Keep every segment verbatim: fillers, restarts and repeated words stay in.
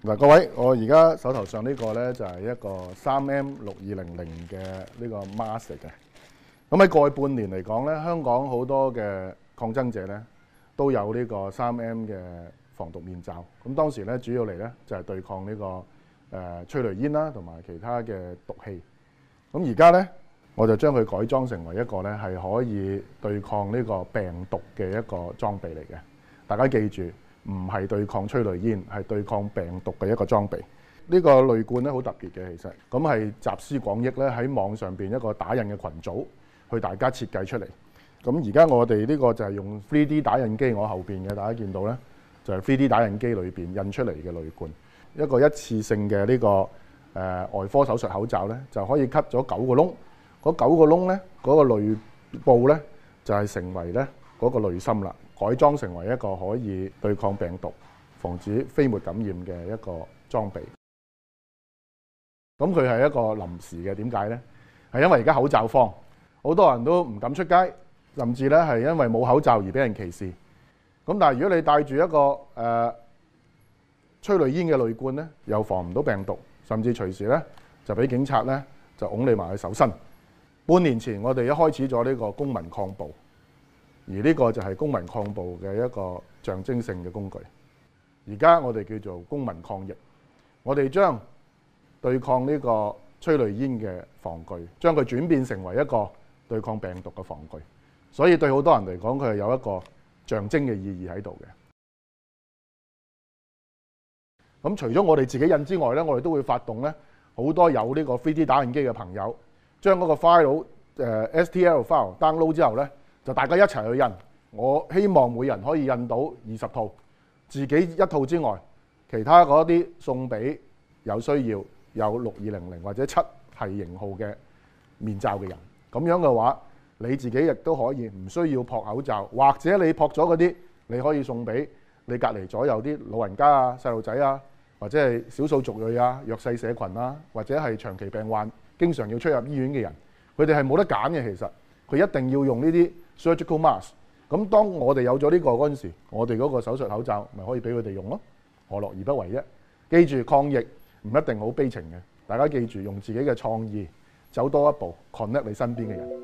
嗱，各位，我而家手頭上呢個呢，就係一個三 M 六二零零嘅呢個 mask 嚟嘅。咁喺過去半年嚟講呢，香港好多嘅抗爭者呢都有呢個三 M 嘅防毒面罩。咁當時呢，主要嚟呢就係對抗呢個誒催淚煙啦，同埋其他嘅毒氣。咁而家呢，我就將佢改裝成為一個呢係可以對抗呢個病毒嘅一個裝備嚟嘅。大家記住。唔係對抗催淚煙，係對抗病毒嘅一個裝備。呢個濾罐咧好特別嘅，其實咁係集思廣益咧喺網上邊一個打印嘅群組，去大家設計出嚟。咁而家我哋呢個就係用 三 D 打印機，我後邊嘅大家見到咧就係 三 D 打印機裏邊印出嚟嘅濾罐。一個一次性嘅呢個誒外科手術口罩咧，就可以 cut 咗九個窿。嗰九個窿咧，嗰個濾布咧就係成為咧嗰個濾芯啦。改裝成為一個可以對抗病毒、防止飛沫感染嘅一個裝備。咁佢係一個臨時嘅，點解呢？係因為而家口罩荒，好多人都唔敢出街，甚至咧係因為冇口罩而俾人歧視。咁但係如果你戴住一個誒、呃、催淚煙嘅濾罐咧，又防唔到病毒，甚至隨時咧就俾警察咧就擁你埋去搜身。半年前我哋一開始咗呢個公民抗暴。而呢個就係公民抗暴嘅一個象徵性嘅工具。而家我哋叫做公民抗疫，我哋將對抗呢個催淚煙嘅防具，將佢轉變成為一個對抗病毒嘅防具。所以對好多人嚟講，佢係有一個象徵嘅意義喺度嘅。咁除咗我哋自己印之外咧，我哋都會發動咧好多有呢個 三 D 打印機嘅朋友，將嗰個 file 誒 S T L file download 之後咧。就大家一齊去印，我希望每人可以印到二十套，自己一套之外，其他嗰啲送俾有需要有六二零零或者七係型號嘅面罩嘅人。咁樣嘅話，你自己亦都可以唔需要撲口罩，或者你撲咗嗰啲，你可以送俾你隔離左右啲老人家啊、細路仔啊，或者係少數族裔啊、弱勢社群啊，或者係長期病患、經常要出入醫院嘅人，佢哋係冇得揀嘅。其實佢一定要用呢啲surgical mask， 咁當我哋有咗呢個嗰陣時，我哋嗰個手術口罩咪可以俾佢哋用咯，何樂而不為啫？記住抗疫唔一定好悲情嘅，大家記住用自己嘅創意走多一步 ，connect 你身邊嘅人。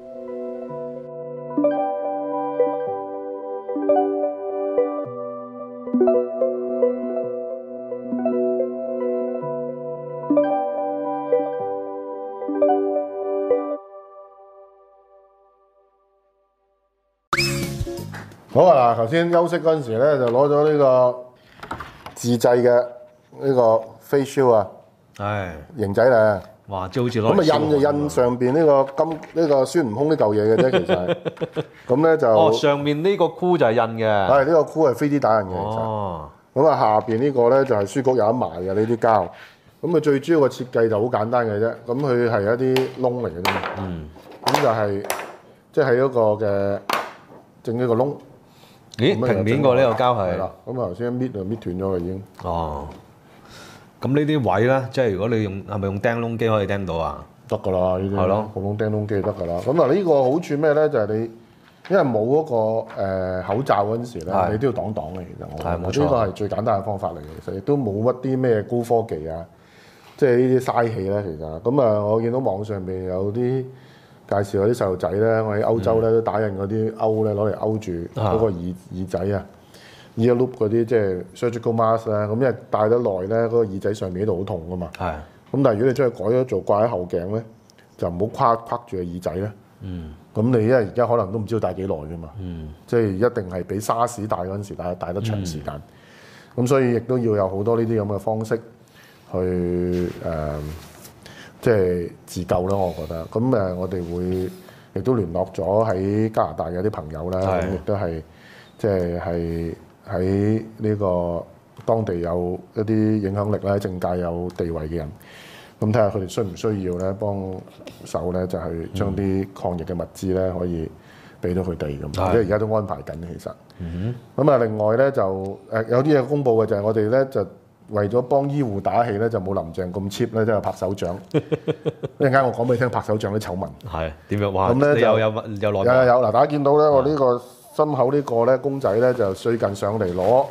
好啊！嗱，頭先休息嗰陣時咧，就攞咗呢個自製嘅呢個 face shield 啊，係型仔咧， 哇！即係好似攞咁啊印就印上邊呢個金呢、呢個孫悟空呢嚿嘢嘅啫，其實咁咧就哦上面呢個箍就係印嘅， 係呢、呢個箍係 三 D 打印嘅， 哦， 咁啊下邊呢個咧就係書局有得賣嘅呢啲膠，咁啊最主要嘅設計就好簡單嘅啫，咁佢係一啲窿嚟嘅啫嘛，嗯，咁就係即係喺嗰個嘅整呢個窿。 咦，平面過呢個膠係啦，咁啊頭先搣就搣斷咗佢已經。 哦，咁呢啲位咧，即係如果你用係咪用釘窿機可以釘到啊？ 得㗎啦，呢啲係咯， 普通釘窿機得㗎啦。咁啊呢個好處咩咧？就係、是、你因為冇嗰、那個、呃、口罩嗰陣時咧，你都要擋擋嘅。其實我係冇錯，呢個係最簡單嘅方法嚟嘅。其實亦都冇乜啲咩高科技啊，即係呢啲嘥氣咧。其實咁啊，我見到網上邊有啲。介紹嗰啲細路仔咧，我喺歐洲咧都打印嗰啲勾咧，攞嚟勾住嗰個耳、嗯、耳仔啊 ear loop 嗰啲即係 surgical mask 咧。咁因為戴得耐咧，嗰、嗰個耳仔上面呢度好痛噶嘛。係。咁但係如果你將佢改咗做掛喺後頸咧，就唔好框框住個耳仔咧。嗯。咁你因為而家可能都唔知道戴幾耐噶嘛。嗯。即係一定係比沙士戴嗰陣時戴戴得長時間。咁、嗯、所以亦都要有好多呢啲咁嘅方式去誒。呃即係自救啦，我覺得咁誒，我哋會亦都聯絡咗喺加拿大嘅啲朋友啦，咁亦都係即係係喺呢個當地有一啲影響力啦，喺政界有地位嘅人，咁睇下佢哋需唔需要咧幫手咧，就係將啲抗疫嘅物資咧可以俾到佢哋咁，即係而家都安排緊其實。咁啊，另外咧就誒有啲嘢公佈嘅就係我哋咧就。為咗幫醫護打氣咧，就冇林鄭咁 cheap 咧，即係拍手掌。一陣間我講俾你聽拍手掌啲醜聞。係點樣？哇！咁咧就有有有內有有有嗱，大家見到咧，我呢個心口呢個咧公仔咧就最近上嚟攞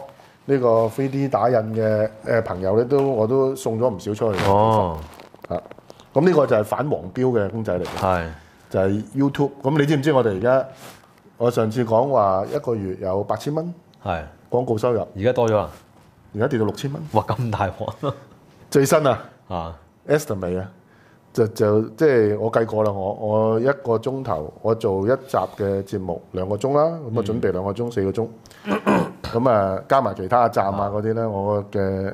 呢個 三 D 打印嘅誒朋友咧，都我都送咗唔少出去嘅。 哦， 啊，咁呢個就係反黃標嘅公仔嚟嘅， 係就係 YouTube。咁你知唔知我哋而家我上次講話一個月有八千蚊係， 廣告收入， 而家多咗啦。 而家跌到六千蚊， 哇，咁大鑊最新啊啊！ estimate 啊，就就即係我計過啦，我我一個鐘頭我做一集嘅節目兩個鐘啦，咁啊準備兩個鐘四個鐘，咁啊加埋其他站啊嗰啲咧，我嘅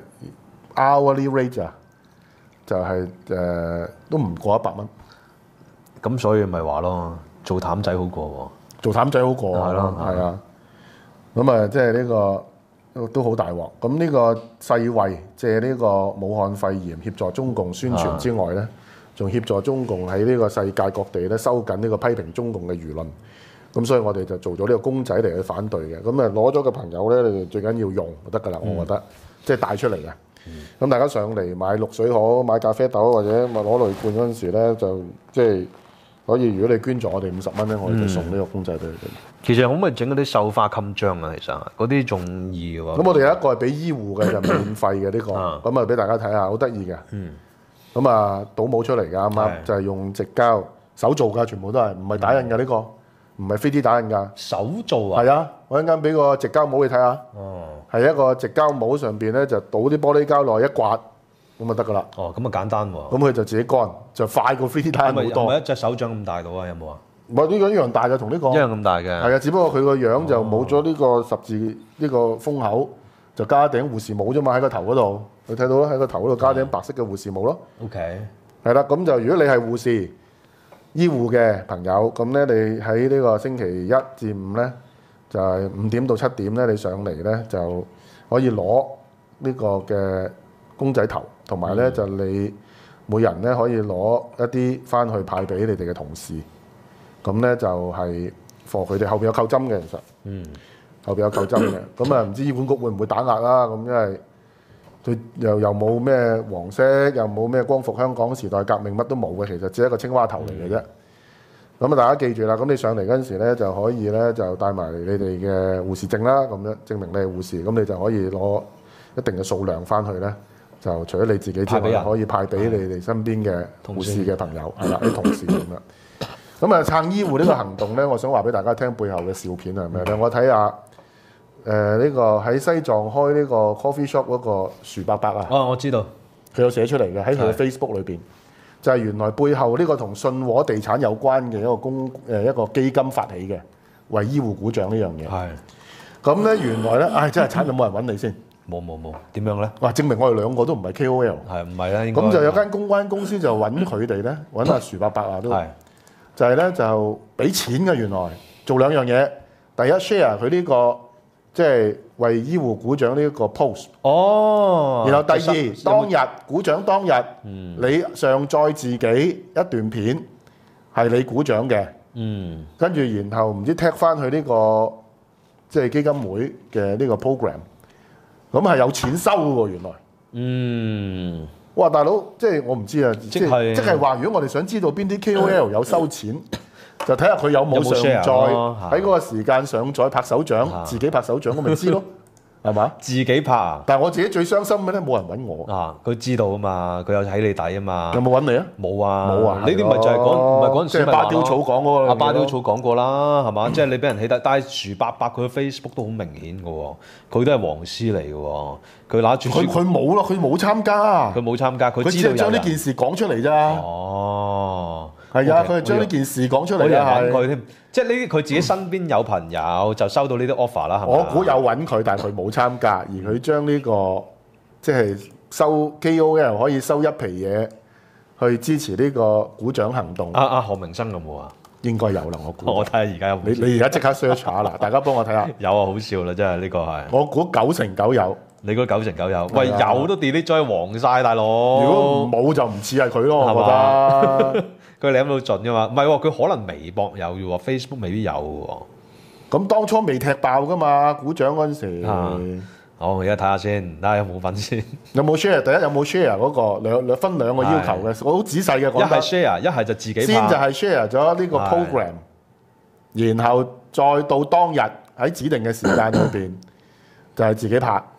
hourly rate 啊就係誒都唔過一百蚊， 咁所以咪話咯，做淡仔好過做淡仔好過係咯啊，係啊，咁啊即係呢個。都好大鑊，咁呢個世衛借呢個武漢肺炎協助中共宣傳之外咧，仲協助中共喺呢個世界各地咧收緊呢個批評中共嘅輿論。咁所以我哋就做咗呢個公仔嚟去反對嘅。咁啊攞咗嘅朋友咧，你哋最緊要用就得㗎啦，我覺得，即係帶出嚟嘅。咁、嗯、大家上嚟買綠水可買咖啡豆或者咪攞雷罐嗰陣時咧，就即係可以。如果你捐助我哋五十蚊咧，我哋就送呢個公仔俾你哋。 其實可唔可以整嗰啲繡花襟章啊？其實嗰啲仲易嘅喎。 咁我哋有一個係俾醫護嘅，就免費嘅呢個，咁啊俾大家睇下，好得意嘅。 嗯。 咁啊倒模出嚟㗎，啱啱就係用直膠手做㗎，全部都係唔係打印㗎呢個，唔係 三 D 打印㗎。 手做啊？ 係啊，我一陣間俾個直膠模你睇下。 哦。係一個直膠模上邊咧，就倒啲玻璃膠落去一刮，咁就得㗎啦。 哦，咁啊簡單喎。 咁佢就自己乾，就快過 三 D 打印好多。 係咪一隻手掌咁大到啊？有冇啊？ 唔係呢個一樣大嘅，同呢個一樣咁大嘅。 係啊，只不過佢個樣就冇咗呢個十字呢個封口，就加頂護士帽啫嘛，喺個頭嗰度，你睇到啦，喺個頭嗰度加頂白色嘅護士帽咯。 OK。 係啦，咁就如果你係護士、醫護嘅朋友，咁咧你喺呢個星期一至五咧，就係五點到七點咧，你上嚟咧就可以攞呢個嘅公仔頭，同埋咧就你每人咧可以攞一啲翻去派俾你哋嘅同事。咁咧就係貨佢哋後邊有扣針嘅，其實，嗯，後邊有扣針嘅。咁啊，唔知醫管局會唔會打壓啦？咁因為佢又又冇咩黃色，又冇咩光復香港時代革命，乜都冇嘅。其實只係一個青蛙頭嚟嘅啫。咁啊，大家記住啦。咁你上嚟嗰陣時咧，就可以咧就帶埋你哋嘅護士證啦，咁樣證明你係護士。咁你就可以攞一定嘅數量翻去咧，就除咗你自己之外，可以派俾你哋身邊嘅護士嘅朋友，係啦，啲同事咁樣。咁啊，撐醫護呢個行動咧，我想話俾大家聽背後嘅笑片係咩咧？我睇下誒呢個喺西藏開呢個 coffee shop 嗰個薯伯伯啊， 哦，我知道， 佢有寫出嚟嘅喺佢嘅 Facebook 裏邊，就係原來背後呢個同信和地產有關嘅一個公誒一個基金發起嘅，為醫護鼓掌呢樣嘢。係。咁咧原來咧，唉真係慘，有冇人揾你先？ 冇冇冇，點樣咧？ 哇！證明我哋兩個都唔係 K O L。 係唔係咧？ 咁就有間公關公司就揾佢哋咧，揾阿薯伯伯啊都。係。就係咧，就俾錢嘅原來做兩樣嘢。第一 share 佢呢個即係為醫護鼓掌呢一個 post。哦。然後第二當日鼓掌當日，嗯、你上載自己一段片係你鼓掌嘅。嗯。跟住然後唔知 tag 翻去呢個即係基金會嘅呢個 program，咁係有錢收嘅喎原來。嗯。哇！大佬，即係我唔知啊，即係即係話，如果我哋想知道邊啲 K O L 有收錢，就睇下佢有冇上載喺嗰個時間上載拍手掌，自己拍手掌，我咪知咯，係嘛？ 自己拍啊！ 但係我自己最傷心嘅咧，冇人揾我啊！佢知道啊嘛，佢有睇你底啊嘛。 有冇揾你啊？ 冇啊！ 冇啊！ 呢啲咪就係講，唔係嗰陣時咪巴雕草講嗰個。 阿巴雕草講過啦，係嘛？即係你俾人起底，但係薯伯伯佢嘅 Facebook 都好明顯嘅喎，佢都係黃絲嚟嘅喎。佢拿住佢佢冇咯，佢冇參加。 佢冇參加，佢知道有人。佢只係將呢件事講出嚟咋。 哦， 係啊，佢係將呢件事講出嚟啊， 係。佢添，即係呢啲佢自己身邊有朋友就收到呢啲 offer 啦，係咪？ 我估有揾佢，但係佢冇參加，而佢將呢個即係收 K O L 可以收一皮嘢去支持呢個鼓掌行動。 阿阿何明生有冇啊？ 應該有啦，我估。 我睇下而家有冇。 你你而家即刻 search 下啦，大家幫我睇下。 有啊，好笑啦，真係呢個係。 我估九成九有。 你嗰九成九有？喂，有都 delete 咗黃晒，大佬。 如果冇就唔似係佢咯，我覺得。 佢舐到盡噶嘛？唔係喎，佢可能微博有嘅喎 ，Facebook 未必有喎。 咁當初未踢爆噶嘛？鼓掌嗰陣時。 好，我而家睇下先，睇下有冇份先。 有冇 share？第一有冇 share 嗰個兩兩分兩個要求嘅，我好仔細嘅講得。 一係 share，一係就自己拍。 先就係 share 咗呢個 program，然後再到當日喺指定嘅時間裏邊就係自己拍。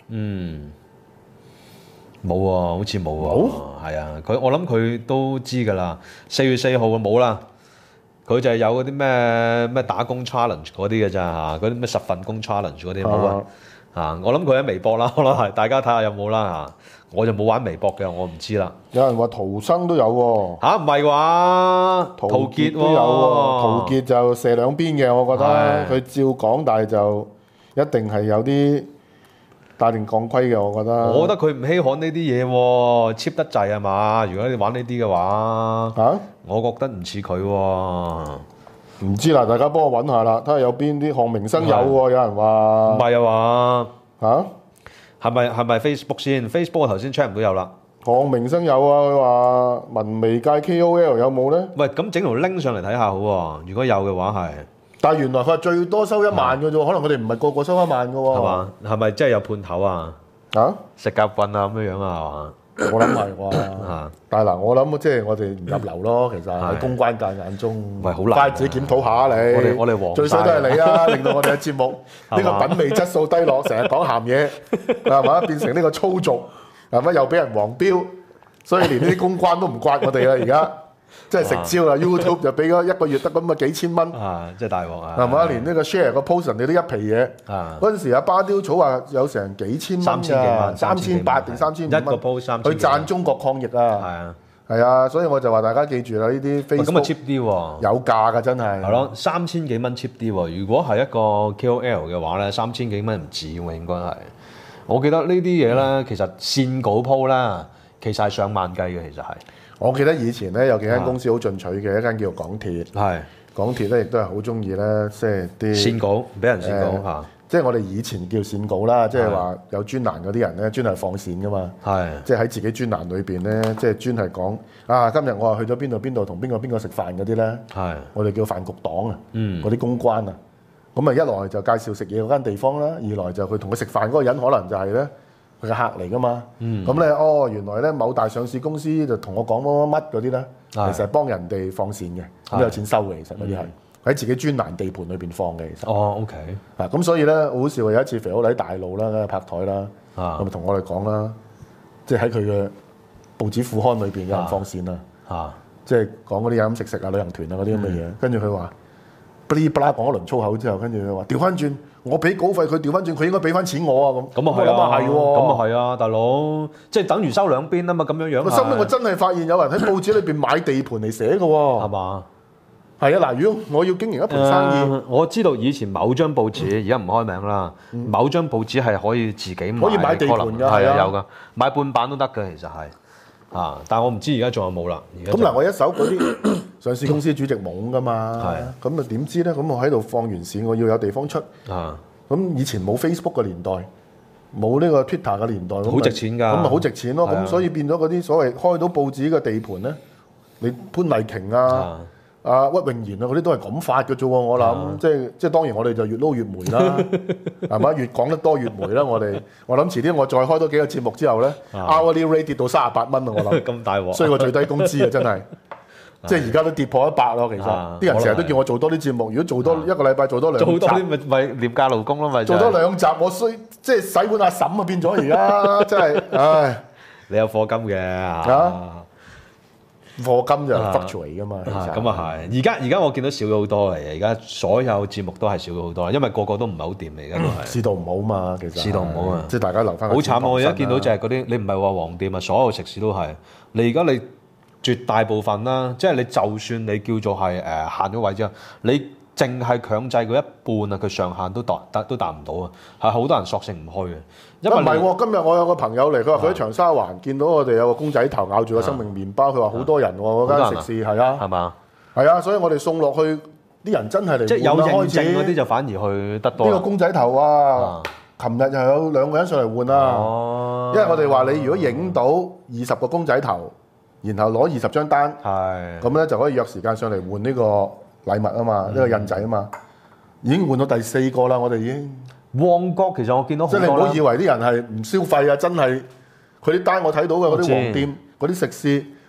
嗯，冇喎，好似冇喎。係啊，佢我諗佢都知㗎啦。四月四號啊冇啦，佢就係有嗰啲咩咩打工 challenge 嗰啲嘅咋嚇，嗰啲咩十份工 challenge 嗰啲冇啊。啊，我諗佢喺微博啦，可能係大家睇下有冇啦嚇。我就冇玩微博嘅，我唔知啦。 有人話陶生都有喎、 嚇唔係話陶陶傑傑都有喎、陶傑就射兩邊嘅，我覺得佢照講，但係就一定係有啲大定鋼規嘅，我覺得。 我覺得佢唔稀罕呢啲嘢喎，cheap 得滯係嘛？如果你玩呢啲嘅話， 嚇、 我覺得唔似佢喎。 唔知啦，大家幫我揾下啦，睇下有邊啲項明生有喎，有人話唔係啊嘛？ 嚇。 係咪係咪 Facebook 先 ？Facebook 我頭先 check 唔到有啦。 項明生有啊，佢話文微界 K O L 有冇咧？ 喂，咁整條 link 上嚟睇下好喎。如果有嘅話係， 但係原來佢話最多收一萬嘅啫喎，可能佢哋唔係個個收一萬嘅喎。 係嘛？係咪真係有判頭啊？ 啊？ 食夾棍啊咁樣樣啊係嘛？ 我諗係啩。 啊！ 但係嗱，我諗即係我哋唔入流咯，其實喺公關界眼中， 喂好難啊快自己檢討下你。 我哋我哋黃最衰都係你啊，令到我哋嘅節目呢個品味質素低落，成日講鹹嘢，係嘛？變成呢個粗俗，係咪又俾人黃標？所以連呢啲公關都唔刮我哋啦，而家即係食蕉啦。YouTube 就俾咗一個月得咁嘅幾千蚊， 啊！真係大鑊啊！ 係嘛？連呢個 share 個 post 你都一皮嘢。 啊！ 嗰陣時阿巴雕草話有成幾千蚊三千幾㗎， 蚊三千八定三千五蚊一個 post 三千去幾蚊讚中國抗疫係啊！ 啊！ 係啊，所以我就話大家記住啦，呢啲喂咁啊 Facebook cheap 啲喎。 有價㗎，真係。 係咯，三千幾蚊 cheap 啲喎。如果係一個 K O L 嘅話咧，三千幾蚊唔止喎，應該係。我記得呢啲嘢咧，其實線稿鋪啦，其實係上萬計嘅，其實係。 我記得以前咧有幾間公司好進取嘅，一間叫做港鐵。 係港鐵咧亦都係好中意咧，即係啲線稿俾人線稿嚇。 即係我哋以前叫線稿啦，即係話有專欄嗰啲人咧，專係放線噶嘛。 係。 即係喺自己專欄裏邊咧，即係專係講啊，今日我係去咗邊度邊度，同邊個邊個食飯嗰啲咧。 係。 我哋叫飯局黨啊， 嗯嗰啲公關啊。咁啊，一來就介紹食嘢嗰間地方啦，二來就佢同佢食飯嗰個人可能就係咧佢嘅客嚟噶嘛。咁咧、嗯、哦，原來咧某大上市公司就同我講乜乜乜嗰啲咧，其實係幫人哋放線嘅，咁有錢收嘅，其實嗰啲係喺自己專欄地盤裏邊放嘅，其實。 哦，OK。 啊，咁所以咧好笑啊！有一次肥佬喺大陸啦，拍台啦， 啊咁咪同我哋講啦，即係喺佢嘅報紙副刊裏邊有人放線啦， 啊， 即係講嗰啲飲食食啊、旅行團啊嗰啲咁嘅嘢，跟住佢話。不哩不啦講一輪粗口之後，跟住佢話調翻轉，我俾稿費佢調翻轉，佢應該俾翻錢我啊咁。 咁啊係啊， 係喎， 咁啊係啊，大佬，即係等於收兩邊啊嘛，咁樣樣。 我收尾我真係發現有人喺報紙裏邊買地盤嚟寫嘅喎。 係嘛？ 係啊，嗱，如果我要經營一盤生意， 呃我知道以前某張報紙而家唔開名啦，某張報紙係可以自己買， 可以買地盤㗎， 係啊， 係啊有㗎，買半版都得㗎，其實係啊，但係我唔知而家仲有冇啦。而家咁嗱，我一手嗰啲上市公司主席懵㗎嘛， 係咁啊點知咧？咁我喺度放完線，我要有地方出。 啊， 咁以前冇 Facebook 嘅年代，冇呢個 Twitter 嘅年代，咁咪好值錢㗎咁咪好值錢咯。 係啊咁所以變咗嗰啲所謂開到報紙嘅地盤咧，你潘麗瓊啊。 啊啊，屈穎妍啊，嗰啲都係咁發嘅啫喎，我諗、 啊即係即係當然我哋就越撈越霉啦，係嘛？越講得多越霉啦，我哋我諗遲啲我再開多幾個節目之後咧、 啊、 hourly rate 跌到三十八蚊啊，我諗咁大鑊， 衰過最低工資啊，真係，即係而家都跌破一百咯，其實啲、 啊人成日都叫我做多啲節目，如果做多一個禮拜做多兩集， 做多啲咪咪廉價勞工咯，咪就係做多兩集我衰即係洗碗阿嬸啊變咗而家，真係唉， 你有課金嘅啊課金就 fluctuate 噶嘛，其實咁啊係，而家而家我見到少咗好多嚟嘅，而家所有節目都係少咗好多，因為個個都唔係好掂嚟，而家都係市道唔好嘛，其實市道唔好啊即係大家留翻好慘啊！我而家見到就係係嗰啲，你唔係話黃店啊，所有食肆都係。你而家你絕大部分啦，即係你就算你叫做係誒限咗位之後，你淨係強制佢一半啊，佢上限都達達都達唔到啊，係好多人索性唔去嘅。因為唔係喎，今日我有個朋友嚟，佢話佢喺長沙灣見到我哋有個公仔頭咬住個生命麵包，佢話好多人喎，嗰間食肆係啊， 係嘛？ 係啊，所以我哋送落去啲人真係嚟即係有認換啦開始證嗰啲就反而去得多啦。 呢個公仔頭啊，琴日又有兩個人上嚟換啦， 哦， 因為我哋話你如果影到二十個公仔頭，然後攞二十張單， 係咁咧就可以約時間上嚟換呢個禮物啊嘛，呢個印仔啊嘛，已經換到第四個啦，我哋已經。 旺角其實我見到好即係你唔多啦。 好以為啲人係唔消費啊！真係佢啲單我睇到嘅嗰啲黃店、嗰啲食肆，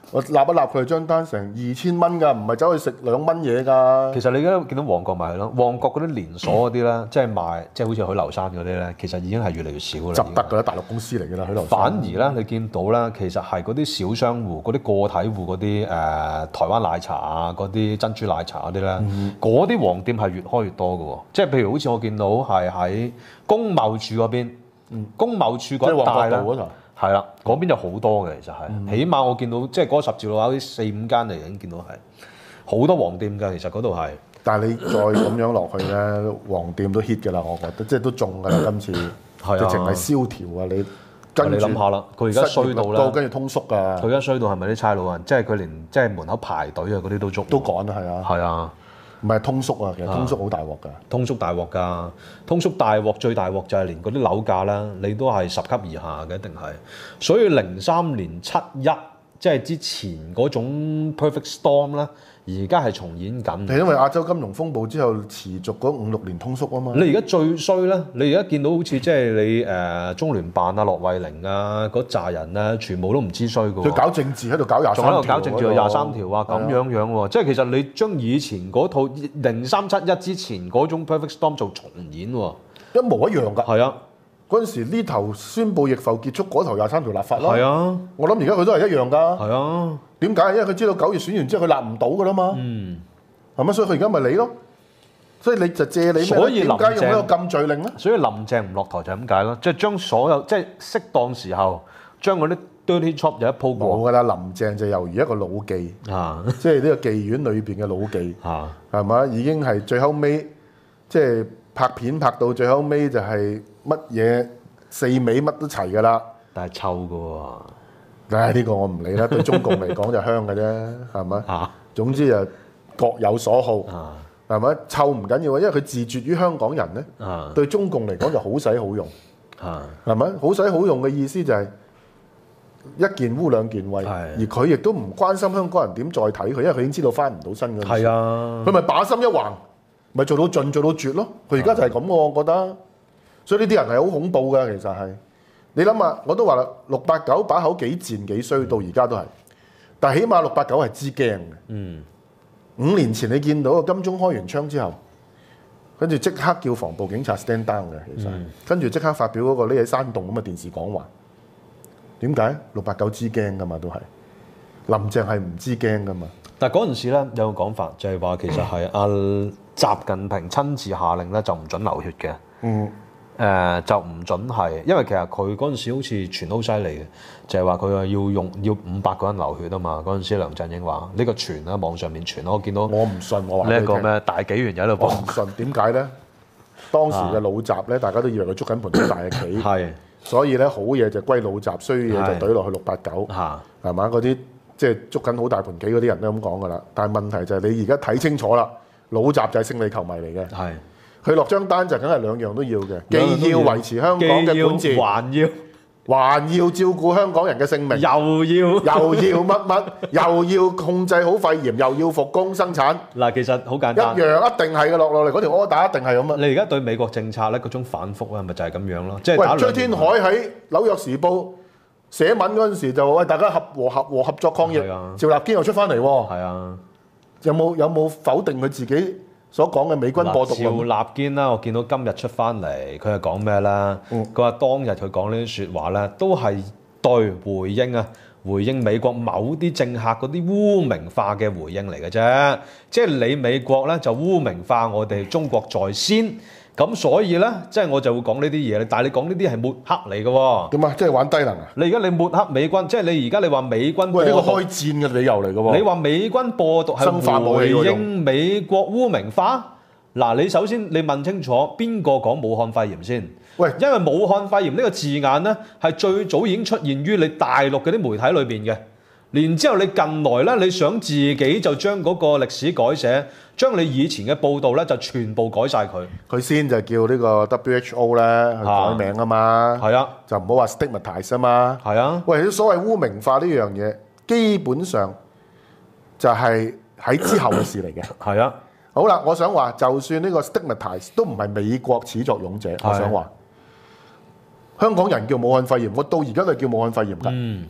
我立一立佢張單成二千蚊㗎，唔係走去食兩蚊嘢㗎。 其實你而家見到旺角咪係咯，旺角嗰啲連鎖嗰啲咧，即係賣即係好似許留山嗰啲咧，其實已經係越嚟越少㗎啦。 執得㗎啦，大陸公司嚟㗎啦，許留山。 反而咧，你見到咧，其實係嗰啲小商戶、嗰啲個體戶、嗰啲誒台灣奶茶啊、嗰啲珍珠奶茶嗰啲咧，嗰啲、嗯、黃店係越開越多嘅喎。即係譬如好似我見到係喺工貿處嗰邊，嗯、工貿處嗰一帶咧。係啦，嗰邊就好多嘅，其實係，嗯、起碼我見到即係嗰十字路口啲四五間嚟已經見到係好多黃店㗎，其實嗰度係。但係你再咁樣落去咧，黃店都 hit 㗎啦，我覺得，即係都中㗎啦，今次，直情係蕭條啊！你跟住你諗下啦，佢而家衰到咧， 跟住通縮㗎。佢而家衰到係咪啲差佬啊？即係佢連即係門口排隊啊嗰啲都捉。 都趕啊，係啊。係啊。唔係通縮啊，其實通縮好大鑊㗎。 通縮大鑊㗎，通縮大鑊最大鑊就係連嗰啲樓價啦，你都係十級以下嘅，一定係。所以零三年七一即係之前嗰種 perfect storm 啦，而家係重演緊。 係因為亞洲金融風暴之後持續嗰五六年通縮啊嘛。 你而家最衰咧，你而家見到好似即係你誒、呃、中聯辦啊、駱惠寧啊嗰扎人咧，全部都唔知衰㗎。 佢搞政治喺度搞廿三條， 仲喺度搞政治廿三條啊，咁樣樣喎。即係其實你將以前嗰套零三七一之前嗰種 perfect storm 做重演喎， 一模一樣㗎。 係啊。 嗰陣時呢頭宣布逆浮結束，嗰頭廿三條立法啦。 係啊， 我諗而家佢都係一樣㗎。 係啊， 點解？因為佢知道九月選完之後佢立唔到㗎啦嘛。嗯，係咪？所以佢而家咪理咯。所以你就借你咩？ 所以林鄭點解用呢個禁聚令咧？ 所以林鄭唔落台就係咁解咯，即係將所有即係適當時候將嗰啲 dirty chop 有一鋪過。 冇㗎啦，林鄭就猶如一個老妓啊，即係呢個妓院裏邊嘅老妓啊，係嘛？已經係最後尾即係拍片拍到最後尾就係。乜嘢四味乜都齊㗎啦， 但係臭㗎喎。 唉，呢、呢個我唔理啦。對中共嚟講就香嘅啫，係咪？啊，總之就各有所好，係咪、啊？臭唔緊要啊，因為佢自絕於香港人咧。啊，對中共嚟講就好使好用。啊，係咪？好使好用嘅意思就係一件污兩件穢，而佢亦都唔關心香港人點再睇佢，因為佢已經知道翻唔到身嗰陣時。係啊，佢咪把心一橫，咪做到盡做到絕咯。佢而家就係咁喎，我覺得。所以呢啲人係好恐怖嘅，其實係你諗下，我都話啦，六八九把口幾賤幾衰，到而家都係。但係起碼六八九係知驚嘅。嗯。五年前你見到個金鐘開完槍之後，跟住即刻叫防暴警察 stand down 嘅，其實。嗯、跟住即刻發表嗰個匿喺山洞咁嘅電視講話。點解？六八九知驚㗎嘛，都係。林鄭係唔知驚㗎嘛。 但係嗰陣時咧有個講法，就係話其實係阿習近平親自下令咧，就唔准流血嘅。嗯。誒、呃、就唔準係，因為其實佢嗰陣時好似傳得好犀利嘅，就係話佢話要用要五百個人流血啊嘛。嗰陣時梁振英話呢、呢個傳喺網上面傳，我見到我唔信，我話呢一個咩大紀元喺度講，我唔信。點解咧？當時嘅老習咧，大家都以為佢捉緊盤大嘅棋，係，所以咧好嘢就歸老習，衰嘢就懟落去六八九，係嘛？嗰啲即係捉緊好大盤棋嗰啲人都咁講噶啦。但係問題就係你而家睇清楚啦，老習就係勝利球迷嚟嘅。係。佢落張單就梗係兩樣都要嘅，既要維持香港嘅管治，還要還要照顧香港人嘅性命，又要又要乜乜，又要控制好肺炎，又要復工生產。嗱，其實好簡單，一樣一定係嘅，落落嚟嗰條 order 一定係咁啊！你而家對美國政策咧嗰種反覆咧，咪就係咁樣咯。即係喂，崔天凱喺紐約時報寫文嗰陣時就喂大家合和合和合作抗疫，趙立堅又出翻嚟喎。係啊，有冇有冇否定佢自己所講嘅美軍播毒？趙立堅啦，我見到今日出翻嚟，佢係講咩啦？佢話、嗯、當日佢講呢啲説話咧，都係對回應啊，回應美國某啲政客嗰啲污名化嘅回應嚟嘅啫。即係你美國咧就污名化我哋中國在先，咁所以咧，即係我就會講呢啲嘢。但係你講呢啲係抹黑嚟嘅喎。點啊？即係玩低能啊！你而家你抹黑美軍，即係你而家你話美軍播毒，喂，呢個開戰嘅理由嚟嘅喎。你話美軍播毒係回應美國污名化？嗱，你首先你問清楚邊個講武漢肺炎先？喂，因為武漢肺炎呢個字眼咧係最早已經出現於你大陸嗰啲媒體裏邊嘅。然之後你近來咧，你想自己就將嗰個歷史改寫，將你以前嘅報導咧就全部改晒佢。佢先就叫呢個 W H O 咧去改名啊嘛。係啊，就唔好話 stigmatize 啊嘛。係啊。喂，所謂污名化呢樣嘢，基本上就係喺之後嘅事嚟嘅。係啊。好啦，我想話，就算呢個 stigmatize 都唔係美國始作俑者。我想話，香港人叫武漢肺炎，我到而家都係叫武漢肺炎㗎。嗯。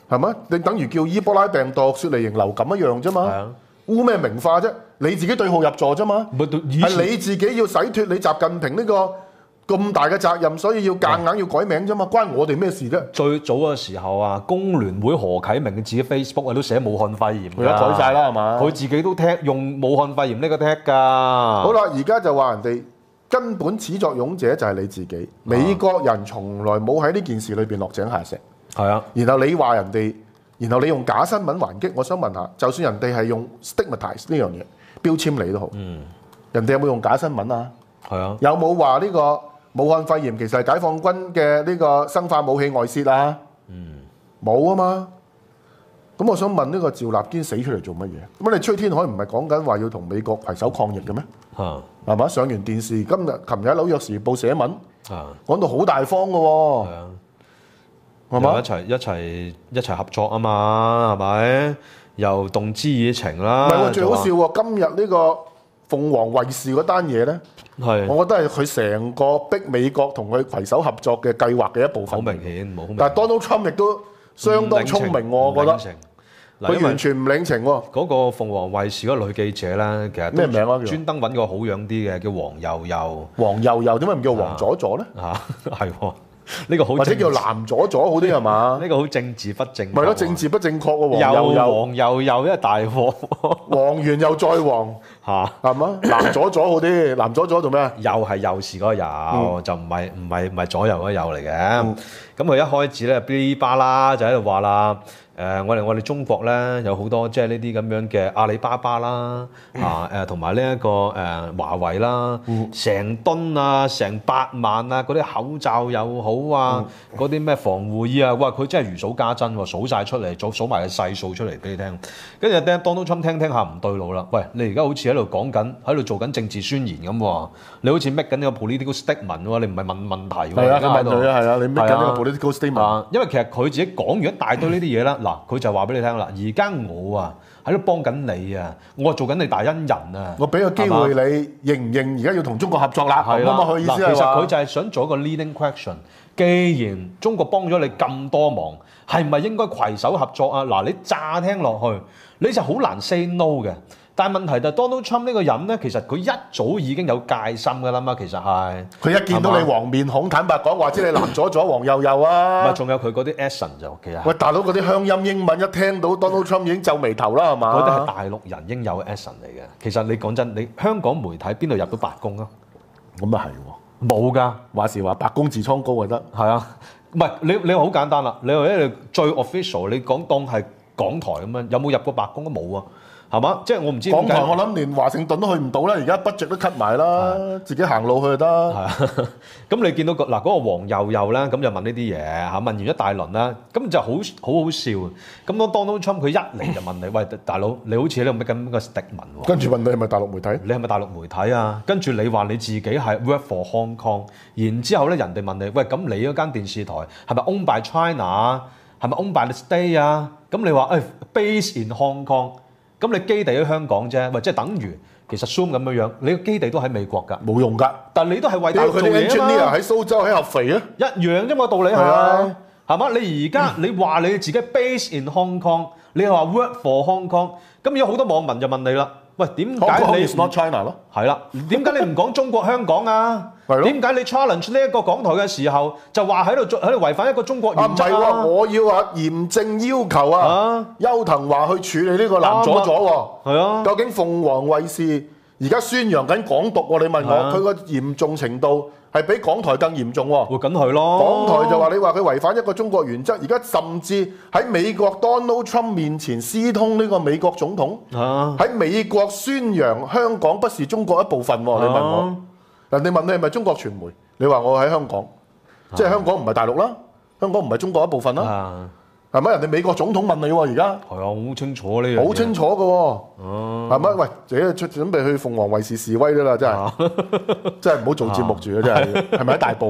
係咪？你等於叫伊波拉病毒、雪梨型流感一樣啫嘛。 係啊， 污咩名化啫？你自己對號入座啫嘛。 咪到以前係你自己要洗脱你習近平呢個咁大嘅責任，所以要夾硬要改名啫嘛，關我哋咩事啫？ 最早嘅時候啊，工聯會何啟明嘅自己 Facebook 啊都寫武漢肺炎㗎， 佢而家改晒啦係嘛？ 佢自己都踢用武漢肺炎呢個踢㗎。 好啦，而家就話人哋根本始作俑者就係你自己，美國人從來冇喺呢件事裏邊落井下石。 係啊， 然後你話人哋，然後你用假新聞還擊，我想問下，就算人哋係用 stigmatize 呢樣嘢標籤你都好， 嗯， 人哋有冇用假新聞啊？ 係啊， 有冇話呢個武漢肺炎其實係解放軍嘅呢個生化武器外泄啊？ 嗯， 冇啊嘛。咁我想問呢個趙立堅死出嚟做乜嘢？咁你崔天凱唔係講緊話要同美國攜手抗疫嘅咩？ 嚇係嘛？上完電視，今日、琴日喺紐約時報寫文， 嚇講到好大方嘅喎， 係啊， 係嘛又一？齊一齊一齊合作啊嘛，係咪？又動之以情啦。 唔係喎，最好笑就喎！今日呢個鳳凰衛視嗰單嘢咧， 話係我覺得係佢成個逼美國同佢攜手合作嘅計劃嘅一部分。 好明顯，冇好明顯。 但係 Donald Trump 亦都相當聰明喎，我覺得得。嗱，因為佢完全唔領情喎。 嗰個鳳凰衛視嗰個女記者咧，其實都咩名啊叫專登揾個好樣啲嘅，叫黃幼幼黃悠悠點解唔叫黃左左咧？ 嚇，係喎，呢個好或者叫政治藍左左好啲係嘛？ 呢個好政治不正確喎。 咪咯，政治不正確喎，黃又悠悠、 黃又又，因為大鑊黃完又再黃， 嚇， 係嘛？藍左左好啲，藍左左做咩啊？ 又係右時嗰個右，就唔係唔係唔係左右嗰個右嚟嘅。 嗯咁佢一開始咧，嗶哩吧啦就喺度話啦，誒我哋我哋中國咧有好多即係呢啲咁樣嘅阿里巴巴啦，啊誒同埋呢一個誒華為啦，成噸啊，成百萬啊，嗰啲口罩又好啊，嗰啲咩防護衣啊，哇佢真係如數家珍喎，數晒出嚟，數數埋個細數出嚟俾你聽。跟住聽 Donald Trump 聽聽下唔對路啦，喂你而家好似喺度講緊，喺度做緊政治宣言咁喎，你好似 make 緊呢個 political statement 喎，你唔係問問題喎。 係啊， 而家喺度佢問佢啊，係啊，你咩緊呢個係 political statement？ 啊，因為其實佢自己講完一大堆呢啲嘢啦，嗱，佢就話俾你聽啦，而家我啊喺度幫緊你啊，我做緊你大恩人啊， 我俾個機會你認唔認？而家要同中國合作啦，咁係啦， 啊嘛，佢意思嗱， 係話其實佢就係想做一個 leading question。既然中國幫咗你咁多忙，係咪應該攜手合作啊？嗱，你乍聽落去，你就好難 say no 嘅。但係問題就係 Donald Trump 呢個人咧，其實佢一早已經有戒心㗎啦嘛，其實係。 佢一見到你黃面孔，坦白講話知你藍左左黃右右唔啊係，！仲有佢嗰啲 accent 就其實。 喂，大佬嗰啲鄉音英文一聽到 Donald Trump 已經皺眉頭啦，係嘛？ 嗰啲係大陸人應有嘅 accent 嚟嘅。其實你講真，你香港媒體邊度入到白宮啊？ 咁啊係喎， 冇㗎， 話時話白宮痔瘡高就得。 係啊，唔係你你話好簡單啦。你話咧最 official，你講當係港台咁樣，有冇入過白宮都冇啊？係嘛？即係我唔知點解港台我諗連華盛頓都去唔到啦，而家 budget 都 cut 埋啦，自己行路去就得。 係啊，咁你見到個嗱嗰個黃幼幼咧，咁就問呢啲嘢嚇，問完一大輪啦，咁就好好好笑。咁當 Donald Trump 佢一嚟就問你，喂大佬，你好似喺度乜緊個 statement 喎？ 跟住問你係咪大陸媒體？ 你係咪大陸媒體啊？跟住你話你自己係 work for Hong Kong，然之後咧人哋問你，喂咁你嗰間電視台係咪 owned by China 啊？係咪 owned by the state 啊？咁你話誒 base in Hong Kong，咁你基地喺香港啫，喂即係等於其實 Zoom 咁樣樣，你個基地都喺美國㗎， 冇用㗎。 但係你都係為大陸做屌佢啲嘢啊 engineer 嘛， 喺蘇州喺合肥啊！ 一樣啫嘛道理係係啊， 係嘛？你而家你話你自己 base in Hong Kong，你又話 work for Hong Kong，咁有好多網民就問你啦，喂點 Hong 解 Kong 你 is not China 咯？ 係啦，點解你唔講中國香港啊？ 係咯點解你 challenge 呢一個港台嘅時候，就話喺度做喺度違反一個中國啊唔係原則啊？ 喎，我要話嚴正要求啊啊， 邱騰華去處理呢個藍左左喎。 係啊， 究竟鳳凰衛視而家宣揚緊港獨喎？你問係啊我，佢個嚴重程度係比港台更嚴重喎。 會緊佢咯。 港台就話你話佢違反一個中國原則，而家甚至喺美國 Donald Trump 面前私通呢個美國總統， 啊， 喺美國宣揚香港不是中國一部分喎。你問我， 啊人哋問你係咪中國傳媒？你話我喺香港，即係香港唔係大陸啦，香港唔係中國一部分啦， 啊， 係咪？人哋美國總統問你喎，而家係啊，好清楚呢樣嘢。 好清楚嘅喎， 哦， 係咪？喂，自己出準備去鳳凰衛視示威啦，真係，真係唔好做節目住啊！真係，係咪喺大埔啊？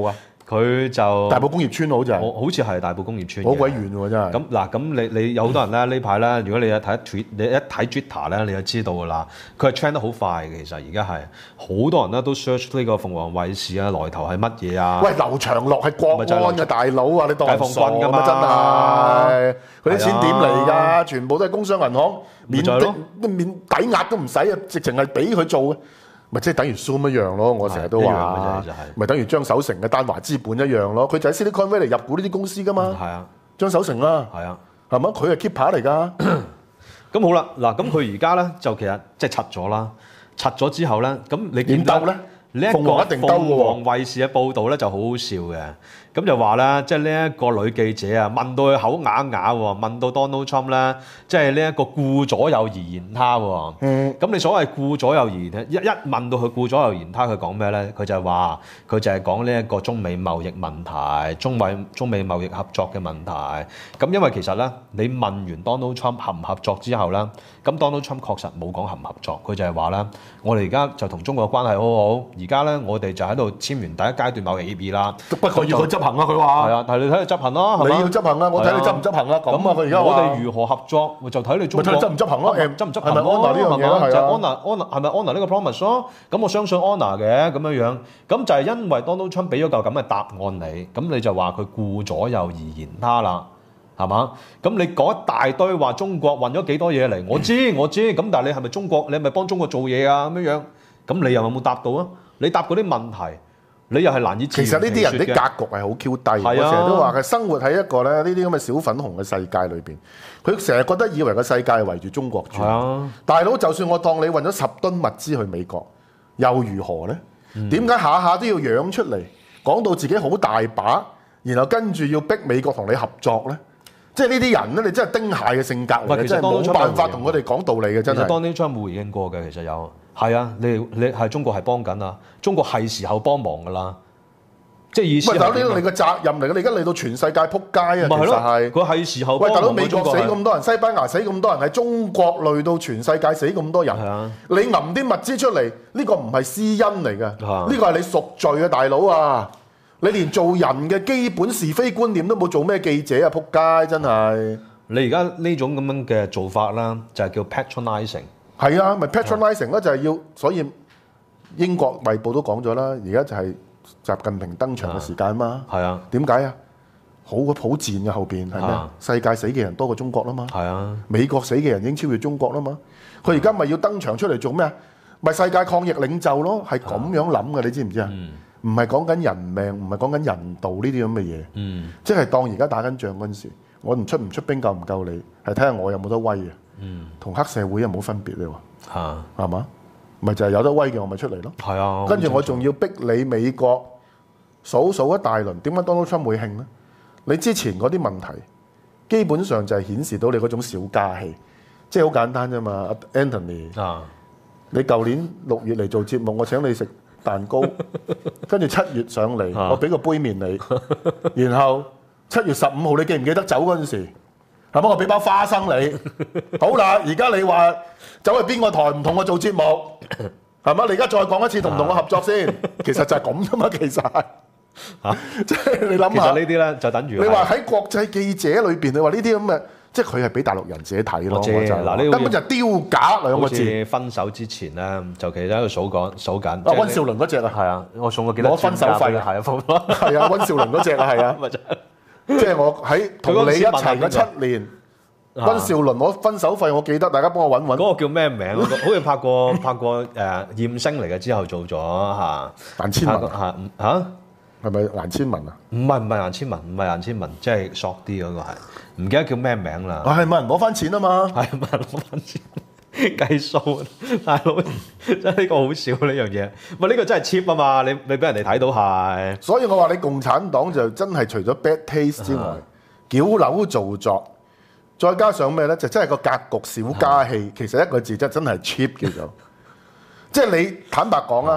佢就大埔工業村好似係， 我好似係大埔工業村嘅， 好鬼遠喎真係。 咁嗱，咁你你有好多人咧呢排咧，如果你有睇 tweet，你一睇 Twitter 咧，你就知道㗎啦。佢係 trend 得好快嘅，其實而家係好多人咧都 search 呢個鳳凰衛視啊，來頭係乜嘢啊？ 喂，劉長樂係國安嘅大佬啊！你當解放軍㗎嘛， 真係佢啲錢點嚟㗎？全部都係工商銀行免的免抵押都唔使啊，直情係俾佢做嘅。咪即係等於 Zoom 一樣咯，我成日都話，咪等於張守成嘅丹華資本一樣咯。佢就喺 Silicon Valley 入股呢啲公司噶嘛。係啊，張守成啦，係啊，係咪？佢係 keeper 嚟㗎。 咁好啦，嗱，咁佢而家咧就其實即係拆咗啦，拆咗之後咧，咁你見到咧呢一個鳳凰衛視嘅報導咧就好好笑嘅。咁就話咧，即係呢一個女記者啊，問到佢口啞啞喎，問到 Donald Trump 咧，即係呢一個顧左右而言他喎。嗯。咁你所謂顧左右而言他，一一問到佢顧左右而言他，佢講咩咧？佢就係話，佢就係講呢一個中美貿易問題，中美中美貿易合作嘅問題。咁因為其實咧，你問完 Donald Trump 合唔合作之後咧，咁 Donald Trump 確實冇講合唔合作，佢就係話咧，我哋而家就同中國關係好好，而家咧我哋就喺度簽完第一階段貿易協議啦。 不過要佢執行啊！佢話係啊，但係你睇佢執行咯，係你要執行啊！我睇你執唔執行啊！咁啊，佢而家我哋如何合作，就睇你中國執唔執行咯？ 執唔執行咯？ 係咪 honor 呢樣嘢咯？ 就 honor honor 係咪 honor 呢個 promise 咯？咁我相信 honor 嘅咁樣樣，咁就係因為 Donald Trump 俾咗嚿咁嘅答案你，咁你就話佢顧左右而言他啦，係嘛？咁你講一大堆話中國運咗幾多嘢嚟，我知我知，咁但係你係咪中國？你係咪幫中國做嘢啊？咁樣樣，咁你又有冇答到啊？你答嗰啲問題？你又係難以自圓其說嘅。其實呢啲人啲格局係好 Q 低，我成日都話佢生活喺一個咧呢啲咁嘅小粉紅嘅世界裏邊，佢成日覺得以為個世界係圍住中國轉。啊、大佬，就算我當你運咗十噸物資去美國，又如何呢？點解、嗯、下下都要養出嚟，講到自己好大把，然後跟住要逼美國同你合作呢？即係呢啲人咧，你真係丁蟹嘅性格嚟嘅，真係冇辦法同佢哋講道理嘅，真係。其實 Donald Trump 冇回應過嘅，其實有。係啊，你你係中國係幫緊啊，中國係時候幫忙㗎啦，即係意思係。喂，大佬，呢個你嘅責任嚟嘅，你而家嚟到全世界撲街啊，其實係。佢係時候幫忙。喂，大佬，美國死咁多人，西班牙死咁多人，係中國累到全世界死咁多人。係啊。你揞啲物資出嚟，呢個唔係私恩嚟嘅，呢個係你贖罪啊，大佬啊！你連做人嘅基本是非觀念都冇，做咩記者啊？撲街真係。你而家呢種咁樣嘅做法啦，就係叫 patronizing。係啊，咪 patronizing 咯，就係要，所以英國《衛報》都講咗啦，而家就係習近平登場嘅時間嘛。係啊，點解啊？好個普戰嘅後邊係咩？世界死嘅人多過中國啦嘛。係啊，美國死嘅人已經超越中國啦嘛。佢而家咪要登場出嚟做咩啊？咪世界抗疫領袖咯，係咁樣諗嘅，你知唔知啊？唔係講緊人命，唔係講緊人道呢啲咁嘅嘢。嗯，即係當而家打緊仗嗰陣時，我唔出唔出兵夠唔夠你，係睇下我有冇得威啊！嗯，同黑社會有冇分別你話？嚇，係嘛？咪就係有得威嘅我咪出嚟咯。係啊，跟住我仲要逼你美國數數一大輪，點解 Donald Trump 會興呢？你之前嗰啲問題基本上就係顯示到你嗰種小家氣，即係好簡單啫嘛。Anthony 啊，你舊年六月嚟做節目，我請你食蛋糕，跟住七月上嚟，我俾個杯麵你，然後七月十五號你記唔記得走嗰陣時？係咪我俾包花生你？好啦，而家你話走去邊個台唔同我做節目，係咪？你而家再講一次同唔同我合作先？其實就係咁啫嘛，其實嚇，即係你諗下。其實呢啲咧就等於你話喺國際記者裏邊，你話呢啲咁嘅，即係佢係俾大陸人自己睇咯。就嗱，根本就係丟架兩個字。好似分手之前咧，就其實喺度數講數緊。啊，溫兆倫嗰隻啊，係啊，我送過幾多攞分手費啊，係啊，係啊，溫兆倫嗰隻啊，係啊。即係我喺同你一齊嘅七年，溫兆倫攞分手費，我記得大家幫我揾揾。嗰個叫咩名？好似拍過拍過誒艷星嚟嘅，之後做咗嚇。顏千文嚇嚇，係咪顏千文啊？唔係唔係顏千文，唔係顏千文，即係索啲嗰個係，唔記得叫咩名啦。啊係問人攞翻錢啊嘛，係問人攞翻錢。計數，大佬真係呢個好笑呢樣嘢。喂，呢個真係 cheap 啊嘛！你你俾人哋睇到係。所以我話你共產黨就真係除咗 bad taste 之外，矯揉造作，再加上咩咧？就真係個格局小家氣。其實一個字真真係 cheap 叫做。即係你坦白講啊，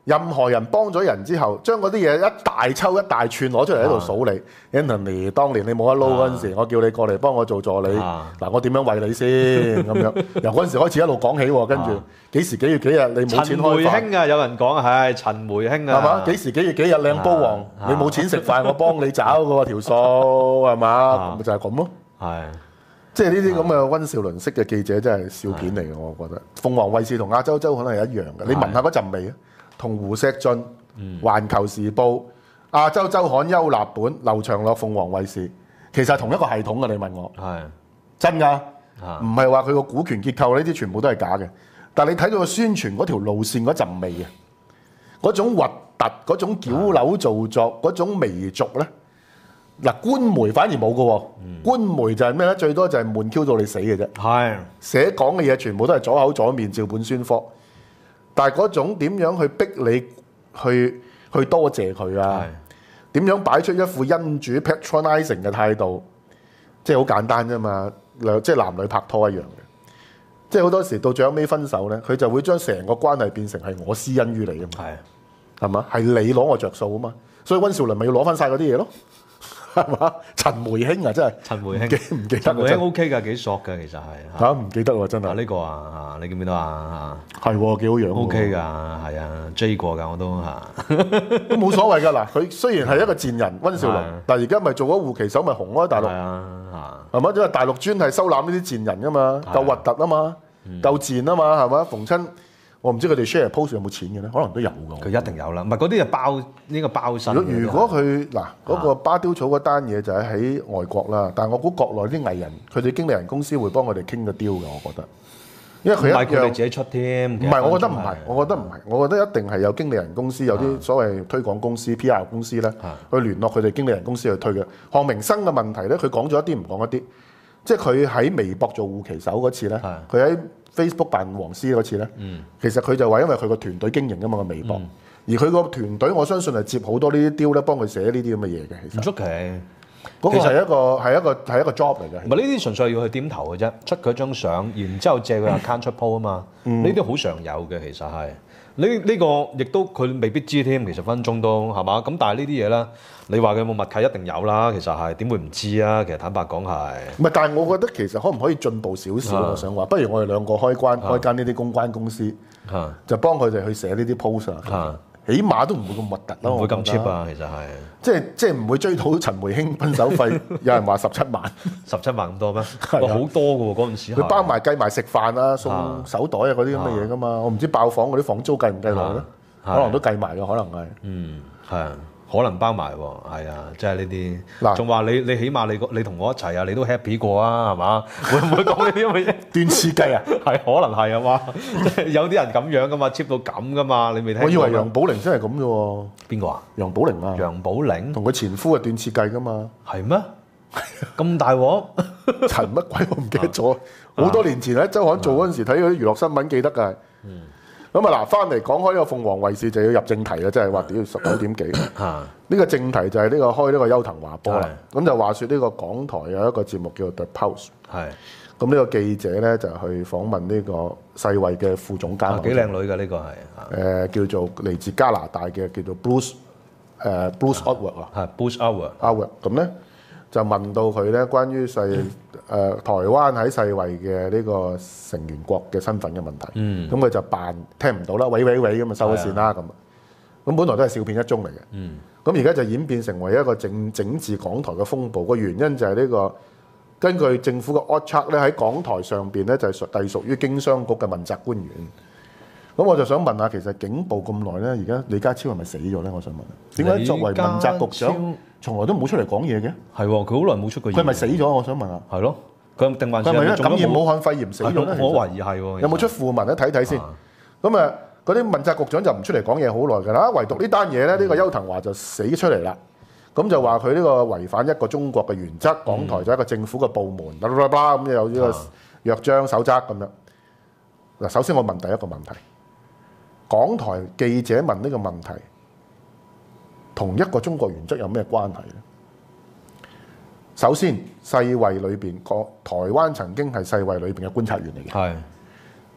任何人幫咗人之後，將嗰啲嘢一大抽一大串攞出嚟喺度數你。Anthony，當年你冇得撈嗰陣時，我叫你過嚟幫我做助理，嗱我點樣餵你先咁樣？由嗰陣時開始一路講起喎，跟住幾時幾月幾日你冇錢開飯？ 陳梅興啊，有人講係陳梅興啊， 係嘛？幾時幾月幾日靚煲王，你冇錢食飯，我幫你找嗰條數係嘛？咪就係咁咯。 係。 即係呢啲咁嘅温兆倫式嘅記者真係笑片嚟嘅，我覺得。鳳凰衛視同亞洲週刊係一樣嘅，你聞下嗰陣味啊！同胡錫進、環球時報、亞洲週刊、優立本、劉長樂、鳳凰衛視，其實係同一個系統嘅。你問我係真㗎，唔係話佢個股權結構呢啲全部都係假嘅。但係你睇到個宣傳嗰條路線嗰陣味啊，嗰種核突、嗰種矯揉造作、嗰種媚俗咧。嗱，官媒反而冇嘅喎，官媒就係咩咧？最多就係悶 Q 到你死嘅啫。係寫講嘅嘢全部都係左口左面，照本宣科。但係嗰種點樣去逼你去去多謝佢啊？點樣擺出一副恩主 patronizing 嘅態度？即係好簡單啫嘛，兩即係男女拍拖一樣嘅。即係好多時到最後尾分手咧，佢就會將成個關係變成係我施恩於你嘅嘛。係係嘛？係你攞我着數啊嘛。所以温兆倫咪要攞翻晒嗰啲嘢咯。係嘛？陳梅興啊，真係陳梅興記唔記得？ 陳梅興 O K 㗎，幾索㗎，其實係嚇唔記得喎，真係。 呢個啊，你記唔記得啊？ 係喎，幾好樣。 O K 㗎，係啊，追過㗎我都嚇， 都冇所謂㗎嗱。佢雖然係一個賤人温兆倫，但係而家咪做咗護旗手咪紅咯喺大陸。係啊，係嘛？因為大陸專係收攬呢啲賤人㗎嘛，夠核突啊嘛，夠賤啊嘛，係嘛？逢親。我唔知佢哋 share post 有冇錢嘅咧，可能都有㗎。佢一定有啦，唔係嗰啲係包呢個包身。 如果如果佢嗱嗰個巴丟草嗰單嘢就係喺外國啦，但係我估國內啲藝人佢哋經理人公司會幫佢哋傾個 deal 嘅，我覺得。因為佢一樣唔係佢哋自己出添。唔係，我覺得唔係，我覺得唔係，我覺得一定係有經理人公司，有啲所謂推廣公司、P R 公司咧，去聯絡佢哋經理人公司去推嘅。項明生嘅問題咧，佢講咗一啲唔講一啲，即係佢喺微博做護旗手嗰次咧，佢喺Facebook 扮黃絲嗰次咧，嗯、其實佢就話因為佢個團隊經營㗎嘛個微博，嗯、而佢個團隊我相信係接好多呢啲 deal 咧，幫佢寫呢啲咁嘅嘢嘅。其實唔出奇，嗰個係一個係一個係一個 job 嚟嘅。唔係呢啲純粹要去點頭嘅啫，出佢張相，然之後借佢 account 出 po 啊嘛，呢啲好常有嘅其實係。呢呢、呢個亦都佢未必知添，其實分鐘都係嘛？咁但係呢啲嘢咧，你話佢有冇默契一定有啦，其實係點會唔知啊？其實坦白講係。唔係，但係我覺得其實可唔可以進步少少？啊、我想話，不如我哋兩個開關、啊、開間呢啲公關公司，啊、就幫佢哋去寫呢啲 post 啊。起碼都唔會咁核突咯，唔會咁 cheap 啊，其實係，即係即係唔會追討陳梅興分手費，有人話十七萬，十七萬咁多咩？好多嘅喎嗰陣時，佢包埋計埋食飯啊、送手袋啊嗰啲咁嘅嘢噶嘛，我唔知爆房嗰啲房租計唔計落咧？可能都計埋嘅，可能係，嗯，係啊。可能包埋喎，係啊，即係呢啲。嗱，仲話你你起碼你你同我一齊啊，你都 happy 過啊，係嘛？會唔會講呢啲咁嘅嘢？斷翅雞啊，係可能係啊嘛，即係有啲人咁樣噶嘛 cheap 到咁噶嘛，你未聽過？我以為楊寶玲真係咁啫喎。邊個啊？楊寶玲啊。楊寶玲同佢前夫係斷翅雞噶嘛？係咩？咁大鑊？陳乜鬼我唔記得咗，好多年前喺週刊做嗰陣時睇嗰啲娛樂新聞記得㗎。嗯。咁啊嗱，翻嚟講開呢個鳳凰衛視就要入正題啦，即係話屌十九點幾。呢個正題就係呢個開呢個邱騰華波啦。咁就話說呢個港台有一個節目叫做 The Pulse。係。咁呢個記者咧就去訪問呢個世衛嘅副總監。幾靚女㗎呢個係。誒叫做嚟自加拿大嘅叫做 Bruce 誒 Bruce Outward 啊。係 Bruce Outward。Outward 咁咧就問到佢咧關於世誒台灣喺世衛嘅呢個成員國嘅身份嘅問題，咁佢、嗯、就扮聽唔到啦，喂喂喂咁啊收咗線啦咁。咁本來都係笑片一宗嚟嘅，咁而家就演變成為一個整整治港台嘅風暴。個原因就係呢、呢個根據政府嘅 org chart 咧喺港台上邊咧就係屬隸屬於經商局嘅問責官員。咁我就想問下，其實警暴咁耐咧，而家李家超係咪死咗咧？我想問，點解作為問責局長，從來都冇出嚟講嘢嘅？係喎，佢好耐冇出過嘢。佢係咪死咗？我想問下。係咯，佢定還是係咪感染武漢肺炎死咗咧？我懷疑係喎。有冇出訃聞咧？睇睇先。咁啊，嗰啲問責局長就唔出嚟講嘢好耐㗎啦。唯獨呢單嘢咧，呢個邱騰華就死出嚟啦。咁就話佢呢個違反一個中國嘅原則，港台就係一個政府嘅部門，啦啦啦咁有呢個約章守則咁樣。嗱，首先我問第一個問題。港台記者問呢個問題，同一個中國原則有咩關係咧？首先，世衛裏邊個台灣曾經係世衛裏邊嘅觀察員嚟嘅。係。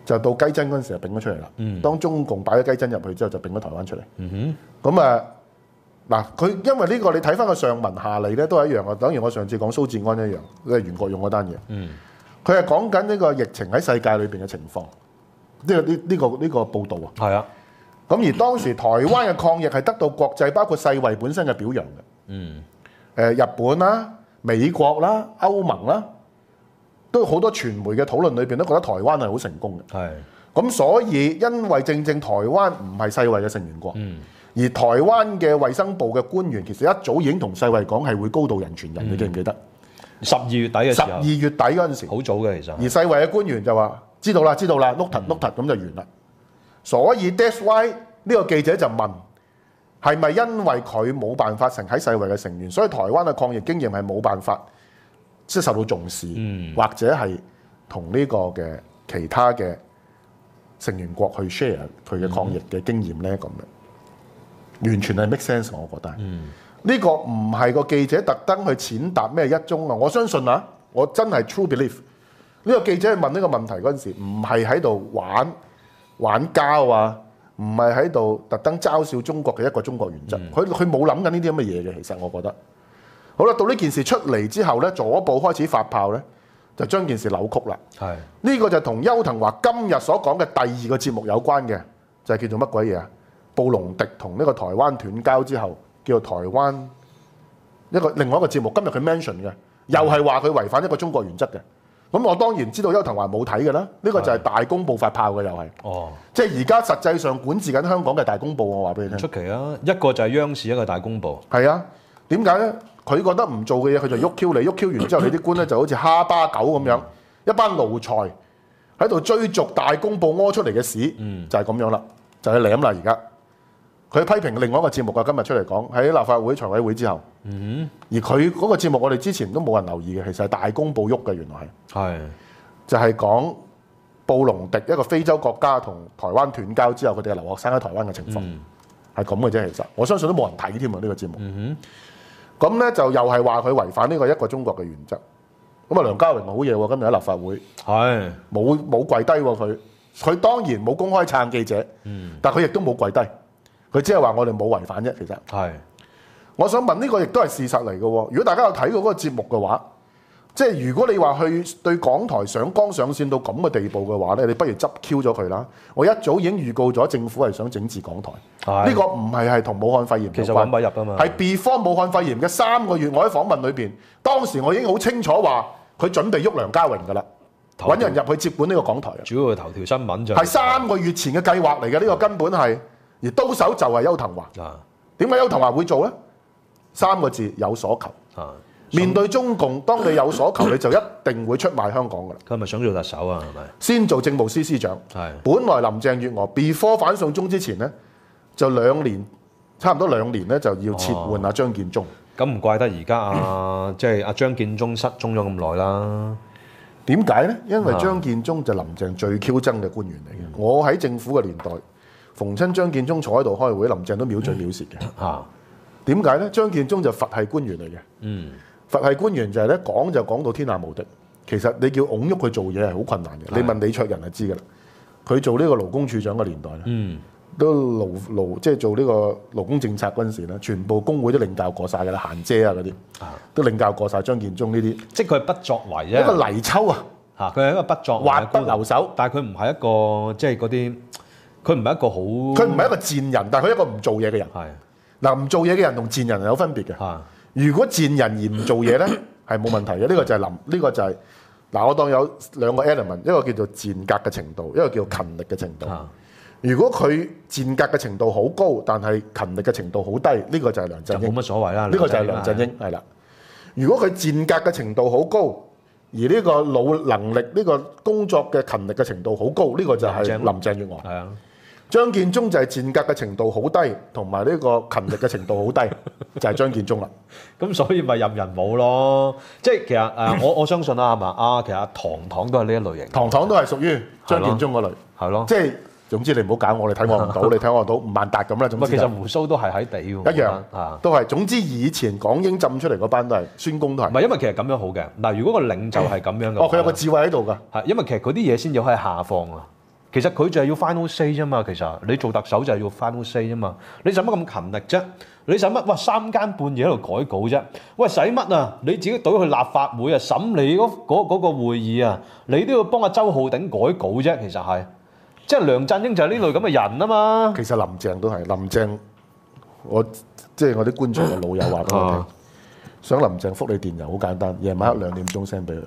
就到雞胗嗰陣時就並咗出嚟啦。 嗯當中共擺咗雞胗入去之後，就並咗台灣出嚟。 嗯咁啊嗱，佢因為呢個你睇翻個上文下理咧，都係一樣啊。等於我上次講蘇志安一樣，即係袁國勇嗰單嘢。 嗯， 佢係講緊呢個疫情喺世界裏邊嘅情況，呢個呢呢個呢個報導啊。 係啊， 咁而當時台灣嘅抗疫係得到國際包括世衛本身嘅表揚嘅。 嗯， 誒日本啦、美國啦、歐盟啦，都有好多傳媒嘅討論裏邊都覺得台灣係好成功嘅。 係， 咁所以因為正正台灣唔係世衛嘅成員國， 嗯， 而台灣嘅衛生部嘅官員其實一早已經同世衛講係會高度人傳人，你記唔記得？ 十二月底嘅十時候， 二月底嗰陣時， 好早嘅其實。 而世衛嘅官員就話知道啦，知道啦，碌突碌突咁就完啦。所以 that's why 呢個記者就問係咪因為佢冇辦法成喺世衛嘅成員，所以台灣嘅抗疫經驗係冇辦法即係受到重視， 嗯或者係同呢個嘅其他嘅成員國去 share 佢嘅抗疫嘅經驗咧？咁樣完全係 make sense，我覺得。 嗯呢個唔係個記者特登去踐踏咩一中啊！我相信啊，我真係 true believe 呢個記者去問呢個問題嗰陣時，唔係喺度玩玩膠啊，唔係喺度特登嘲笑中國嘅一個中國原則。佢佢冇諗緊呢啲咁嘅嘢嘅，其實我覺得。好啦，到呢件事出嚟之後咧，左報開始發炮咧，就將件事扭曲啦。 係， 呢個就同邱騰華今日所講嘅第二個節目有關嘅，就係、叫做乜鬼嘢啊？布隆迪同呢個台灣斷交之後。叫做台灣一個另外一個節目，今日佢 mention 嘅，又係話佢違反一個中國原則嘅。咁我當然知道邱騰華冇睇嘅啦，呢、呢個就係大公報發炮嘅又係。 哦， 即係而家實際上管治緊香港嘅大公報，我話俾你聽。 出奇啊！一個就係央視，一個大公報。 係啊，點解咧？佢覺得唔做嘅嘢，佢就喐 Q 你，喐 Q 完之後，你啲官咧就好似哈巴狗咁樣，一班奴才喺度追逐大公報屙出嚟嘅屎， 嗯就係咁樣啦，就係舐啦而家。佢批評另外一個節目啊，今日出嚟講喺立法會財委會之後， 嗯， 而佢嗰個節目我哋之前都冇人留意嘅，其實係大公報喐嘅，原來係係就係講布隆迪一個非洲國家同台灣斷交之後，佢哋嘅留學生喺台灣嘅情況係咁嘅啫。其實我相信都冇人睇添啊呢個節目。 嗯咁咧就又係話佢違反呢個一個中國嘅原則。咁啊梁家榮好嘢喎，今日喺立法會係， 冇冇跪低喎佢，佢當然冇公開撐記者， 嗯但佢亦都冇跪低。佢只係話我哋冇違反啫，其實。 係， 我想問呢個亦都係事實嚟嘅喎。如果大家有睇過嗰個節目嘅話，即係如果你話去對港台上綱上線到咁嘅地步嘅話咧，你不如執 Q 咗佢啦。我一早已經預告咗政府係想整治港台。 係呢個唔係係同武漢肺炎有關， 其實揾位入啊嘛。 係 before 武漢肺炎嘅三個月，我喺訪問裏邊，當時我已經好清楚話佢準備喐梁家榮㗎啦， 頭條揾人入去接管呢個港台啊。 主要嘅頭條新聞就係三個月前嘅計劃嚟嘅，呢、個根本係。而刀手就係邱騰華。 啊點解邱騰華會做呢？三個字有所求。 啊， 面對中共，當你有所求，你就一定會出賣香港㗎啦。 佢係咪想做特首啊？係咪？ 先做政務司司長。 係本來林鄭月娥 before 反送中之前呢，就兩年差唔多兩年咧，就要撤換阿張建宗。 咁唔怪得而家啊，即係阿張建宗失蹤咗咁耐啦。 點解呢？因為張建宗就林鄭最 Q 憎嘅官員嚟嘅。我喺政府嘅年代，逢親張建宗坐喺度開會，林鄭都藐嘴藐舌嘅。 嚇點解呢？張建宗就佛系官員嚟嘅。 嗯， 佛系官員就係咧講就講到天下無敵，其實你叫擁喐佢做嘢係好困難嘅。你問李卓人就知㗎啦。佢做呢個勞工處長嘅年代咧， 嗯， 都勞勞即係做呢個勞工政策嗰陣時咧，全部工會都領教過晒㗎啦，嫻姐啊嗰啲，都領教過晒張建宗呢啲。 即係佢係不作為啫。 一個泥鰍啊， 嚇，佢係一個不作為滑不嘅官員留手。 但係佢唔係一個即係嗰啲，佢唔係一個好， 佢唔係一個賤人，但係佢一個唔做嘢嘅人。 係嗱，唔做嘢嘅人同賤人係有分別嘅。 嚇如果賤人而唔做嘢咧，係冇問題嘅。呢、個就係林，呢、個就係、嗱，我當有兩個 element，一個叫做賤格嘅程度，一個叫勤力嘅程度。 嚇， 如果佢賤格嘅程度好高，但係勤力嘅程度好低，呢、個就係梁振英。 就冇乜所謂啦。 呢個就係梁振英，係啦。如果佢賤格嘅程度好高，而呢個腦能力、呢、個工作嘅勤力嘅程度好高，呢、個就係林鄭月娥。 係啊， 張建宗就係賤格嘅程度好低，同埋呢個勤力嘅程度好低，就係張建宗啦。 咁所以咪任人冇咯。即係其實誒、呃，我我相信啦，係嘛啊，其實阿唐唐都係呢一類型。 堂堂都係屬於張建宗嗰類， 係咯。 即係總之你唔好搞我，你睇我唔到，你睇我到吳萬達咁啦。總之其就實胡鬚都係喺地喎。 一樣啊。 都係。總之以前港英浸出嚟嗰班都係，孫公都係。 唔係，因為其實咁樣好嘅。嗱，如果個領袖係咁樣嘅， 哦，佢有個智慧喺度㗎。 係因為其實嗰啲嘢先至可以下放啊。 其實佢就係要 final say 啫嘛。其實你做特首就係要 final say 啫嘛。你使乜咁勤力啫？你使乜哇三更半夜喺度改稿啫？喂，使乜啊？你自己隊去立法會啊，審理嗰嗰嗰個會議啊，你都要幫阿周浩鼎改稿啫。其實係，即係梁振英就係呢類咁嘅人啊嘛。 其實林鄭都係林鄭，我即係我啲官場嘅老友話俾我聽，想林鄭覆你電郵好簡單，夜晚黑兩點鐘 send 俾佢。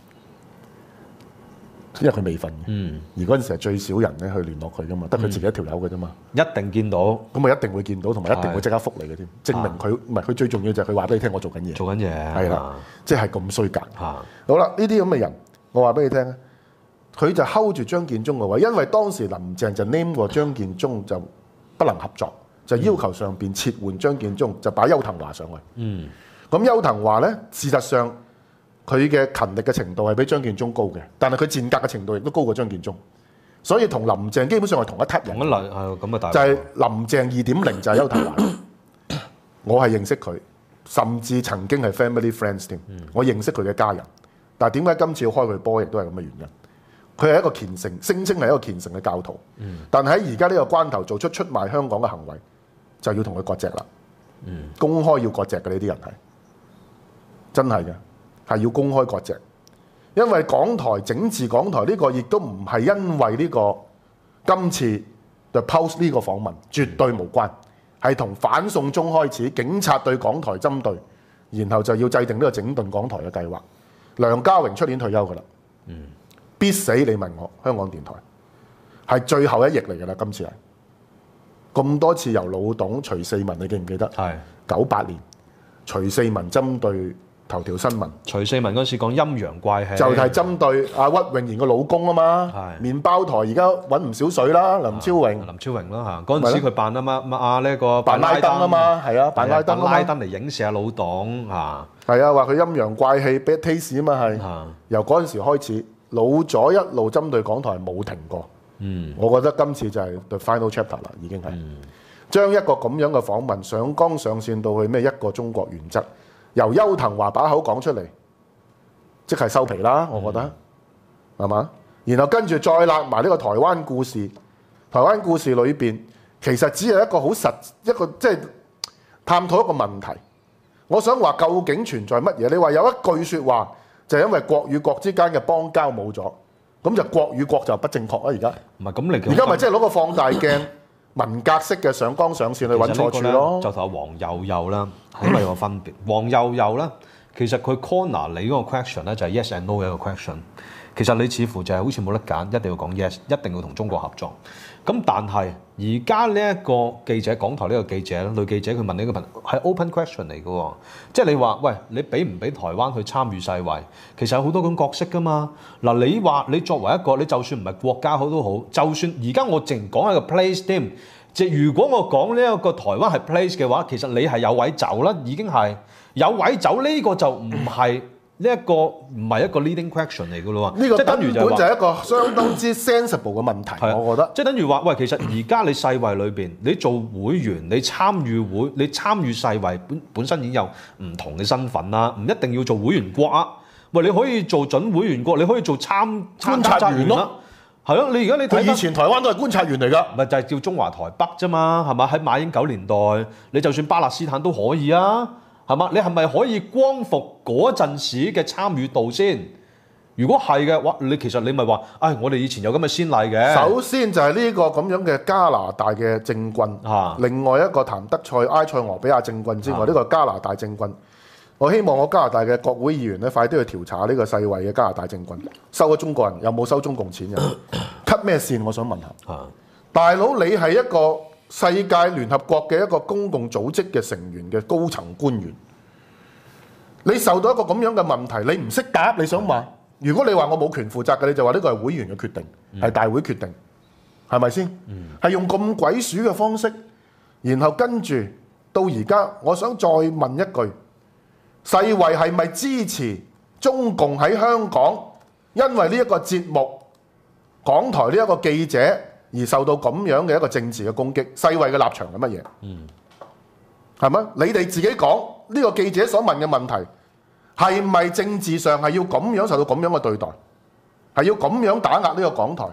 因為佢未瞓嘅，嗯、而嗰陣時係最少人咧去聯絡佢噶嘛，得佢自己一條友嘅啫嘛， 一定見到， 咁咪一定會見到，同埋一定會即刻覆你嘅添，證明佢唔係佢最重要就係佢話俾你聽，我做緊嘢， 做緊嘢， 係啦，即係咁衰格。 啊、 好啦，呢啲咁嘅人，我話俾你聽咧，佢就 hold 住張建宗嘅位，因為當時林鄭就 name 過張建宗就不能合作，就要求上邊撤換張建宗，就擺邱騰華上去。嗯，咁邱騰華咧，事實上，佢嘅勤力嘅程度係比張建宗高嘅，但係佢賤格嘅程度亦都高過張建宗，所以同林鄭基本上係同一級人。 同一類係咁啊，大就係林鄭二點零就係邱騰華。我係認識佢，甚至曾經係 family friends 添。我認識佢嘅家人，但係點解今次要開佢波，亦都係咁嘅原因。佢係一個虔誠，聲稱係一個虔誠嘅教徒，但係喺而家呢個關頭做出出賣香港嘅行為，就要同佢割席啦。公開要割席嘅呢啲人係真係嘅。係要公開割席，因為港台整治港台呢個亦都唔係因為呢個今次 The Post 呢個訪問，絕對無關，係同反送中開始，警察對港台針對，然後就要制定呢個整頓港台嘅計劃。梁家榮出年退休㗎啦，嗯，必死你問我，香港電台係最後一役嚟㗎啦，今次係咁多次由老董徐四民，你記唔記得？係九八年徐四民針對頭條新聞， 徐四民嗰陣時講陰陽怪氣， 就係針對阿屈穎妍個老公啊嘛。係麵包台而家揾唔少水啦，林超榮，林超榮啦嚇。嗰陣時佢扮啊嘛，乜啊呢個扮拉登啊嘛，係啊，扮拉登拉登嚟影射阿老董嚇。 係啊，話佢陰陽怪氣 bad taste 啊嘛係。由嗰陣時開始，老左一路針對港台冇停過。嗯，我覺得今次就係 the final chapter 啦，已經係將一個咁樣嘅訪問上綱上線到去咩一個中國原則。由邱騰華把口講出嚟，即係收皮啦，我覺得，係嘛、嗯？然後跟住再揦埋呢個台灣故事，台灣故事裏邊其實只係一個好實一個即係探討一個問題。我想話究竟存在乜嘢？你話有一句説話就係因為國與國之間嘅邦交冇咗，咁就國與國就不正確啦。而家唔係咁你而家咪即係攞個放大鏡。文革式嘅上綱上線去揾錯處咯， 就同阿黃幼幼啦，係咪有個分別？黃幼幼咧，其實佢 corner 你嗰個 question 咧就係 yes and no 嘅一個 question。其實你似乎就係好似冇得揀，一定要講 yes，一定要同中國合作。咁但係而家呢一個記者，港台呢個記者咧，女記者佢問呢個問題係 open question 嚟嘅喎，即係你話喂，你俾唔俾台灣去參與世衛？其實有好多種角色㗎嘛。嗱，你話你作為一個，你就算唔係國家好都好，就算而家我淨講一個 place 添，即係如果我講呢一個台灣係 place 嘅話，其實你係有位走啦，已經係有位走呢個就唔係。呢一個唔係一個 leading question 嚟嘅咯喎， 呢個根本就係一個相當之 sensible 嘅問題，我覺得。 即係等於話，喂，其實而家你世衛裏邊，你做會員，你參與會，你參與世衛本本身已經有唔同嘅身份啦，唔一定要做會員國啊。喂，你可以做準會員國，你可以做參觀察員咯。 係咯，你而家你睇以前台灣都係觀察員嚟㗎， 咪就係叫中華台北啫嘛，係嘛？喺馬英九年代，你就算巴勒斯坦都可以啊。係嘛？你係咪可以光復嗰陣時嘅參與度先？如果係嘅話，你其實你咪話，唉，我哋以前有咁嘅先例嘅。 首先就係呢個咁樣嘅加拿大嘅政棍，啊、另外一個譚德塞、埃塞俄比亞政棍之外，呢、啊、個加拿大政棍。我希望我加拿大嘅國會議員咧，快啲去調查呢個世衛嘅加拿大政棍，收咗中國人有冇收中共錢嘅？cut 咩線？我想問下，啊、大佬你係一個世界聯合國嘅一個公共組織嘅成員嘅高層官員，你受到一個咁樣嘅問題，你唔識答，你想話？如果你話我冇權負責嘅，你就話呢個係會員嘅決定，係、嗯、大會決定，係咪先？係、嗯、用咁鬼鼠嘅方式，然後跟住到而家，我想再問一句：世衛係咪支持中共喺香港因為呢一個節目，港台呢一個記者而受到咁樣嘅一個政治嘅攻擊？世衛嘅立場係乜嘢？嗯，係咪？你哋自己講呢個記者所問嘅問題係咪政治上係要咁樣受到咁樣嘅對待？係要咁樣打壓呢個港台？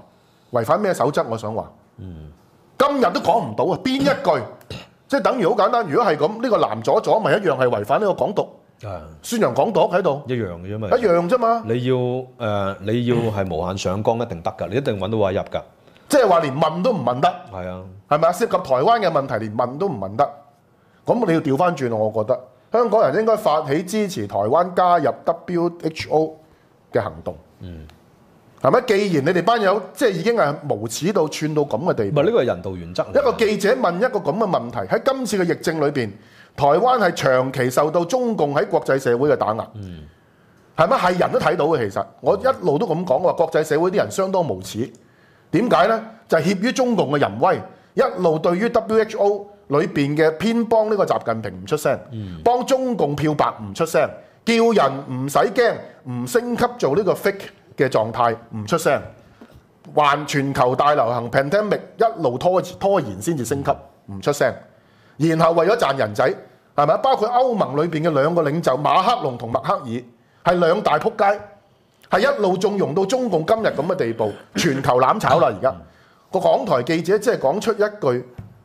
違反咩守則？我想話，嗯，今日都講唔到啊，邊一句？即係等於好簡單，如果係咁，呢個藍左左咪一樣係違反呢個港獨，宣揚港獨喺度， 一樣嘅啫嘛， 一樣啫嘛。 你要誒、呃，你要係無限上綱一定得㗎，你一定揾到位入㗎。 即係話連問都唔問得， 係啊， 係咪啊？涉及台灣嘅問題，連問都唔問得。咁你要調翻轉，我覺得香港人應該發起支持台灣加入 W H O 嘅行動。嗯，係咪？既然你哋班友即係已經係無恥到串到咁嘅地步， 唔係呢個係人道原則嚟。 一個記者問一個咁嘅問題，喺今次嘅疫症裏邊，台灣係長期受到中共喺國際社會嘅打壓。嗯，係咪？係人都睇到嘅。其實我一路都咁講話，國際社會啲人相當無恥。點解呢？就係、是、怯於中共嘅淫威，一路對於 W H O 裏邊嘅偏幫呢個習近平唔出聲，嗯、幫中共漂白唔出聲，叫人唔使驚，唔升級做呢個 fake 嘅狀態，唔出聲，還全球大流行 pandemic 一路拖拖延先至升級，唔出聲，然後為咗賺人仔，係咪？包括歐盟裏邊嘅兩個領袖馬克龍同默克爾，係兩大撲街。係一路縱容到中共今日咁嘅地步，全球攬炒啦！而家個港台記者即係講出一句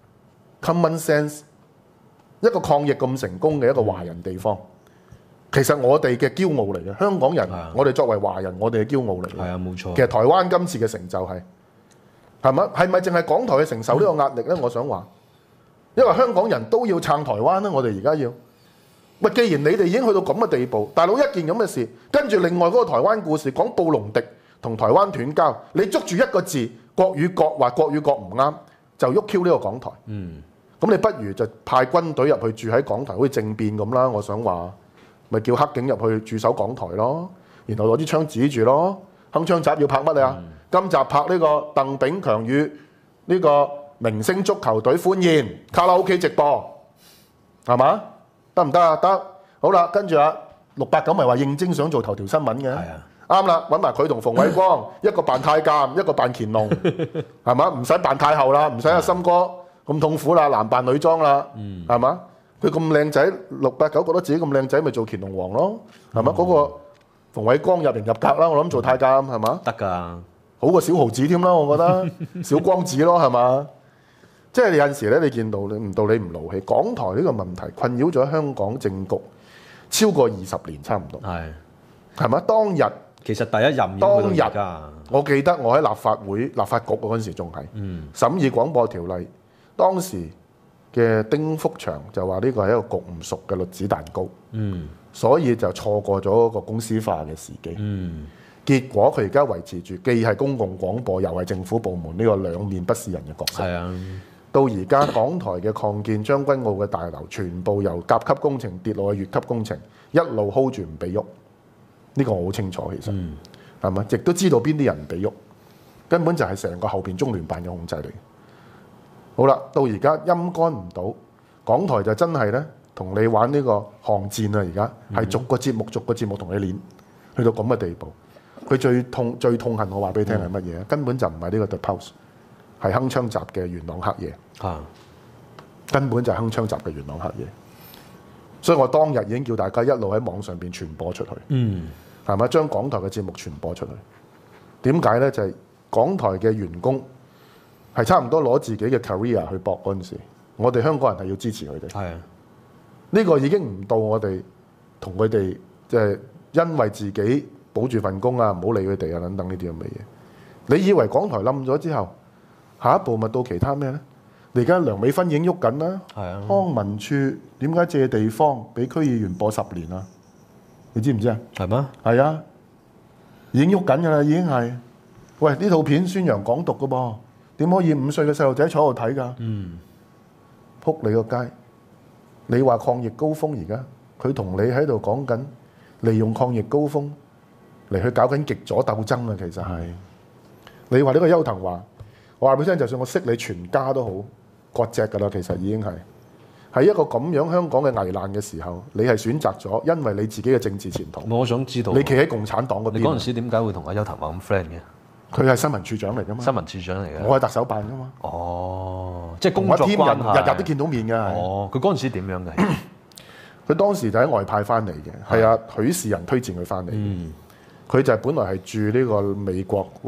common sense， 一個抗疫咁成功嘅一個華人地方，其實我哋嘅驕傲嚟嘅，香港人， 的我哋作為華人，我哋嘅驕傲嚟嘅。 係啊，冇錯。 其實台灣今次嘅成就係係咪係咪淨係港台去承受呢個壓力呢？我想話，因為香港人都要撐台灣啦，我哋而家要。喂，既然你哋已經去到咁嘅地步，大佬一件咁嘅事，跟住另外嗰個台灣故事講布隆迪同台灣斷交，你捉住一個字國與國話國與國唔啱，就喐 Q 呢個港台。嗯，咁你不如就派軍隊入去駐喺港台，好似政變咁啦。我想話，咪叫黑警入去駐守港台咯，然後攞支槍指住咯。鏗鏘集要拍乜啊？嗯、今集拍呢個鄧炳強與呢個明星足球隊歡宴卡拉 OK 直播，係嘛？得唔得啊？得，好啦，跟住啊，六八九咪話應徵想做頭條新聞嘅，啱啦，揾埋佢同馮偉光，一個扮太監，一個扮乾隆，係嘛？唔使扮太后啦，唔使阿森哥咁痛苦啦，男扮女裝啦，係嘛？佢咁靚仔，六八九覺得自己咁靚仔，咪做乾隆王咯，係嘛？嗰、嗯、個馮偉光入型入格啦，我諗做太監係嘛？ 得㗎， 好過小豪子添啦，我覺得小光子咯，係嘛？即係有陣時咧，你見到你唔到你唔勞氣，港台呢個問題困擾咗香港政局超過二十年，差唔多。係係咪？當日其實第一任當日，我記得我喺立法會立法局嗰陣時仲係、嗯、審議廣播條例，當時嘅丁福祥就話呢個係一個焗唔熟嘅栗子蛋糕，嗯、所以就錯過咗個公司化嘅時機。嗯、結果佢而家維持住既係公共廣播又係政府部門呢個兩面不是人嘅角色。係啊。到而家港台嘅擴建將軍澳嘅大樓，全部由甲級工程跌落去乙級工程，一路 hold 住唔俾喐。呢個我好清楚，其實係咪？亦都知道邊啲人唔俾喐，根本就係成個後邊中聯辦嘅控制嚟。好啦，到而家陰乾唔到，港台就真係呢，同你玩呢個巷戰啊！而家係逐個節目逐個節目同你練，去到咁嘅地步。佢最痛最痛恨我話俾你聽係乜嘢？嗯、根本就唔係呢個 The Pulse， 係鏗鏘集嘅元朗黑夜。啊！根本就係鏗鏘集嘅元朗黑夜，所以我當日已經叫大家一路喺網上邊傳播出去，嗯，係咪？將港台嘅節目傳播出去。點解呢？就係、是、港台嘅員工係差唔多攞自己嘅 career 去搏嗰陣時，我哋香港人係要支持佢哋。係啊，呢個已經唔到我哋同佢哋即係因為自己保住份工啊，唔好理佢哋啊等等呢啲咁嘅嘢。你以為港台冧咗之後，下一步咪到其他咩呢？你而家梁美芬已經喐緊啦，啊、康文署點解借地方俾區議員播十年啊？你知唔知啊？係咩嗎？係啊，已經喐緊㗎啦，已經係。喂，呢套片宣揚港獨㗎噃，點可以五歲嘅細路仔坐喺度睇㗎？嗯，撲你個街！你話抗疫高峰而家，佢同你喺度講緊利用抗疫高峰嚟去搞緊極左鬥爭啊！其實係、嗯、你話呢個邱騰華，我話俾你聽，就算我識你全家都好。割席㗎啦，其實已經係喺一個咁樣香港嘅危難嘅時候，你係選擇咗，因為你自己嘅政治前途。 我想知道你企喺共產黨嗰邊。 你嗰陣時點解會同阿邱騰華咁 friend 嘅？ 佢係新聞處長嚟㗎嘛。 新聞處長嚟嘅。 我係特首辦㗎嘛。 哦，即係工作關係。 日日都見到面㗎。 哦，佢嗰陣時點樣嘅？ 佢當時就喺外派翻嚟嘅，係啊許仕仁推薦佢翻嚟。嗯。佢就係本來係住呢個美國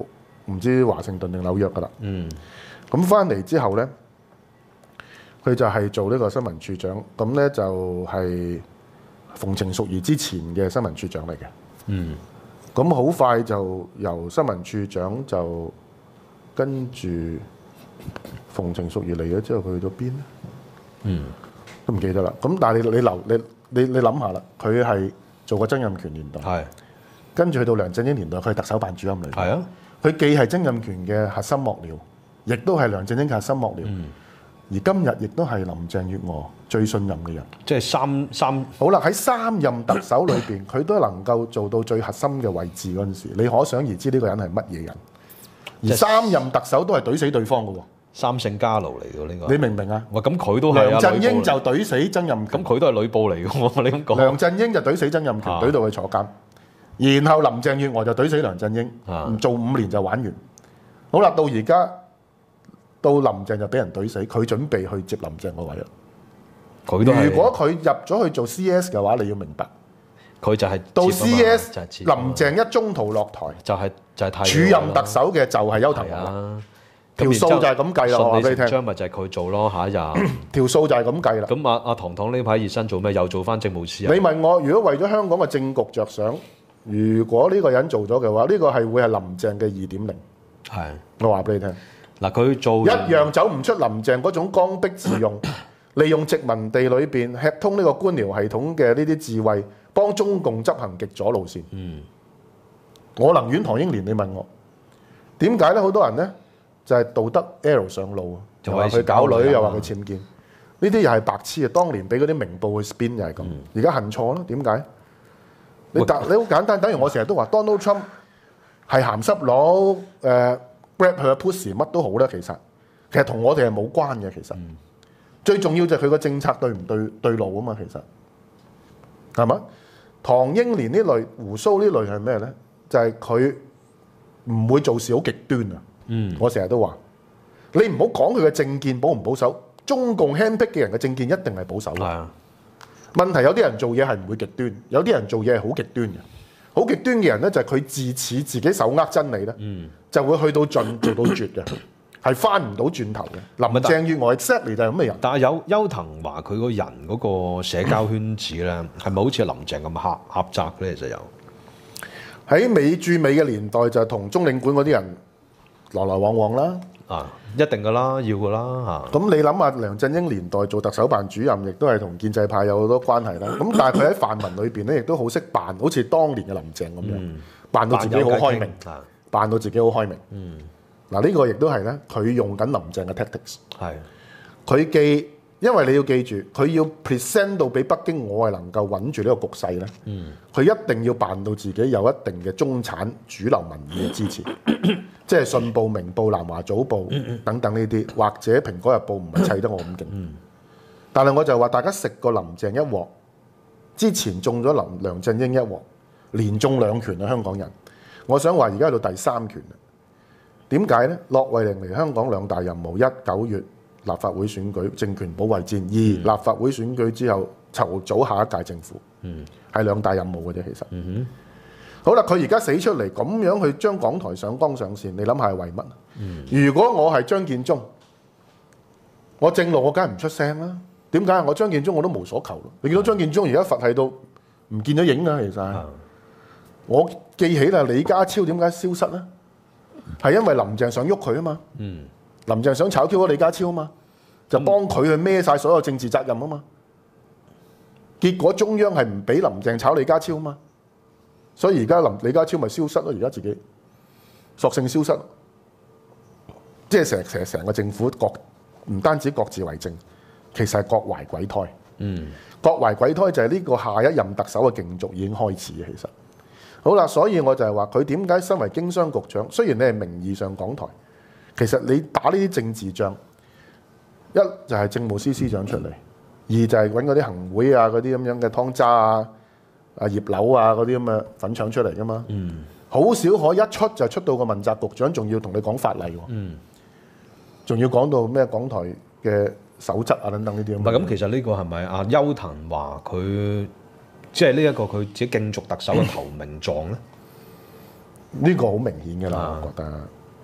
唔知華盛頓定紐約噶啦。 嗯， 咁翻嚟之後咧，佢就係做呢個新聞處長，咁咧就係馮程淑儀之前嘅新聞處長嚟嘅。 嗯， 咁好快就由新聞處長就跟住馮程淑儀嚟咗之後，佢去咗邊咧？ 嗯， 都唔記得啦。咁但係你你留你你你諗下啦，佢係做過曾蔭權年代， 係跟住去到梁振英年代，佢係特首辦主任嚟嘅。 係啊， 佢既係曾蔭權嘅核心幕僚，亦都係梁振英嘅核心幕僚。 嗯而今日亦都係林鄭月娥最信任嘅人。 即係三三好啦，喺三任特首裏邊，佢都能夠做到最核心嘅位置嗰陣時，你可想而知呢個人係乜嘢人。而三任特首都係懟死對方嘅喎， 三姓家奴嚟嘅呢個。 你明唔明啊？ 哇，咁佢都係啊梁振英呂布就懟死曾蔭權， 咁佢都係呂布嚟嘅喎，你咁講。 梁振英就懟死曾蔭權， 啊懟到佢坐監。然後林鄭月娥就懟死梁振英， 啊唔做五年就玩完。好啦，到而家到林鄭就俾人懟死，佢準備去接林鄭個位啦。 佢都係如果佢入咗去做 C S 嘅話，你要明白， 佢就係到接啊嘛 C S 就係接林鄭一中途落台， 就係就係太署任特首嘅就係邱騰係華啦。 啊， 條數就係咁計啦，我話俾你聽。 將咪就係佢做咯，下一任。 條數就係咁計啦。 咁啊阿唐唐呢排熱身做咩？又做翻政務司啊？ 你問我，如果為咗香港嘅政局着想，如果呢個人做咗嘅話，呢個係會係林鄭嘅二點零。 係我話俾你聽。 嗱，佢做一樣走唔出林鄭嗰種剛愎自用，利用殖民地裏邊吃通呢個官僚系統嘅呢啲智慧，幫中共執行極左路線。 嗯， 我寧願唐英年，你問我點解咧？好多人咧就係、是、道德 L 上路，又話佢搞女，又話佢僭建，呢啲又係白痴啊！當年俾嗰啲明報去 spin 又係咁，而家恨錯啦。點解？你答你好簡單，等於我成日都話 Donald Trump 係鹹濕佬，誒、呃。grab 佢嘅 pussy 乜都好啦，其實其實同我哋係冇關嘅，其實、嗯、最重要就係佢個政策對唔對對路啊嘛，其實係嘛？唐英年呢類胡鬚呢類係咩咧？就係佢唔會做事好極端啊！嗯，我成日都話你唔好講佢嘅政見保唔保守，中共 handpick 嘅人嘅政見一定係保守嘅。係啊，問題有啲人做嘢係唔會極端，有啲人做嘢係好極端嘅。好極端嘅人咧，就係佢自恃自己手握真理咧，嗯、就會去到盡做到絕嘅，係翻唔到轉頭嘅。林鄭月娥 exactly 就係咁嘅人。 但係有邱騰華佢個人嗰個社交圈子咧，係咪好似林鄭咁狹狹窄咧？其實有喺美駐美嘅年代，就同中領館嗰啲人來來往往啦。 啊，一定噶啦，要噶啦嚇。 咁你諗下，梁振英年代做特首辦主任，亦都係同建制派有好多關係啦。咁但係佢喺泛民裏邊咧，亦都好識扮，好似當年嘅林鄭咁樣，嗯、扮到自己好開明，扮到自己好開明。嗯，嗱呢個亦都係咧，佢用緊林鄭嘅 tactics。係，佢既因為你要記住，佢要 present 到俾北京，我係能夠穩住呢個局勢咧。嗯，佢一定要扮到自己有一定嘅中產主流民意嘅支持。即係信報、明報、南華早報等等呢啲，或者蘋果日報唔係砌得我咁勁。但係我就話大家食過林鄭一鑊，之前中咗林梁振英一鑊，連中兩拳啊！香港人，我想話而家到第三拳啦。點解呢？駱惠寧嚟香港兩大任務：一九月立法會選舉政權保衞戰；二立法會選舉之後籌組下一屆政府。嗯，係兩大任務嘅啫，其實。嗯哼。好啦，佢而家死出嚟咁樣去將港台上綱上線，你諗下係為乜？嗯、如果我係張建宗，我正路我梗係唔出聲啦。點解？我張建宗我都無所求咯。你見到張建宗而家佛系到唔見咗影啦，其實。嗯、我記起啦，李家超點解消失咧？係因為林鄭想喐佢啊嘛。嗯、林鄭想炒 Q 咗李家超啊嘛，就幫佢去孭晒所有政治責任啊嘛。結果中央係唔俾林鄭炒李家超啊嘛。所以而家林李家超咪消失咯，而家自己索性消失，即係成成成個政府各唔單止各自為政，其實係各懷鬼胎。嗯，各懷鬼胎就係呢個下一任特首嘅競逐已經開始嘅。其實好啦，所以我就係話佢點解身為經商局長，雖然你係名義上港台，其實你打呢啲政治仗，一就係政務司司長出嚟，嗯、二就係揾嗰啲行會啊嗰啲咁樣嘅湯渣啊。啊葉劉啊嗰啲咁嘅粉腸出嚟噶嘛，好、嗯、少可一出就出到個問責局長，仲要同你講法例喎，仲、嗯、要講到咩港台嘅守則啊等等呢啲咁。唔係咁， 其實呢個係咪阿邱騰華佢即係呢一個佢自己競逐特首嘅投名狀咧？ 呢個好明顯㗎啦，我覺得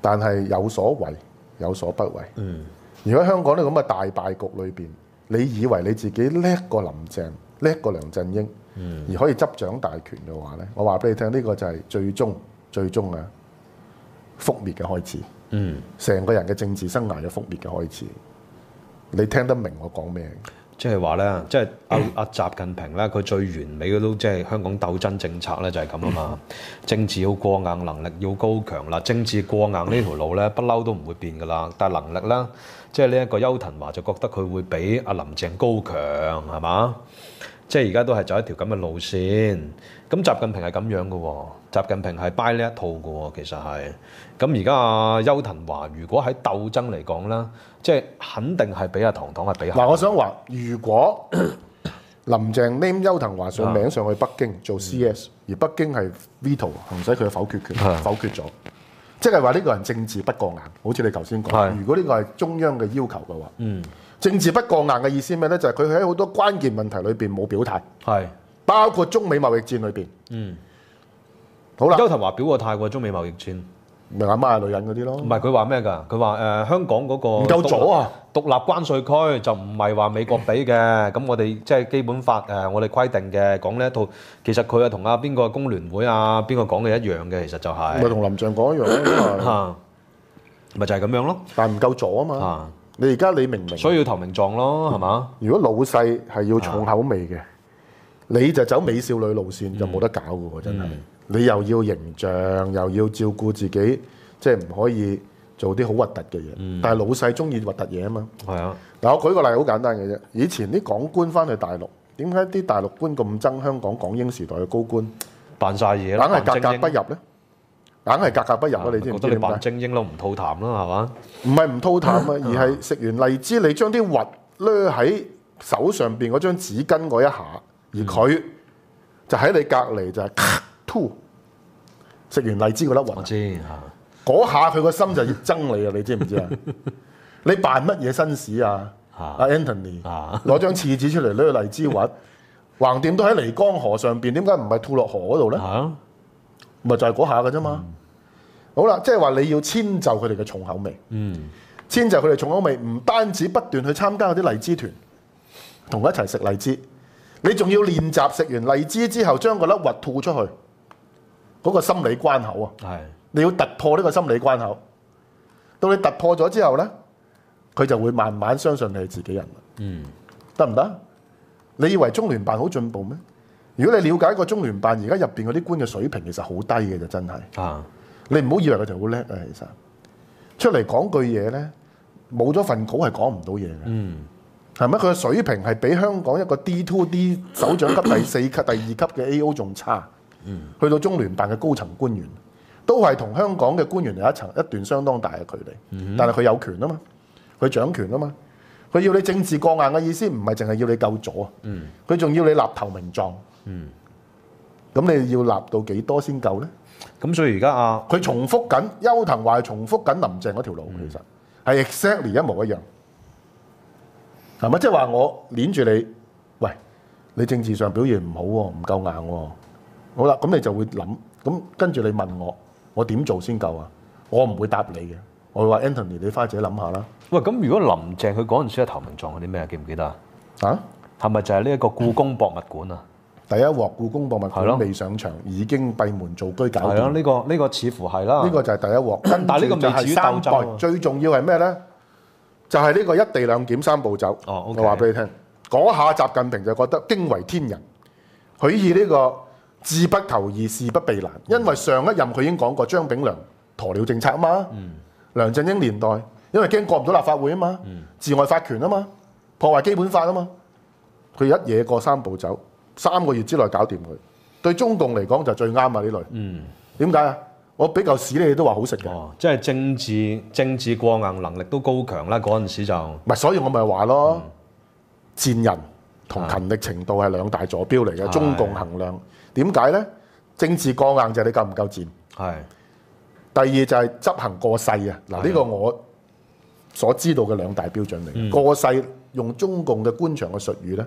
但係有所為有所不為。 嗯， 如果香港呢咁嘅大敗局裏邊，你以為你自己叻過林鄭、叻過梁振英，嗯、而可以執掌大權嘅話咧，我話俾你聽，呢、呢個就係最終最終啊覆滅嘅開始。 嗯， 成個人嘅政治生涯嘅覆滅嘅開始。你聽得明我講咩？ 即係話咧，即係阿阿習近平咧，佢最完美嘅都即係香港鬥爭政策咧，就係咁啊嘛。政治要過硬，能力要高強啦。政治過硬呢條路咧，不嬲都唔會變噶啦。但係能力咧，即係呢一個邱騰華就覺得佢會比阿林鄭高強，係嘛？即係而家都係走一條咁嘅路線。咁習近平係咁樣嘅喎，習近平係 buy 呢一套嘅喎，其實係。咁而家阿邱騰華如果喺鬥爭嚟講咧，即係肯定係比阿唐唐係比下。 嗱，我想話，如果林鄭 name 邱騰華上名上去北京做 C S，、嗯、而北京係 veto 行使佢嘅否決權， 的否決咗，即係話呢個人政治不過硬，好似你頭先講。 的如果呢個係中央嘅要求嘅話， 嗯， 政治不過硬嘅意思咩咧？就係佢喺好多關鍵問題裏邊冇表態， 係包括中美貿易戰裏邊。 嗯， 好啦， 邱騰華表過態喎，中美貿易戰。 咪阿媽係女人嗰啲咯， 唔係佢話咩㗎？佢話誒香港嗰個唔夠左啊！ 獨立關稅區就唔係話美國俾嘅，咁我哋即係基本法誒，我哋規定嘅講呢一套，其實佢係同阿邊個工聯會啊邊個講嘅一樣嘅，其實就係咪同林鄭講一樣咯， 嚇，咪就係咁樣咯。 但係唔夠左啊嘛！ 啊， 你而家你明唔明？ 所以要投名狀咯，係嘛？ 如果老細係要重口味嘅，你就走美少女路線就冇得搞嘅喎，真係。你又要形象，又要照顧自己，即係唔可以做啲好核突嘅嘢。嗯、但係老細中意核突嘢啊嘛。係啊。嗱，我舉個例好簡單嘅啫。以前啲港官翻去大陸，點解啲大陸官咁憎香港港英時代嘅高官？ 扮晒嘢， 硬係格格不入咧。硬係格格不入啊！你知唔知點解？ 覺得你扮精英咯，唔吐痰啦，係嘛？ 唔係唔吐痰啊，而係食完荔枝，你將啲核擸喺手上邊嗰張紙巾嗰一下，而佢就喺你隔離就係、是。食完荔枝嗰粒核， 我知嗰下佢個心就要憎你啊！你知唔知啊？你扮乜嘢紳士啊？阿 Anthony 攞張廁紙出嚟攞個荔枝核，橫掂都喺漓江河上邊，點解唔係吐落河嗰度咧？咪就係嗰下嘅啫嘛。好啦，即係話你要遷就佢哋嘅重口味。嗯，遷就佢哋重口味，唔單止不斷去參加嗰啲荔枝團，同佢一齊食荔枝，你仲要練習食完荔枝之後將嗰粒核吐出去。嗰個心理關口啊，係你要突破呢個心理關口。到你突破咗之後咧，佢就會慢慢相信你係自己人。嗯，得唔得？你以為中聯辦好進步咩？如果你了解個中聯辦而家入邊嗰啲官嘅水平，其實好低嘅就真係。啊，你唔好以為佢哋好叻啊，其實出嚟講句嘢咧，冇咗份稿係講唔到嘢嘅。嗯，係咪？佢嘅水平係比香港一個 D two D 首長級第四級、第二級嘅 A O 仲差。嗯，去到中聯辦嘅高層官員，都係同香港嘅官員有一層一段相當大嘅距離。嗯、但係佢有權啊嘛，佢掌權啊嘛，佢要你政治過硬嘅意思，唔係淨係要你夠左啊。嗯，佢仲要你立投名狀。嗯，咁你要立到幾多先夠咧？ 咁所以而家啊， 佢重複緊邱騰華係重複緊林鄭嗰條路，嗯、其實係 exactly 一模一樣。係咪？即係話我攆住你，喂，你政治上表現唔好喎，唔夠硬喎。好啦，咁你就會諗，咁跟住你問我，我點做先夠啊？我唔會答你嘅，我會話 Anthony，你翻去自己諗下啦。 喂，咁如果林鄭佢嗰陣時係投名狀嗰啲咩，記唔記得啊？ 啊， 係咪就係呢一個故宮博物館啊？ 第一鑊故宮博物館未上場，已經閉門造車搞掂。 係咯，呢個呢個似乎係啦。 呢個就係第一鑊， 但係呢個未至於鬥爭。 最重要係咩咧？就係呢個一地兩檢三步走。 哦，OK。 我話俾你聽，嗰下習近平就覺得驚為天人，佢以呢個志不求易，事不避難，因為上一任佢已經講過張炳良鴕鳥政策啊嘛，嗯、梁振英年代因為驚過唔到立法會啊嘛，嗯、治外法權啊嘛，破壞基本法啊嘛，佢一嘢過三步走，三個月之內搞掂佢，對中共嚟講就最啱啊呢類。點解啊？我俾嚿屎你都話好食嘅。 哦，即係政治政治過硬能力都高強啦，嗰陣時就唔係，所以我咪話咯，嗯、賤人同勤力程度係兩大座標嚟嘅，中共衡量。點解咧？政治過硬就係你夠唔夠賤。係。第二就係執行過細啊！嗱，呢個我所知道嘅兩大標準嚟。嗯、過細用中共嘅官場嘅術語咧，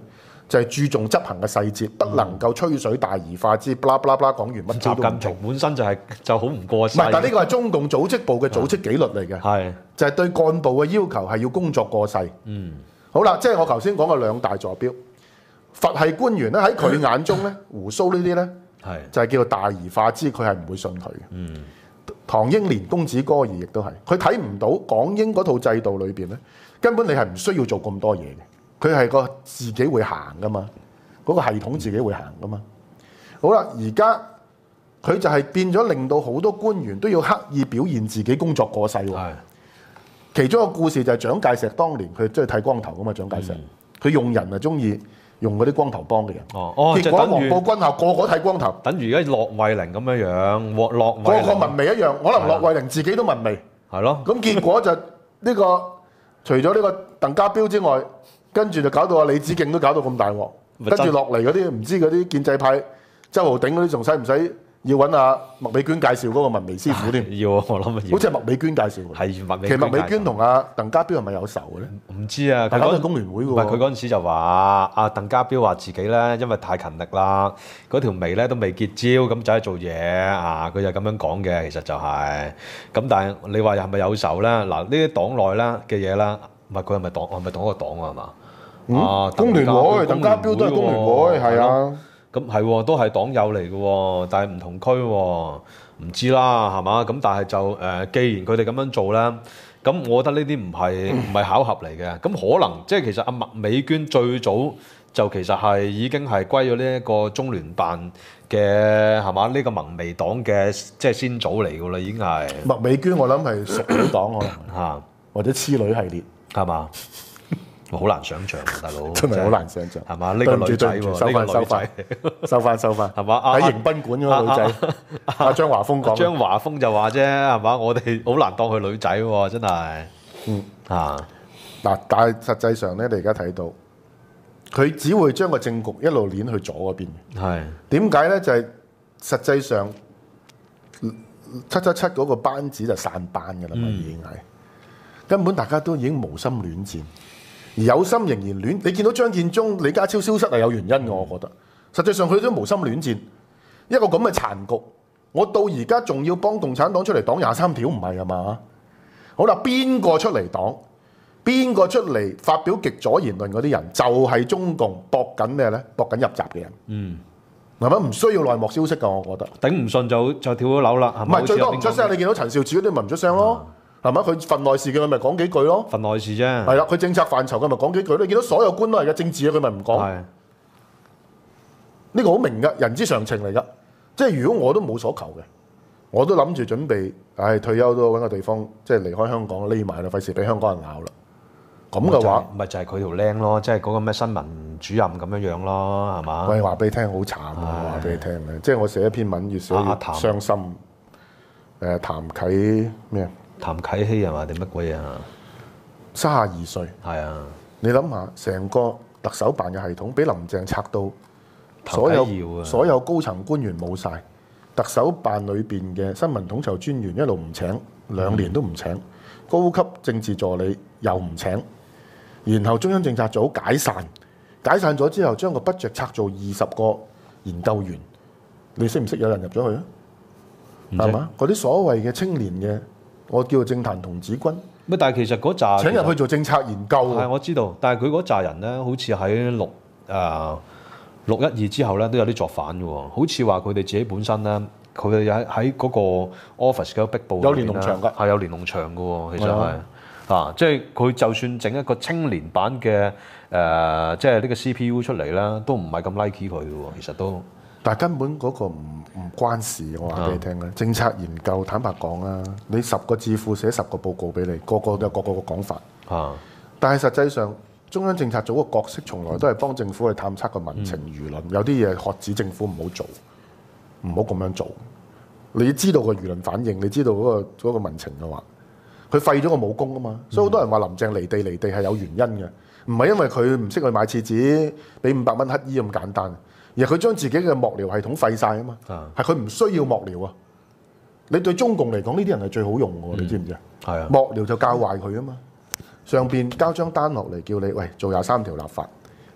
就係、注重執行嘅細節，不能夠吹水大而化之，bla bla bla 講完乜都習近唔做平。本身就係、就好唔過唔世。 係，但呢個係中共組織部嘅組織紀律嚟嘅， 係就係對幹部嘅要求係要工作過世。 嗯好啦，即係我頭先講嘅兩大座標，佛系官員咧喺佢眼中咧，胡鬚呢啲咧係就係叫做大而化之，佢係唔會信佢嘅。 嗯唐英年公子哥兒亦都係，佢睇唔到港英嗰套制度裏邊咧，根本你係唔需要做咁多嘢嘅，佢係個自己會行噶嘛，嗰、個系統自己會行噶嘛。好啦，而家佢就係變咗令到好多官員都要刻意表現自己工作過世喎。 係其中一個故事就係蔣介石當年佢中意剃光頭噶嘛，蔣介石佢、用人啊中意用嗰啲光頭幫嘅人， 哦哦， 結果黃就等於埔軍校個個剃光頭， 等於而家駱惠寧咁樣樣，駱駱個個惠寧紋眉一樣，可能駱惠寧自己都紋眉。 係咯， 咁結果就呢、個除咗呢個鄧家彪之外，跟住就搞到阿李梓敬都搞到咁大鑊， 咪真跟住落嚟嗰啲唔知嗰啲建制派周浩鼎嗰啲仲使唔使要揾阿麥美娟介紹嗰個紋眉師傅添？ 要啊，我諗啊要好似係麥美娟介紹嘅。 係麥美其實麥美介紹娟同阿鄧家彪係咪有仇嘅咧？ 唔知啊，佢嗰大家都係工聯會嘅喎。 唔係佢嗰陣時就話阿鄧家彪話自己咧，因為太勤力啦，嗰條眉咧都未結焦，咁走去做嘢啊！佢就咁樣講嘅，其實就係、咁。但係你話係咪有仇咧？嗱，呢啲黨內啦嘅嘢啦，唔係佢係咪黨？係咪同一個黨啊？係嘛？ 嗯啊， 工聯會，鄧家彪都係工聯會，係咯。 啊。 咁係喎，都係黨友嚟嘅喎，但係唔同區喎，唔知啦，係嘛？咁但係就誒、呃，既然佢哋咁樣做啦，咁我覺得呢啲唔係唔係巧合嚟嘅。咁可能即係其實阿麥美娟最早就其實係已經係歸咗呢一個中聯辦嘅係嘛？呢、個民微黨嘅即係先祖嚟㗎啦，已經係麥美娟我諗係熟女黨可能， 嚇或者痴女系列， 係嘛？好難想像啊，大佬真係好難想像。 係嘛？呢、個女仔對唔住喎， 對唔住呢個女仔收翻收翻， 係嘛？啊喺迎賓館嗰個女仔，阿張華峰講。 張華峰就話啫，係嘛？我哋好難當佢女仔喎，真係。 嗯啊， 嗱，但係實際上咧，你而家睇到佢只會將個政局一路攣去左嗰邊。 係點解咧？就係、實際上七七七嗰個班子就散班㗎啦嘛，已經係根本大家都已經無心戀戰，而有心仍然戀。你見到張建宗、李家超消失係有原因嘅，我覺得。實際上佢都無心戀戰，一個咁嘅殘局，我到而家仲要幫共產黨出嚟擋廿三條，唔係啊嘛？好啦，邊個出嚟擋？邊個出嚟發表極左言論嗰啲人，就係、中共搏緊咩咧？搏緊入閘嘅人。 嗯， 係咪唔需要內幕消息㗎？我覺得。 頂唔順就就跳咗樓啦，係唔咪？ 係最多唔出聲，你見到陳肇始嗰啲咪唔出聲咯，係咪？佢份內事嘅佢咪講幾句咯， 份內事啫。 係啦，佢政策範疇佢咪講幾句。你見到所有官都係嘅政治嘅佢咪唔講， 係呢個好明㗎，人之常情嚟㗎。即係如果我都冇所求嘅，我都諗住準備，唉退休都揾個地方，即係離開香港匿埋啦，費事俾香港人鬧啦。咁嘅話， 咪就係佢條僆咯，即係嗰個咩新聞主任咁樣樣咯，係嘛？ 喂，話俾你聽好慘啊！話俾你聽咧，即係我寫一篇文越寫越阿譚傷心。誒譚啟咩啊？ 譚啟希係嘛？定乜鬼啊？ 三十二歲。 係啊， 你諗下，成個特首辦嘅系統俾林鄭拆到所譚啟耀啊有所有高層官員冇晒，特首辦裏邊嘅新聞統籌專員一路唔請，兩年都唔請， 嗯、 高級政治助理又唔請，然後中央政策組解散，解散咗之後將個 budget 拆做二十個研究員，你識唔識有人入咗去啊？係嘛？嗰啲所謂嘅青年嘅，我叫做政壇童子軍。 乜？但係其實嗰扎請入去做政策研究係我知道，但係佢嗰扎人咧，好似喺六誒六一二之後咧，都有啲作反嘅喎。好似話佢哋自己本身咧，佢哋喺喺嗰個 office 嘅壁報有連儂牆㗎， 係有連儂牆嘅喎。其實係啊，即係佢就算整一個青年版嘅誒、呃，即係呢個 C P U 出嚟啦，都唔係咁 like 佢嘅喎。其實都。 但係根本嗰個唔唔關事，我話俾你聽啦。政策研究坦白講啦，你十個智庫寫十個報告俾你，個個都有個個個講法。 啊！ 但係實際上，中央政策組嘅角色從來都係幫政府去探測個民情輿論，有啲嘢喝止政府唔好做，唔好咁樣做。你知道個輿論反應，你知道嗰個嗰個民情嘅話，佢廢咗個武功啊嘛。所以好多人話林鄭離地離地係有原因嘅，唔係因為佢唔識去買廁紙，俾五百蚊乞衣咁簡單。而係佢將自己嘅幕僚系統廢晒啊嘛，係佢唔需要幕僚啊！你對中共嚟講，呢啲人係最好用嘅喎，你知唔知啊？ 係啊， 幕僚就教壞佢啊嘛。上邊交張單落嚟，叫你喂做廿三條立法，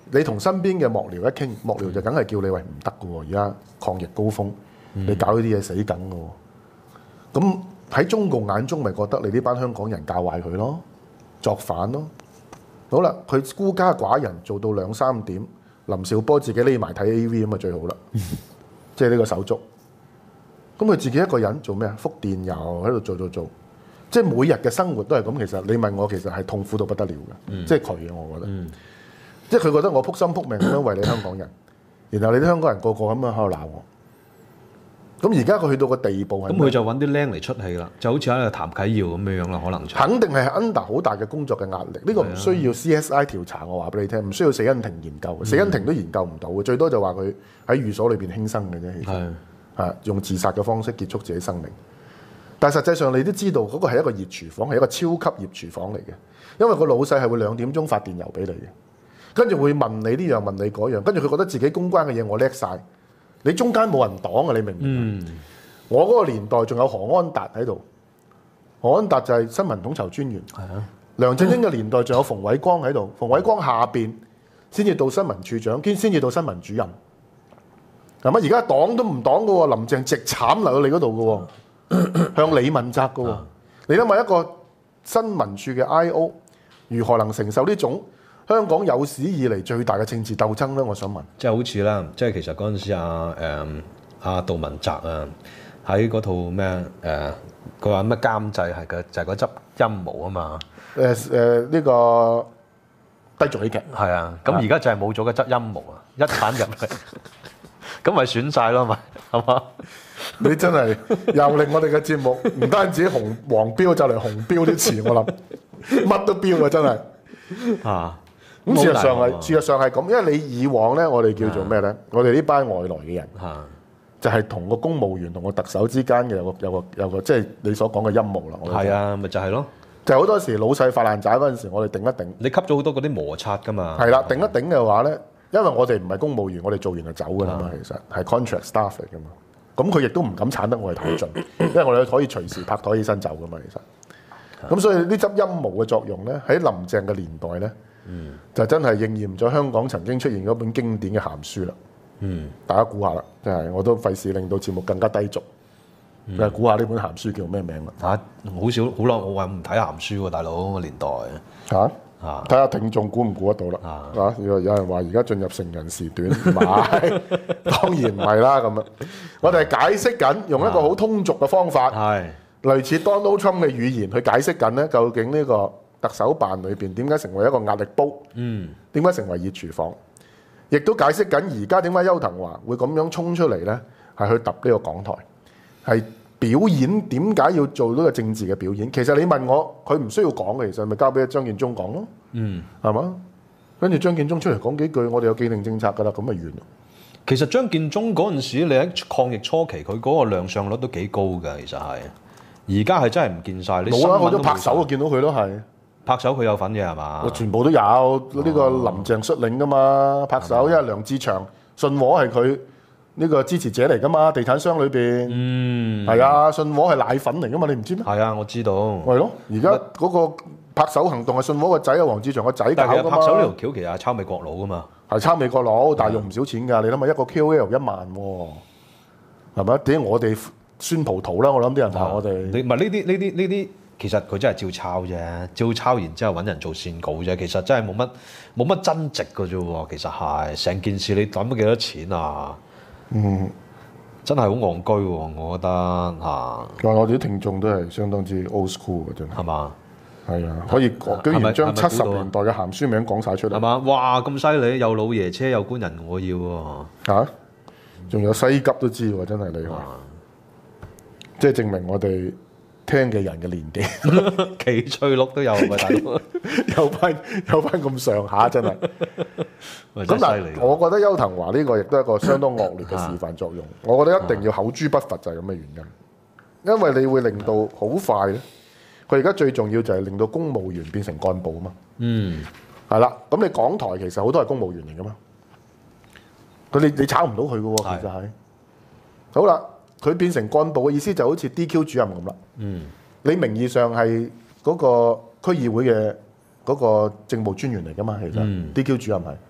你同身邊嘅幕僚一傾，幕僚就梗係叫你喂唔得嘅喎，而家抗疫高峰，你搞呢啲嘢死梗嘅喎。咁喺中共眼中，咪覺得你呢班香港人教壞佢咯，作反咯。好啦，佢孤家寡人做到兩三點，林兆波自己匿埋睇 A V 咁啊最好啦，即係呢個手足。咁佢自己一個人做咩啊？覆電郵喺度做做做，即係每日嘅生活都係咁。其實你問我，其實係痛苦到不得了嘅，嗯、即係佢啊，我覺得。嗯、即係佢覺得我撲心撲命咁樣為你香港人，然後你啲香港人個個咁樣喺度鬧我。咁而家佢去到個地步係， 咁佢就揾啲僆嚟出氣啦，就好似喺度譚啟耀咁樣樣啦，可能就肯定係 under 好大嘅工作嘅壓力。呢、呢個唔需要 C S I 調查，我話俾你聽，唔需要死因庭研究，死因庭都研究唔到嘅，最多就話佢喺寓所裏邊輕生嘅啫，其實係用自殺嘅方式結束自己生命。但係實際上你都知道，嗰、嗰個係一個熱廚房，係一個超級熱廚房嚟嘅，因為個老細係會兩點鐘發電郵俾你嘅，跟住會問你呢樣問你嗰樣，跟住佢覺得自己公關嘅嘢我叻晒。你中間冇人擋啊！你明唔明？嗯、我嗰個年代仲有何安達喺度，何安達就係新聞統籌專員。係啊，梁振英嘅年代仲有馮偉光喺度，馮偉光下邊先至到新聞處長，兼先至到新聞主任。係咪？而家擋都唔擋嘅喎，林鄭直慘嚟到你嗰度嘅喎，向你問責嘅喎。啊、你諗下一個新聞處嘅 I O 如何能承受呢種香港有史以嚟最大嘅政治鬥爭咧？我想問， 即係好似啦，即係其實嗰陣時阿誒阿杜汶澤啊，喺嗰套咩誒，佢話咩監製係嘅，就係嗰執陰毛啊嘛。 誒誒呢個低俗喜劇係啊，咁而家就係冇咗嗰執陰毛啊，一鏟入嚟，咁咪損晒咯，咪係嘛？ 你真係又令我哋嘅節目唔單止紅黃標，就嚟紅標啲詞，我諗乜都標啊，真係啊！咁事實上係，事實上係咁，因為你以往咧，我哋叫做咩咧？我哋呢班外來嘅人，就係同個公務員同個特首之間嘅有個有個有個，即係你所講嘅陰謀啦。 係啊，咪就係咯。 就好多時老細發爛渣嗰陣時，我哋頂一頂。 你吸咗好多嗰啲摩擦㗎嘛。係啦，頂一頂嘅話咧，因為我哋唔係公務員，我哋做完就走㗎啦嘛。其實係 contract staff 嚟㗎嘛。咁佢亦都唔敢鏟得我哋太盡，因為我哋可以隨時拍台起身走㗎嘛。其實，咁所以呢執陰謀嘅作用咧，喺林鄭嘅年代咧。嗯，就真係應驗咗香港曾經出現嗰本經典嘅鹹書啦。嗯，大家估下啦，真係我都費事令到節目更加低俗。你估、嗯、下呢本鹹書叫咩名啦？ 嚇、啊，好少好耐，我話唔睇鹹書喎，大佬個年代。嚇嚇、啊， 睇下聽眾估唔估得到啦？嚇、啊，有有人話而家進入成人時段，唔係，當然唔係啦。咁啊，我哋係解釋緊，用一個好通俗嘅方法，係、啊、類似 Donald Trump 嘅語言去解釋緊咧，究竟呢、呢個特首辦裏邊點解成為一個壓力煲？嗯，點解成為熱廚房？亦都解釋緊而家點解邱騰華會咁樣衝出嚟咧，係去揼呢個港台，係表演點解要做呢個政治嘅表演？其實你問我，佢唔需要講嘅，其實咪交俾張建宗講咯。嗯，係嘛？跟住張建宗出嚟講幾句，我哋有既定政策㗎啦，咁咪完。 其實張建宗嗰陣時，你喺抗疫初期，佢嗰個亮相率都幾高㗎，其實係。而家係真係唔見晒。你冇啦，我都拍手，我見到佢都係。 拍手佢有份嘅係嘛？ 我全部都有呢、呢個林鄭率領噶嘛，拍手，因為梁志祥信和係佢呢個支持者嚟噶嘛，地產商裏邊，嗯，係啊，信和係奶粉嚟噶嘛，你唔知咩？ 係啊，我知道。 係咯，而家嗰個拍手行動係信和個仔啊，黃志祥個仔搞噶嘛。 拍手呢條橋其實係抄美國佬噶嘛， 係抄美國佬，但係用唔少錢㗎。你諗下一個 K O L 一萬喎，係咪？點解我哋酸葡萄啦？我諗啲人話我哋， 你唔係呢啲呢啲呢啲。其實佢真係照抄啫，照抄完之後揾人做線稿啫。其實真係冇乜冇乜增值嘅啫喎。其實係成件事你抌咗幾多錢啊？嗯，真係好戇居喎，我覺得嚇。 話我哋啲聽眾都係相當之 old school 嘅，真係。係嘛？係啊，可以居然將七十年代嘅鹹書名講晒出嚟。係嘛？哇！咁犀利，有老爺車，有官人，我要喎。 嚇！仲有西急都知喎，真係厲害。即係證明我哋聽嘅人嘅年紀， 奇趣錄都有啊，大佬有翻有翻咁上下，真係。咁但係，我覺得邱騰華呢個亦都係一個相當惡劣嘅示範作用。我覺得一定要口誅筆伐，就係咁嘅原因。因為你會令到好快咧，佢而家最重要就係令到公務員變成幹部啊嘛。嗯，係啦。咁你港台其實好多係公務員嚟噶嘛，佢你你炒唔到佢嘅喎，其實係。好啦。佢變成幹部嘅意思就好似 D Q 主任咁啦。嗯，你名義上係嗰個區議會嘅嗰個政務專員嚟噶嘛？其實、嗯、D Q 主任係，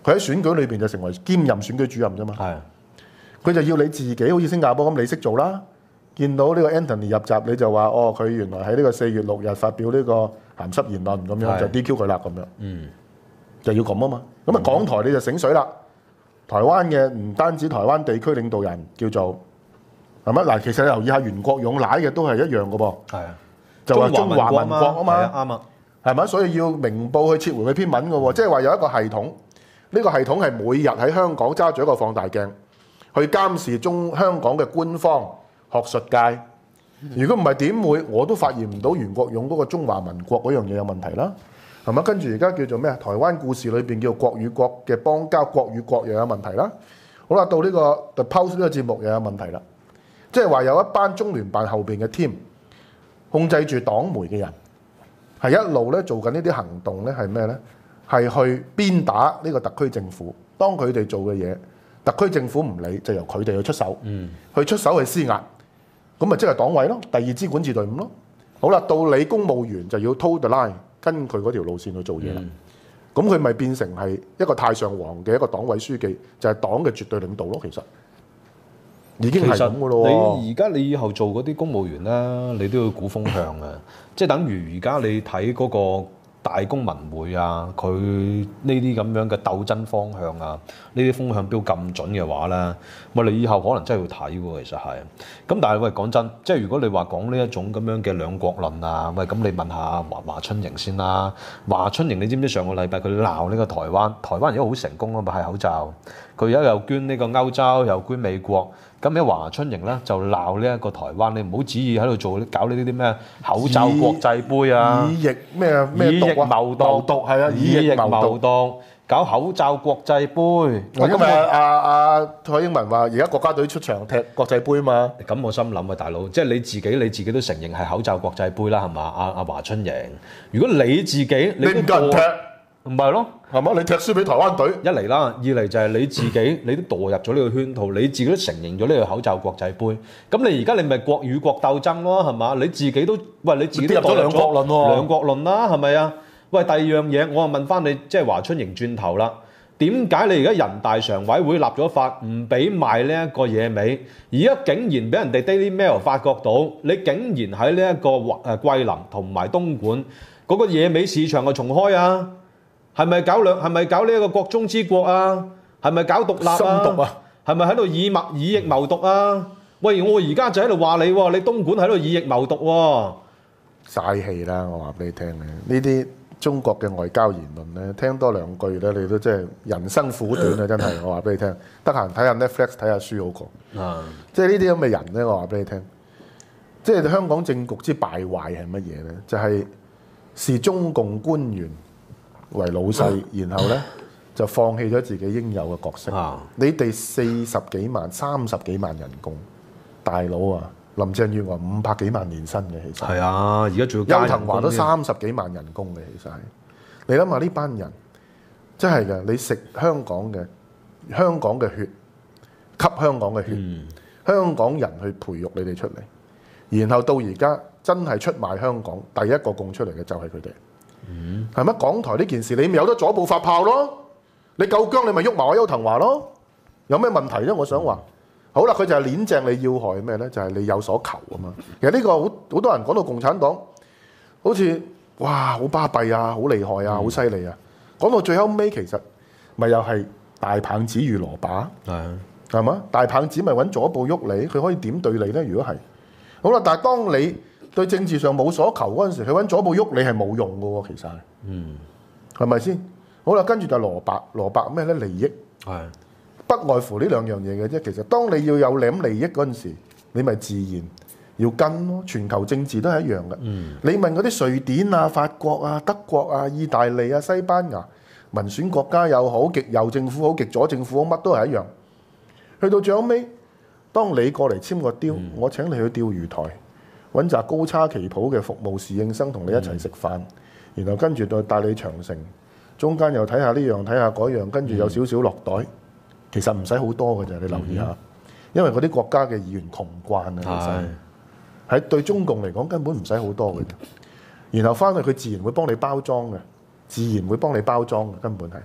佢喺選舉裏邊就成為兼任選舉主任啫嘛。 係佢就要你自己好似新加坡咁，你識做啦。見到呢個 Anthony 入閘，你就話哦，佢原來喺呢個四月六日發表呢個鹹濕言論咁樣， 係就 D Q 佢啦咁樣。 嗯， 就要咁啊嘛。咁啊，港台你就醒水啦。台灣嘅唔單止台灣地區領導人叫做係咪？嗱，其實你留意下袁國勇賴嘅都係一樣嘅噃。 係啊， 就話中華民國啊係嘛， 啊啱啊。 係咪？所以要明報去撤回佢篇文嘅喎，即係話有一個系統，呢個系統係每日喺香港揸住一個放大鏡去監視中香港嘅官方學術界。如果唔係點會我都發現唔到袁國勇嗰個中華民國嗰樣嘢有問題啦，係咪？跟住而家叫做咩啊？台灣故事裏邊叫國與國嘅邦交，國與國又有問題啦。好啦，到呢個 The Post 呢個節目又有問題啦，即係話有一班中聯辦後邊嘅 team 控制住黨媒嘅人。係一路咧做緊呢啲行動咧，係咩咧？係去鞭打呢個特區政府。當佢哋做嘅嘢，特區政府唔理，就由佢哋去出手， 嗯， 去出手去施壓。咁咪即係黨委咯，第二支管治隊伍咯。好啦，到你公務員就要 toe the line，跟佢嗰條路線去做嘢啦。咁佢咪變成係一個太上皇嘅一個黨委書記，就係、是、黨嘅絕對領導咯。其實已經係咁嘅咯。 你而家你以後做嗰啲公務員啦，你都要估風向啊！即係等於而家你睇嗰個大公文匯啊，佢呢啲咁樣嘅鬥爭方向啊，呢啲風向標咁準嘅話咧，喂，你以後可能真係要睇喎，其實係。咁但係喂，講真，即係如果你話講呢一種咁樣嘅兩國論啊，喂，咁你問下華華春瑩先啦。華春瑩，你知唔知上個禮拜佢鬧呢個台灣？台灣而家好成功啊嘛，係口罩。佢而家又捐呢個歐洲，又捐美國。咁喺華春瑩咧就鬧呢一個台灣，你唔好旨意喺度做搞呢啲咩口罩國際杯啊， 以疫咩咩以疫謀獨， 毒係啊， 以疫謀獨，搞口罩國際杯。 今日阿阿蔡英文話，而家國家隊出場踢國際杯嘛。 咁我心諗啊，大佬，即係你自己你自己都承認係口罩國際杯啦，係嘛？阿阿華春瑩，如果你自己你唔夠人踢， 唔係咯？ 係嘛？你踢輸俾台灣隊， 一嚟啦，二嚟就係你自己，你都墮入咗呢個圈套，你自己都承認咗呢個口罩國際杯。咁你而家你咪國與國鬥爭咯，係嘛？你自己都喂你自己都入咗兩國論喎， 兩國論啦，係咪啊？喂，第二樣嘢，我啊問翻你，即係華春瑩轉頭啦，點解你而家人大常委會立咗法唔俾賣呢一個野味，而家竟然俾人哋 Daily Mail 發覺到，你竟然喺呢一個誒桂林同埋東莞嗰個野味市場啊重開啊？係咪搞兩？係咪搞呢一個國中之國啊？係咪搞獨立啊？ 深獨啊？係咪喺度以物以疫謀獨啊？喂，我而家就喺度話你喎，你東莞喺度以疫謀獨喎， 嘥氣啦！我話俾你聽咧，呢啲中國嘅外交言論咧，聽多兩句咧，你都真係人生苦短啊！真係，我話俾你聽，得閒睇下 Netflix 睇下書好過。啊，即係呢啲咁嘅人咧，我話俾你聽，即係香港政局之敗壞係乜嘢咧？就係、是、視中共官員為老細，然後咧就放棄咗自己應有嘅角色。啊、你哋四十幾萬、三十幾萬人工，大佬啊！林鄭月娥五百幾萬年薪嘅，其實係啊！而家仲要邱騰華都三十幾萬人工嘅，其實係。你諗下呢班人真係嘅，你食香港嘅香港嘅血，吸香港嘅血，嗯、香港人去培育你哋出嚟，然後到而家真係出賣香港，第一個供出嚟嘅就係佢哋。嗯，係乜？港台呢件事你咪有得左步發炮咯？你夠姜你咪喐埋我邱騰華咯？有咩問題咧？我想話。嗯好啦，佢就係鏈正你要害咩咧？就係、是、你有所求啊嘛。其實呢個好好多人講到共產黨，好似哇好巴閉啊，好厲害啊，好犀利啊。講到最後尾，其實咪又係大棒子與蘿蔔，係係嘛？大棒子咪揾左部喐你，佢可以點對你咧？如果係好啦，但係當你對政治上冇所求嗰陣時，佢揾左部喐你係冇用嘅喎，其實係，嗯，係咪先？好啦，跟住就蘿蔔，蘿蔔咩咧？利益係。不外乎呢兩樣嘢嘅啫。其實當你要有攬利益嗰陣時，你咪自然要跟咯。全球政治都係一樣嘅。嗯、你問嗰啲瑞典啊、法國啊、德國啊、意大利啊、西班牙民選國家又好，極右政府好，極左政府好，乜都係一樣。去到最後尾，當你過嚟簽個雕，嗯、我請你去釣魚台揾紮高叉旗袍嘅服務侍應生同你一齊食飯，嗯、然後跟住再帶你長城，中間又睇下呢樣睇下嗰樣，跟住有少少落袋。其實唔使好多嘅啫，你留意下，因為嗰啲國家嘅議員窮慣啊，其實喺對中共嚟講根本唔使好多嘅。然後翻去佢自然會幫你包裝嘅，自然會幫你包裝嘅，根本係。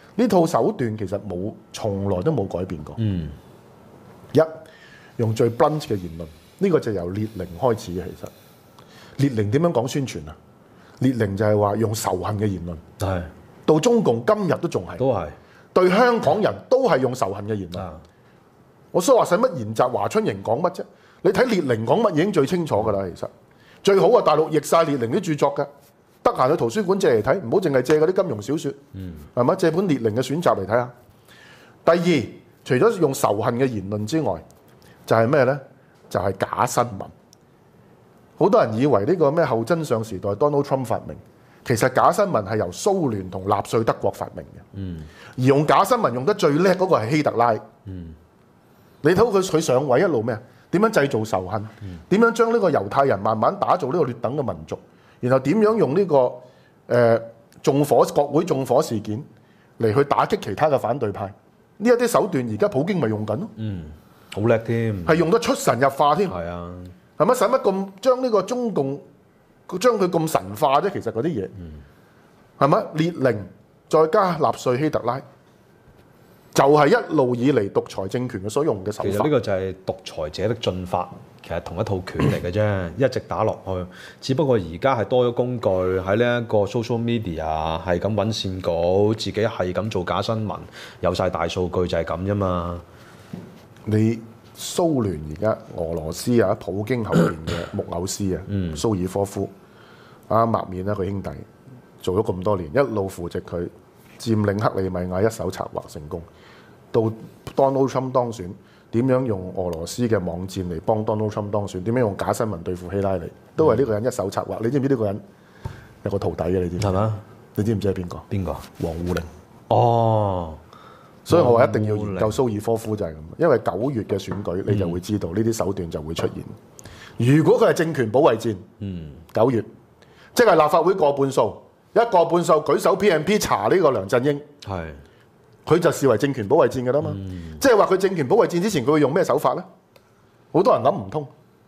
呢套手段其實冇，從來都冇改變過。 嗯， 一用最 blunt 嘅言論，呢、這個就由列寧開始嘅。其實列寧點樣講宣傳啊？列寧就係話用仇恨嘅言論， 係到中共今日都仲係， 都係對香港人都係用仇恨嘅言論。 啊， 我所以話使乜研習華春瑩講乜啫？你睇列寧講乜已經最清楚㗎啦。其實最好啊，大陸譯晒列寧啲著作㗎，得閒去圖書館借嚟睇，唔好淨係借嗰啲金庸小説，係咪、嗯？借本列寧嘅選集嚟睇下。第二，除咗用仇恨嘅言論之外，就係咩呢？就係、是、假新聞。好多人以為呢個咩後真相時代 Donald Trump 發明，其實假新聞係由蘇聯同納粹德國發明嘅。嗯、而用假新聞用得最叻嗰個係希特拉。嗯、你睇佢佢上位一路咩啊？點樣製造仇恨？點、嗯、樣將呢個猶太人慢慢打造呢個劣等嘅民族？然後點樣用呢、這個誒、呃、縱火國會縱火事件嚟去打擊其他嘅反對派？呢一啲手段而家普京咪用緊咯？嗯， 好叻添， 係用得出神入化添。 係啊， 係咪使乜咁將呢個中共將佢咁神化啫？其實嗰啲嘢係咪列寧再加納粹希特拉，就係、是、一路以嚟獨裁政權嘅所用嘅手法。 其實呢個就係獨裁者的進化。其實同一套拳嚟嘅啫，一直打落去。只不過而家係多咗工具喺呢一個 social media，係咁揾線稿，自己係咁做假新聞，有晒大數據就係咁啫嘛。 你蘇聯而家俄羅斯啊，普京後邊嘅木偶師啊，嗯、蘇爾科夫啊，抹面一個兄弟，做咗咁多年，一路扶植佢佔領克里米亞，一手策劃成功，到 Donald Trump 當選。點樣用俄羅斯嘅網戰嚟幫 Donald Trump 當選？點樣用假新聞對付希拉里？都係呢個人一手策劃。你知唔知呢個人有個徒弟嘅？你知唔知？係嘛？你知唔知係邊個？邊個？王滬寧。哦，所以我話一定要研究蘇爾科夫就係咁，因為九月嘅選舉你就會知道呢啲手段就會出現。嗯、如果佢係政權保衛戰，嗯，九月即係立法會過半數，一過半數舉手 P M P 查呢個梁振英，係。佢就視為政權保衛戰嘅啦嘛，嗯、即係話佢政權保衛戰之前佢會用咩手法咧？好多人諗唔通，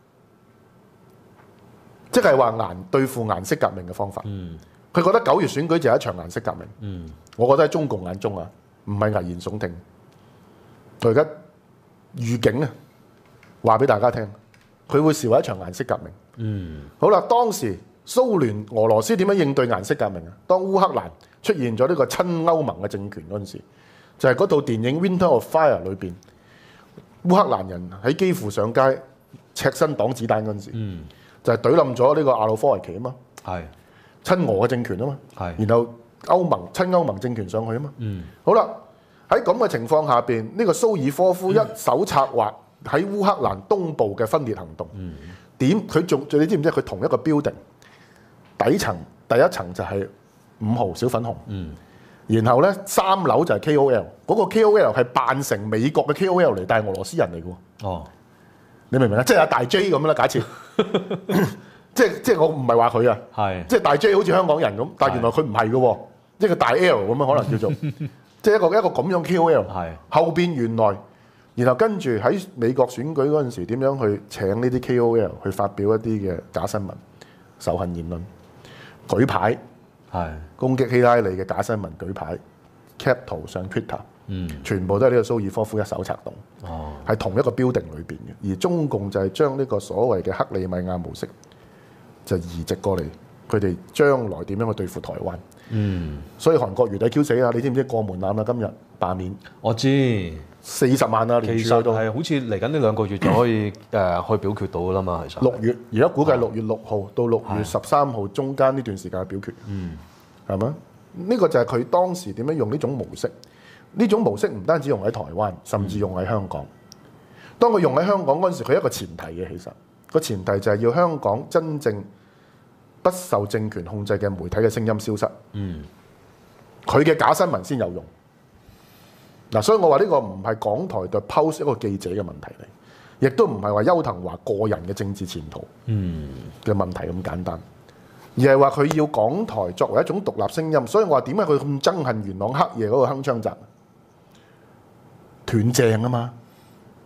即係話顏對付顏色革命嘅方法。佢、嗯、覺得九月選舉就係一場顏色革命。嗯、我覺得喺中共眼中啊，唔係危言聳聽。佢而家預警啊，話俾大家聽，佢會視為一場顏色革命。嗯、好啦，當時蘇聯俄羅斯點樣應對顏色革命啊？當烏克蘭出現咗呢個親歐盟嘅政權嗰陣時，就係嗰套電影《Winter of Fire》裏邊，烏克蘭人喺基輔上街赤身擋子彈嗰陣時，嗯、就係懟冧咗呢個亞努科維奇啊嘛，係親俄嘅政權啊嘛，係然後歐盟親歐盟政權上去啊嘛，嗯、好啦，喺咁嘅情況下邊，呢、呢個蘇爾科夫一手策劃喺烏克蘭東部嘅分裂行動，點佢仲你知唔知佢同一個 building 底層第一層就係五號小粉紅。嗯然後咧，三樓就係 K O L， 嗰個 K O L 係扮成美國嘅 K O L 嚟，但係俄羅斯人嚟嘅喎。哦，你明唔明啊？即係阿大 J 咁啦，假設，即係即係我唔係話佢啊，係是即係大 J 好似香港人咁，但係原來佢唔係嘅喎，即係個大 L 咁樣可能叫做，即係一個一個咁樣 K O L。係是後邊原來，然後跟住喺美國選舉嗰陣時，點樣去請呢啲 K O L 去發表一啲嘅假新聞、仇恨言論、舉牌。係攻擊希拉里嘅假新聞舉牌 cap 圖上 Twitter，嗯，全部都係呢個蘇爾科夫一手策動，哦，係同一個 building 裏邊嘅。而中共就係將呢個所謂嘅克里米亞模式就移植過嚟，佢哋將來點樣去對付台灣？嗯，所以韓國月底 Q 死啊！你知唔知過門檻啦？今日罷免，我知四十萬啊，連其實係好似嚟緊呢兩個月就可以誒、呃、可以表決到噶啦嘛，其實六月而家估計六月六號到六月十三號中間呢段時間嘅表決，嗯，係咪？呢、這個就係佢當時點樣用呢種模式？呢種模式唔單止用喺台灣，甚至用喺香港。當佢用喺香港嗰陣時，佢有一個前提嘅，其實個前提就係要香港真正不受政權控制嘅媒體嘅聲音消失。嗯，佢嘅假新聞先有用。嗱，所以我話呢個唔係港台對 post 一個記者嘅問題嚟，亦都唔係話邱騰華個人嘅政治前途嘅問題咁簡單，而係話佢要港台作為一種獨立聲音。所以我話點解佢咁憎恨元朗黑夜嗰個鏗鏘集？斷正啊嘛，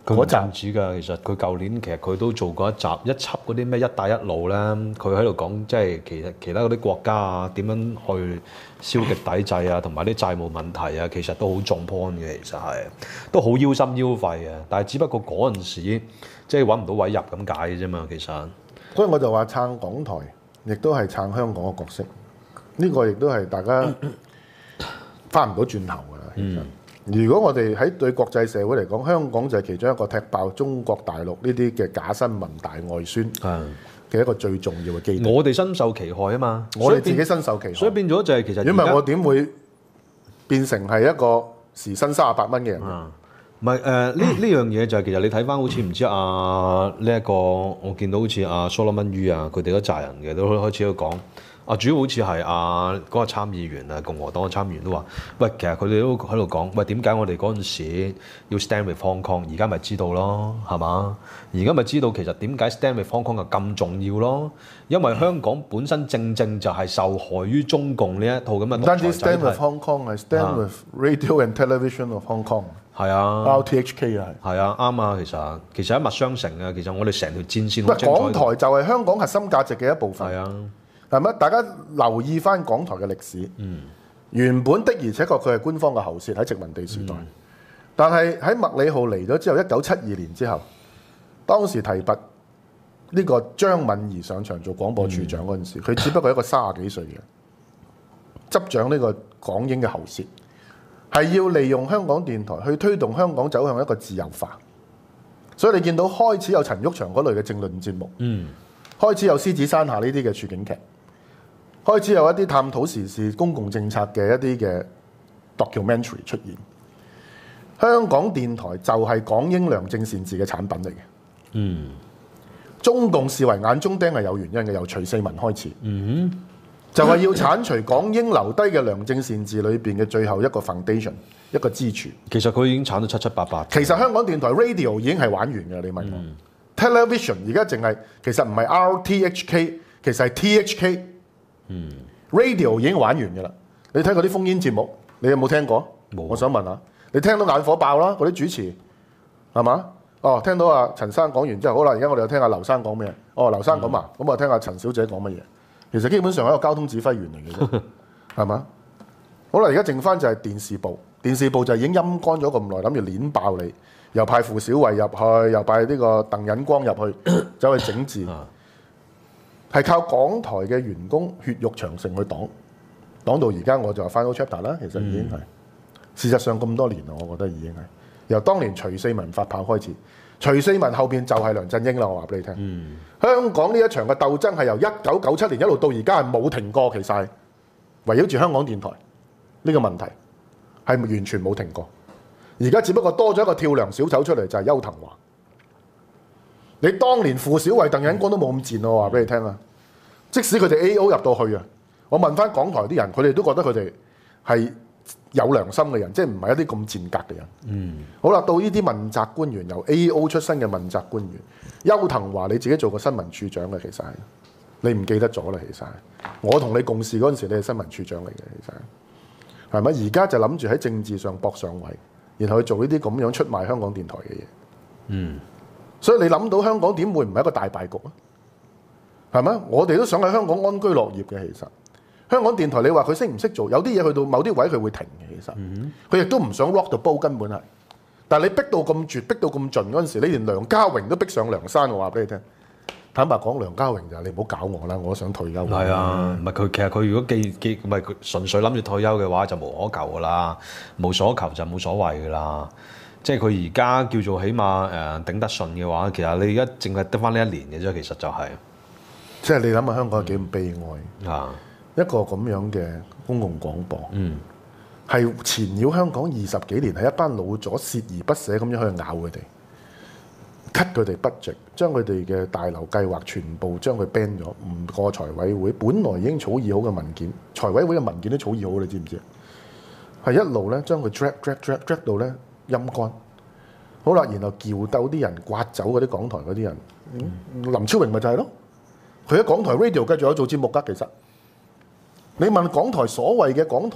佢唔單止㗎，其實佢舊年其實佢都做過一集一輯嗰啲咩一帶一路咧，佢喺度講即係其實其他嗰啲國家啊點樣去消極抵制啊，同埋啲債務問題啊，其實都好重 point 嘅，其實係都好腰心腰肺嘅。但係只不過嗰陣時即係揾唔到位入咁解嘅啫嘛，其實。 所以我就話撐港台，亦都係撐香港嘅角色。呢、這個亦都係大家翻唔到轉頭㗎啦。其實，嗯、如果我哋喺對國際社會嚟講，香港就係其中一個踢爆中國大陸呢啲嘅假新聞大外宣嘅一個最重要嘅基地。 我哋身受其害啊嘛， 我哋自己身受其害， 所以變咗就係其實。 因為我點會變成係一個時薪三十八蚊嘅人？ 唔係誒呢呢樣嘢就係其實你睇翻好似唔知啊呢一個我見到好似阿 Solomon Yu 啊佢哋嗰扎人嘅都開始喺度講。啊，主要好似係啊嗰個參議員啊，共和黨嘅參議員都話：喂，其實佢哋都喺度講，喂點解我哋嗰陣時要 stand with Hong Kong？而家咪知道咯，係嘛？而家咪知道其實點解 stand with Hong Kong 係咁重要咯？因為香港本身正正就係受害於中共呢一套咁嘅獨裁制度。唔單止 stand with Hong Kong，係 stand with Radio and Television of Hong Kong。係啊 ，R T H K 啊，係啊，啱啊，其實其實一脈相承啊，其實我哋成條戰線好精彩。港台就係香港核心價值嘅一部分。係啊。係咪？大家留意翻港台嘅歷史，嗯、原本的而且確佢係官方嘅喉舌喺殖民地時代，嗯、但係喺麥理浩嚟咗之後，一九七二年之後，當時提拔呢個張敏儀上場做廣播處長嗰陣時，佢、嗯、只不過係一個三十幾歲嘅執掌呢個港英嘅喉舌，係要利用香港電台去推動香港走向一個自由化，所以你見到開始有陳毓祥嗰類嘅政論節目，嗯、開始有獅子山下呢啲嘅處境劇。開始有一啲探討時事、公共政策嘅一啲嘅 documentary 出現。香港電台就係港英良政善治嘅產品嚟嘅。嗯，中共視為眼中釘係有原因嘅，由徐四民開始。嗯哼，就係要剷除港英留低嘅良政善治裏邊嘅最後一個 foundation， 一個支柱。其實佢已經剷到七七八八。其實香港電台 radio 已經係玩完㗎，你問我。嗯、television 而家淨係其實唔係 R T H K， 其實係 T H K。嗯 radio 已經玩完嘅啦，你睇嗰啲烽煙節目，你有冇聽過？冇。我想問下，你聽到眼火爆啦，嗰啲主持係嘛？哦，聽到阿陳生講完之後，好啦，而家我哋又聽下劉生講咩？哦，劉生講啊，咁、嗯、我聽下陳小姐講乜嘢？其實基本上係一個交通指揮員嚟嘅啫，係嘛？好啦，而家剩翻就係電視部，電視部就已經陰乾咗咁耐，諗住攣爆你，又派傅小慧入去，又派呢個鄧忍光入去，走去整治。係靠港台嘅員工血肉長城去擋，擋到而家我就話 final chapter 啦。其實已經係、嗯、事實上咁多年啦，我覺得已經係由當年徐四民發炮開始，徐四民後邊就係梁振英啦。我話俾你聽，嗯、香港呢一場嘅鬥爭係由一九九七年一路到而家係冇停過，其實係圍繞住香港電台呢個問題係完全冇停過。而家只不過多咗一個跳梁小丑出嚟，就係、是、邱騰華。你當年傅小慧、鄧忍光都冇咁賤，我話俾你聽啊！即使佢哋 A O 入到去啊，我問翻港台啲人，佢哋都覺得佢哋係有良心嘅人，即係唔係一啲咁賤格嘅人。嗯，好啦，到呢啲問責官員，由 A O 出身嘅問責官員，邱騰華你自己做過新聞處長嘅，其實係你唔記得咗啦。其實係我同你共事嗰陣時，你係新聞處長嚟嘅，其實係咪？而家就諗住喺政治上搏上位，然後去做呢啲咁樣出賣香港電台嘅嘢。嗯。所以你諗到香港點會唔係一個大敗局啊？係咪？我哋都想喺香港安居樂業嘅。其實香港電台你話佢識唔識做？有啲嘢去到某啲位佢會停嘅。其實佢亦都唔想 rock the boat，根本係。但係你逼到咁絕，逼到咁盡嗰陣時，你連梁家榮都逼上梁山。我話俾你聽，坦白講，梁家榮就係你唔好搞我啦，我都想退休。係啊，唔係佢其實佢如果既既唔係佢純粹諗住退休嘅話，就無可求噶啦，無所求就冇所謂噶啦。即係佢而家叫做起碼誒、呃、頂得順嘅話，其實你而家淨係得翻呢一年嘅啫。其實就係、是，即係你諗下香港係幾咁悲哀啊！一個咁樣嘅公共廣播，嗯，係纏繞香港二十幾年，係一班老左鍥而不捨咁樣去咬佢哋，cut 佢哋 budget，將佢哋嘅大樓計劃全部將佢 ban 咗，唔過財委會。本來已經草擬好嘅文件，財委會嘅文件都草擬好，你知唔知啊？係一路咧將佢 drag drag drag drag 到咧。陰乾，好啦，然後撬鬥啲人，刮走嗰啲港台嗰啲人。嗯、林超榮咪就係咯，佢喺港台 radio 繼續有做節目㗎。其實你問港台所謂嘅港台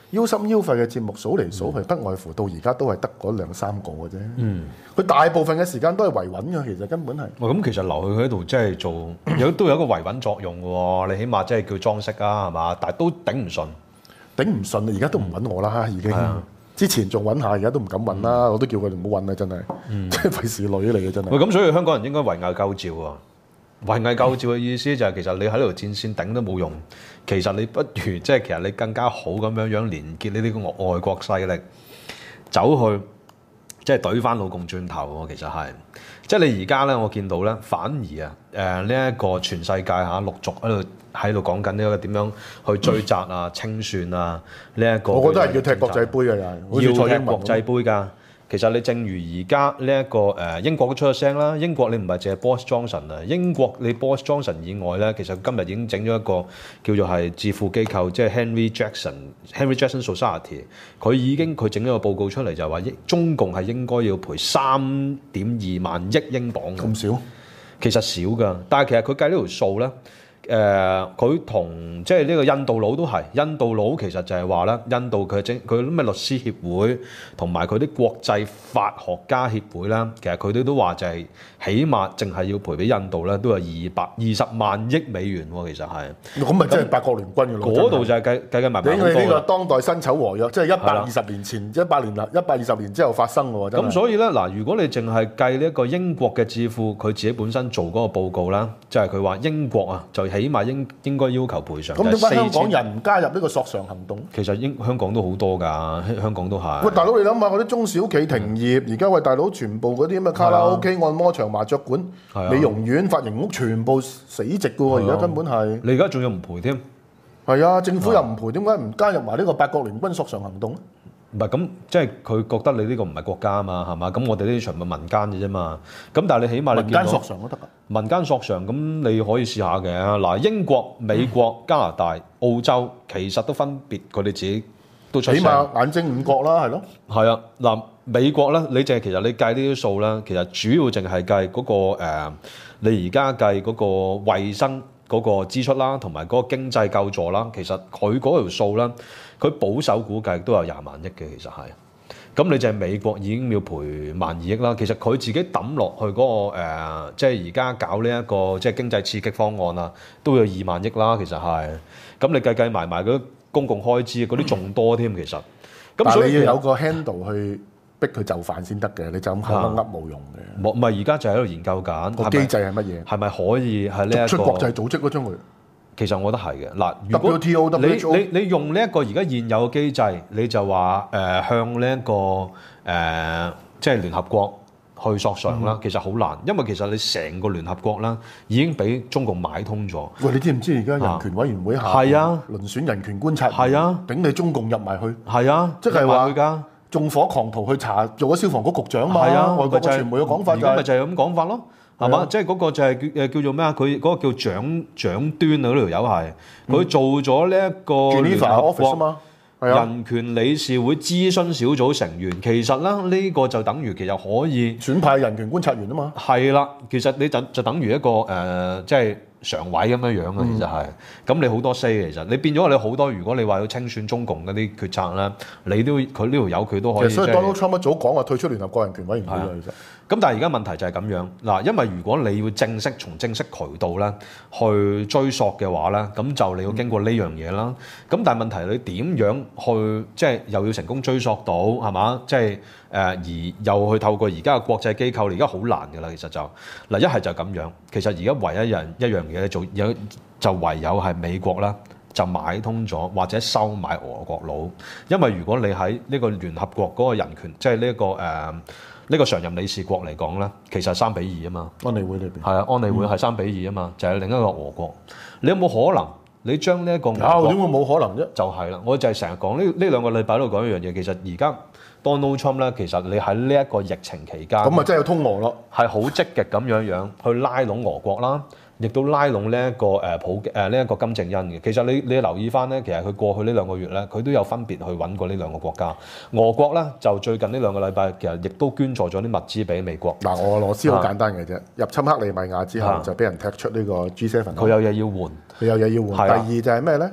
腰心腰肺嘅節目數嚟數去，不外乎到而家都係得嗰兩三個嘅啫。 嗯， 佢大部分嘅時間都係維穩嘅，其實根本係。 喂，咁其實留佢喺度即係做有都有一個維穩作用嘅喎，你起碼即係叫裝飾啊，係嘛？但係都頂唔順， 頂唔順啊！而家都唔揾我啦，已經。之前仲揾下，而家都唔敢揾啦。我都叫佢哋唔好揾啦，真係，即係費事女嚟嘅真係。 喂，咁所以香港人應該圍魏救趙啊！圍魏救趙嘅意思就係其實你喺呢條戰線頂都冇用，其實你不如即係其實你更加好咁樣樣連結呢啲個外國勢力，走去即係懟翻老共轉頭喎。其實係，即係你而家咧，我見到咧，反而啊誒呢一個全世界嚇陸續喺度喺度講緊呢個點樣去追責啊、清算啊呢一個。 我覺得係要踢國際杯嘅又係， 要踢國際杯㗎。其實你正如而家呢一個誒英國都出咗聲啦，英國你唔係淨係 Boris Johnson 啊，英國你 Boris Johnson 以外咧，其實今日已經整咗一個叫做係智庫機構，即係 Henry Jackson Henry Jackson Society， 佢已經佢整咗個報告出嚟，就係話中共係應該要賠三點二萬億英鎊。 咁少？ 其實少㗎，但係其實佢計呢條數咧。誒佢同即係呢個印度佬都係，印度佬其實就係話咧，印度佢整佢咩律師協會同埋佢啲國際法學家協會啦，其實佢哋都話就係起碼淨係要賠俾印度咧，都有二百二十萬億美元喎，其實係。 咁咪即係八國聯軍嘅咯？ 嗰度就係計計計埋埋好多。 你呢個當代辛丑和約，即係一百二十年前，一百年啦，一百二十年之後發生嘅喎，真係。 咁所以咧嗱，如果你淨係計呢一個英國嘅智庫，佢自己本身做嗰個報告啦，即係佢話英國啊就起碼應應該要求賠償。 咁點解香港人唔加入呢個索償行動？ 其實英香港都好多㗎，香港都係。 喂，大佬你諗下嗰啲中小企停業，而家喂大佬全部嗰啲咁嘅卡拉 OK、按摩場、麻雀館、美容院、髮型屋全部死寂㗎喎，而家根本係。 你而家仲要唔賠添？ 係啊，政府又唔賠，點解唔加入埋呢個八國聯軍索償行動？ 唔係咁，即係佢覺得你呢個唔係國家啊嘛，係嘛？咁我哋呢啲全部民間嘅啫嘛。咁但係你起碼你民間索償都得㗎。 民間索償咁你可以試下嘅。嗱，英國、美國、加拿大、澳洲其實都分別佢哋自己都出聲。 起碼眼睛五國啦，係咯。 係啊，嗱，美國咧，你淨係其實你計呢啲數咧，其實主要淨係計嗰個誒，你而家計嗰個衞生嗰個支出啦，同埋嗰個經濟救助啦，其實佢嗰條數咧。佢保守估計都有廿萬億嘅，其實係。咁你就係美國已經要賠萬二億啦。其實佢自己抌落去嗰、嗰個、呃、即係而家搞呢、呢、一個即係經濟刺激方案啊，都有二萬億啦。其實係。咁你計計埋埋嗰啲公共開支嗰啲仲多添，其實。咁所以你要有個 handle 去逼佢就範先得嘅，你就咁口噏噏冇用嘅。 冇，唔係而家就喺度研究緊個機制係乜嘢？ 係咪可以係呢一個出國際組織嗰張佢？ 其實我覺得係嘅。嗱，如果 W T O、 你 W H O 你你用呢一個而家現有嘅機制，你就話誒、呃、向呢、這、一個誒、呃、即係聯合國去索償啦。嗯、其實好難，因為其實你成個聯合國啦已經俾中共買通咗。 喂，你知唔知而家人權委員會下係啊遴選人權觀察員係啊， 頂你中共入埋去係啊， 即係話佢㗎縱火狂徒去查做咗消防局局長嘛？ 係啊， 外國嘅傳媒嘅講法就係咪就係咁講法咯。係嘛？即係嗰個就係叫誒叫做咩啊？佢嗰個叫長長端啊！嗰條友係佢做咗呢一個聯合國人權理事會諮詢小組成員。其實咧，呢個就等於其實可以選派人權觀察員啊嘛。 係啦，其實你就就等於一個誒，即係常委咁樣樣啊。其實係咁，你好多 say 其實你變咗你好多。如果你話要清算中共嗰啲決策咧，你都佢呢條友佢都可以。 所以 Donald Trump 一早講話退出聯合國人權委員會啦，其實。 咁但係而家問題就係咁樣嗱，因為如果你要正式從正式渠道咧去追溯嘅話咧，咁就你要經過呢樣嘢啦。咁、嗯、但係問題你點樣去即係又要成功追溯到係嘛？即係誒、呃、而又去透過而家嘅國際機構，而家好難㗎啦。其實就嗱一係就咁樣，其實而家唯一人一樣嘢做有就唯有係美國啦，就買通咗或者收買俄國佬。因為如果你喺呢個聯合國嗰個人權，即係呢一個誒。呃呢個常任理事國嚟講咧，其實係三比二啊嘛。 安理會裏邊係啊，安理會係三比二啊嘛，嗯、就係另一個俄國。你有冇可能你將呢一個俄國？ 點會冇可能啫？就係啦，我就係成日講呢呢兩個禮拜都講一樣嘢。其實而家 Donald Trump 咧，其實你喺呢一個疫情期間， 咁啊真係要通俄咯， 係好積極咁樣樣去拉攏俄國啦。亦都拉攏呢一個誒普誒呢一個金正恩嘅。其實你你留意翻咧，其實佢過去呢兩個月咧，佢都有分別去揾過呢兩個國家。俄國咧就最近呢兩個禮拜，其實亦都捐助咗啲物資俾美國。 嗱，俄羅斯好簡單嘅啫，入侵克里米亞之後就俾人踢出呢個 G 七。 佢有嘢要換， 佢有嘢要換。第二就係咩咧？佢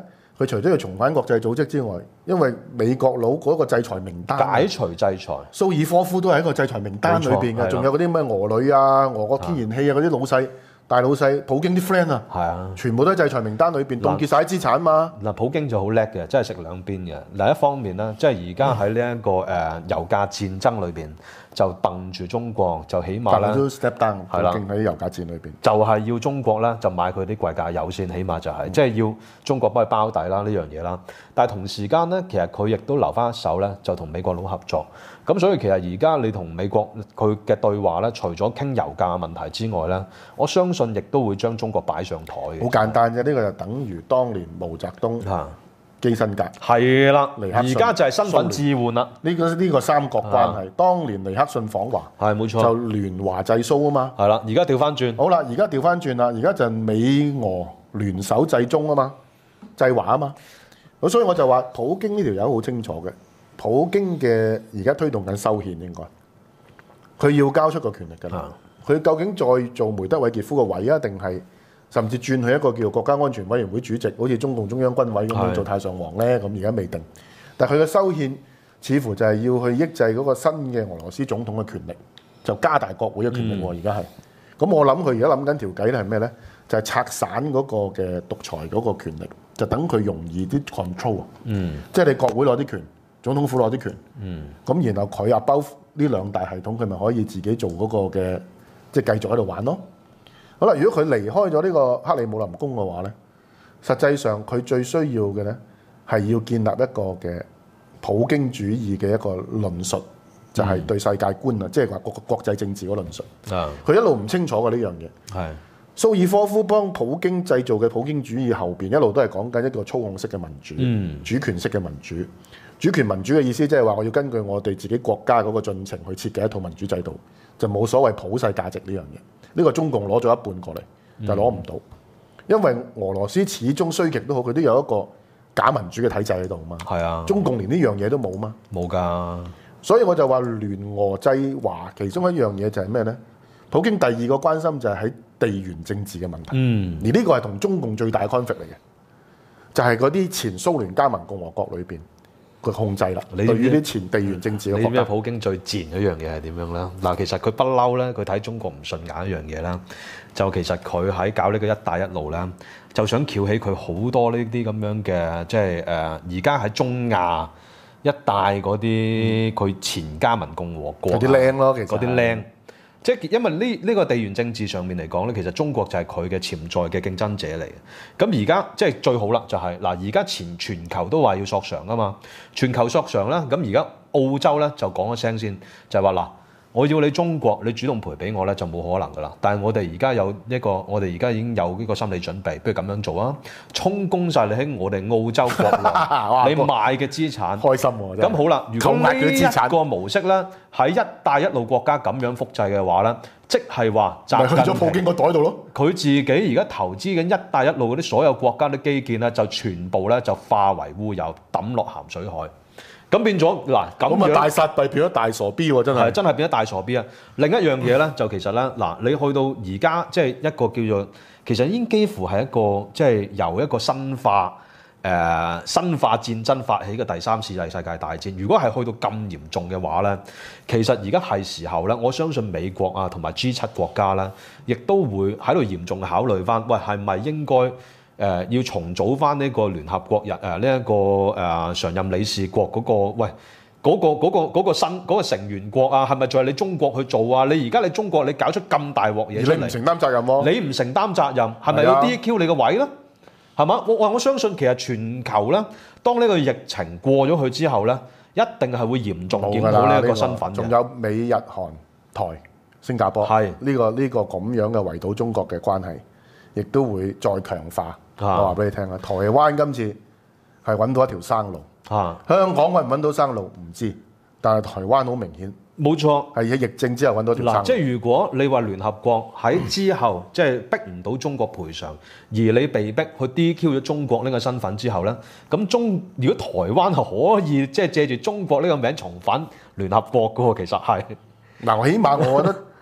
佢除咗要重返國際組織之外，因為美國佬嗰個制裁名單， 解除制裁， 蘇爾科夫都係一個制裁名單裏邊嘅，仲有嗰啲咩俄女啊、俄國天然氣啊嗰啲老細。大老細，普京啲 friend 啊， 係啊， 全部都喺制裁名單裏邊，凍結晒資產嘛。 嗱，普京就好叻嘅，真係食兩邊嘅。另一方面咧，即係而家喺呢一個誒油價戰爭裏邊，就掟住中國，就起碼咧都 step down， 係啦， 普京喺油價戰裏邊， 就係要中國咧就買佢啲貴價油先，起碼就係、是，即係、嗯、要中國幫佢包底啦呢樣嘢啦。但係同時間咧，其實佢亦都留翻一手咧，就同美國佬合作。咁所以其實而家你同美國佢嘅對話咧，除咗傾油價問題之外咧，我相信亦都會將中國擺上台嘅。 好簡單啫，呢、這個就等於當年毛澤東、 啊、 基辛格係啦， 尼克遜而家就係身份置換啦。 呢、這個呢、這個三角關係，啊、當年尼克遜訪華係冇錯， 就聯華制蘇啊嘛。 係啦，而家調翻轉。 好啦，而家調翻轉啦，而家就美俄聯手制中啊嘛，制華啊嘛。咁所以我就話普京呢條友好清楚嘅。普京嘅而家推動緊修憲，應該佢要交出個權力㗎啦。佢、嗯、究竟再做梅德韋傑夫個位啊，定係甚至轉去一個叫國家安全委員會主席，好似中共中央軍委咁樣做太上皇咧？咁而家未定。但係佢嘅修憲似乎就係要去抑制嗰個新嘅俄羅斯總統嘅權力，就加大國會嘅權力喎。而家係咁，我諗佢而家諗緊條計咧係咩咧？就係、是、拆散嗰個嘅獨裁嗰個權力，就等佢容易啲 control。嗯，即係你國會攞啲權。總統府攞啲權，咁、嗯、然後佢阿包呢兩大系統，佢咪可以自己做嗰個嘅，即係繼續喺度玩咯。好啦，如果佢離開咗呢個克里姆林宮嘅話咧，實際上佢最需要嘅咧係要建立一個嘅普京主義嘅一個論述，就係、是、對世界觀啊，即係話國國際政治嗰論述。啊、嗯，佢一路唔清楚嘅呢樣嘢。係蘇爾科夫幫普京製造嘅普京主義後邊一路都係講緊一個操控式嘅民主、嗯、主權式嘅民主。主權民主嘅意思即係話，我要根據我哋自己國家嗰個進程去設計一套民主制度，就冇所謂普世價值呢樣嘢。呢個中共攞咗一半過嚟，就攞唔到，因為俄羅斯始終衰極都好，佢都有一個假民主嘅體制喺度嘛。係啊，中共連呢樣嘢都冇嘛。冇㗎。所以我就話聯俄制華其中一樣嘢就係咩呢？普京第二個關心就係喺地緣政治嘅問題。嗯。而呢個係同中共最大嘅 conflict 嚟嘅，就係嗰啲前蘇聯加盟共和國裏邊。佢控制啦，對於啲前地緣政治嘅國家，你知唔知普京最賤嗰樣嘢係點樣咧？嗱，其實佢不嬲咧，佢睇中國唔順眼一樣嘢啦。就其實佢喺搞呢個一帶一路咧，就想翹起佢好多呢啲咁樣嘅，即係誒而家喺中亞一帶嗰啲佢前加盟共和國嗰啲靚咯，其實嗰啲靚。即係因為呢呢個地緣政治上面嚟講咧，其實中國就係佢嘅潛在嘅競爭者嚟嘅。咁而家即係最好啦，就係嗱，而家前全球都話要索償啊嘛，全球索償啦。咁而家澳洲咧就講一聲先，就係話嗱，我要你中國，你主動賠俾我咧就冇可能噶啦。但係我哋而家有一個，我哋而家已經有呢個心理準備，不如咁樣做啊，充公晒你喺我哋澳洲國內你賣嘅資產，開心喎！咁好啦，如果呢一個模式咧喺一帶一路國家咁樣複製嘅話咧，即係話習近平去咗普京個袋度咯。佢自己而家投資緊一帶一路嗰啲所有國家啲基建咧，就全部咧就化為烏有，抌落鹹水海。咁變咗嗱，咁啊大撒幣變咗大傻 B 喎，真係真係變咗大傻 B 啊！另一樣嘢咧，就其實咧嗱，你去到而家即係一個叫做，其實已經幾乎係一個即係由一個生化誒、呃、生化戰爭發起嘅第三次世界大戰。如果係去到咁嚴重嘅話咧，其實而家係時候咧，我相信美國啊同埋 G 七國家咧，亦都會喺度嚴重考慮翻，喂係咪應該？誒、呃、要重組翻呢個聯合國日誒呢一個誒、呃、常任理事國嗰、那個喂嗰、那個嗰、那個嗰、那個新嗰、那個成員國啊，係咪就係你中國去做啊？你而家你中國你搞出咁大鑊嘢出嚟，你唔承擔責任喎、啊？你唔承擔責任，係咪要 D Q 你個位咧？係嘛？我我我相信其實全球咧，當呢個疫情過咗去之後咧，一定係會嚴重檢討呢一個身份嘅。仲有美日韓台新加坡係呢、這個呢、這個咁樣嘅圍堵中國嘅關係，亦都會再強化。我話俾你聽啊，台灣今次係揾到一條生路，啊、香港揾唔揾到生路唔知，但係台灣好明顯，冇錯係喺疫症之後揾到條生路。即係如果你話聯合國喺之後即係逼唔到中國賠償，而你被逼去 D Q 咗中國呢個身份之後咧，咁中如果台灣係可以即係借住中國呢個名重返聯合國嘅喎，其實係嗱，我起碼我覺得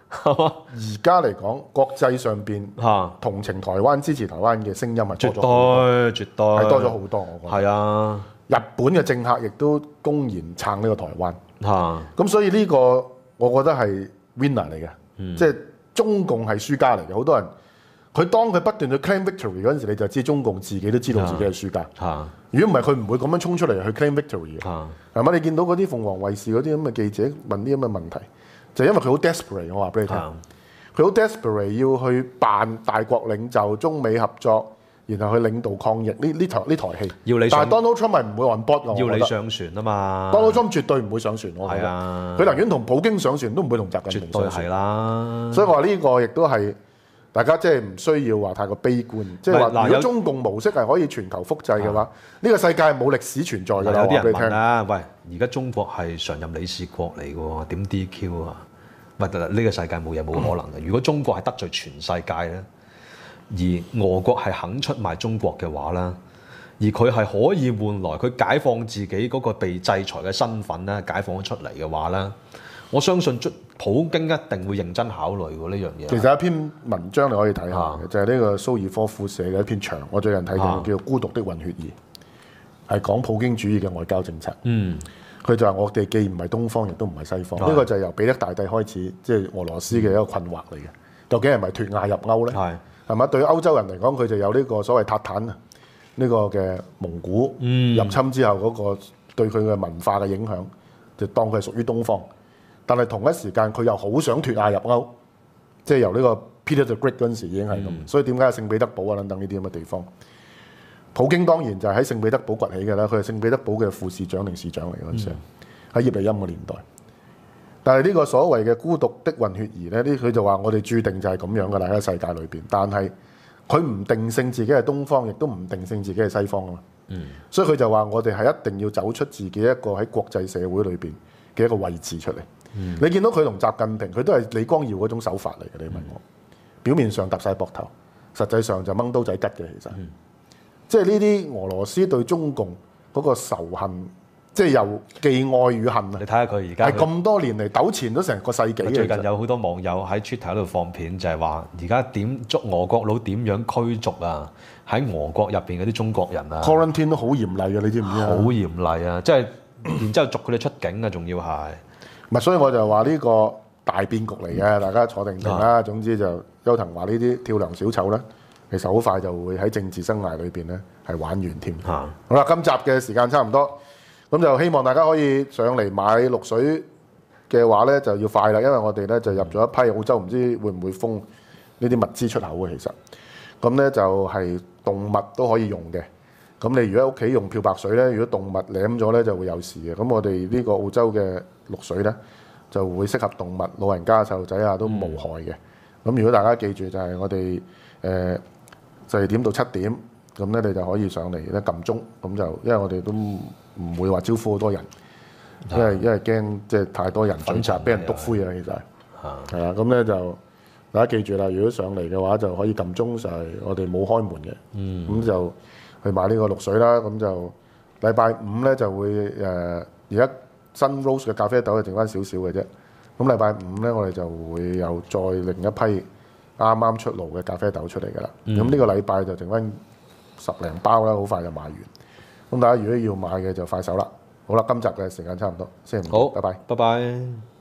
係嘛？ 而家嚟講，國際上邊嚇， 同情台灣、支持台灣嘅聲音係絕多咗好多， 對絕對係多咗好多。我覺得係啊日本嘅政客亦都公然撐呢個台灣， 嚇， 咁所以呢個我覺得係 winner 嚟嘅， 嗯即係中共係輸家嚟嘅。好多人佢當佢不斷去 claim victory 嗰陣時，你就知中共自己都知道自己係輸家。 嚇如果唔係，佢唔會咁樣衝出嚟去 claim victory 嘅。 嚇係咪？你見到嗰啲鳳凰衛視嗰啲咁嘅記者問啲咁嘅問題，就係因為佢好 desperate。我話俾你聽， 嚇佢好 desperate 要去扮大國領袖、中美合作，然後去領導抗疫呢呢台呢台戲。 要你上但係 Donald Trump 係唔會 on board 㗎。 要我覺得你上船啊嘛 Donald Trump 絕對唔會上船。我覺係得啊， 佢寧願同普京上船，都唔會同習近絕對係平上船。 啦。 所以我話呢個亦都係大家即係唔需要話太過悲觀。即係話，如果嗱有中共模式係可以全球複製嘅話，呢個世界係冇歷史存在㗎啦。 有啲人我話俾你聽問。啦，喂，而家中國係常任理事國嚟嘅喎，點 D Q 啊？唔係呢個世界冇嘢冇可能嘅。如果中國係得罪全世界咧，而俄國係肯出賣中國嘅話啦，而佢係可以換來佢解放自己嗰個被制裁嘅身份咧，解放咗出嚟嘅話咧，我相信普京一定會認真考慮喎呢樣嘢。 其實有一篇文章你可以睇下嘅， 啊就係呢個蘇爾科夫寫嘅一篇長，我最近睇啊嘅叫做《孤獨的混血兒》，係講普京主義嘅外交政策。 嗯， 佢就話我哋既唔係東方，亦都唔係西方。呢、 係個就係由彼得大帝開始，即係俄羅斯嘅一個困惑嚟嘅。究竟係咪脱亞入歐呢？ 係係咪？對於歐洲人嚟講，佢就有呢個所謂塔坦啊，呢個嘅蒙古嗯入侵之後嗰個對佢嘅文化嘅影響，就當佢係屬於東方。但係同一時間，佢又好想脱亞入歐，即係由呢個 Peter the Great 嗰陣時已經係咁。 嗯所以點解聖彼得堡啊等等呢啲咁嘅地方？普京當然就係喺聖彼得堡崛起嘅啦，佢係聖彼得堡嘅副市長定市長嚟嗰陣時，喺葉利欽嘅年代。但係呢個所謂嘅孤獨的混血兒咧，呢佢就話我哋注定就係咁樣噶啦喺個世界裏邊。但係佢唔定性自己係東方，亦都唔定性自己係西方啊嘛。 嗯， 所以佢就話我哋係一定要走出自己一個喺國際社會裏邊嘅一個位置出嚟。嗯、你見到佢同習近平，佢都係李光耀嗰種手法嚟嘅。你問我，表面上搭晒膊頭，實際上就掹刀仔吉嘅。其實，嗯、即係呢啲俄羅斯對中共嗰個仇恨，即係由既愛與恨啊！ 你睇下佢而家係咁多年嚟糾纏咗成個世紀嘅。 最近有好多網友喺 Twitter 度放片，就係話而家點捉俄國佬點樣驅逐啊？喺俄國入邊嗰啲中國人啊 quarantine 都好嚴厲嘅，你知唔知啊？ 好嚴厲啊！即係然之後逐佢哋出境啊，仲要係。 唔係，所以我就話呢個大變局嚟嘅，大家坐定定啦。總之就邱騰華呢啲跳梁小丑咧，其實好快就會喺政治生涯裏邊咧係玩完添。 嚇！ 好啦，今集嘅時間差唔多，咁就希望大家可以上嚟買綠水嘅話咧就要快啦，因為我哋咧就入咗一批澳洲唔知會唔會封呢啲物資出口嘅，其實咁咧就係動物都可以用嘅。咁你如果屋企用漂白水咧，如果動物舐咗咧就會有事嘅。咁我哋呢個澳洲嘅綠水咧就會適合動物、老人家、細路仔啊都無害嘅。咁、嗯、如果大家記住就係我哋誒十二點到七點，咁咧你就可以上嚟咧撳鐘，咁就因為我哋都唔會話招呼好多人，因為因為驚即係太多人聚集，俾人篤灰啊，其實係係啊，咁咧就大家記住啦。如果上嚟嘅話就可以撳鐘，就係我哋冇開門嘅，咁、嗯、就。去買呢個綠水啦，咁就禮拜五咧就會誒，而家新 Rose 嘅咖啡豆係剩翻少少嘅啫。咁禮拜五咧，我哋就會有再另一批啱啱出爐嘅咖啡豆出嚟噶啦。咁呢、嗯、個禮拜就剩翻十零包啦，好快就賣完。咁大家如果要買嘅就快手啦。好啦，今集嘅時間差唔多，星期五， 好， 拜拜， 拜拜。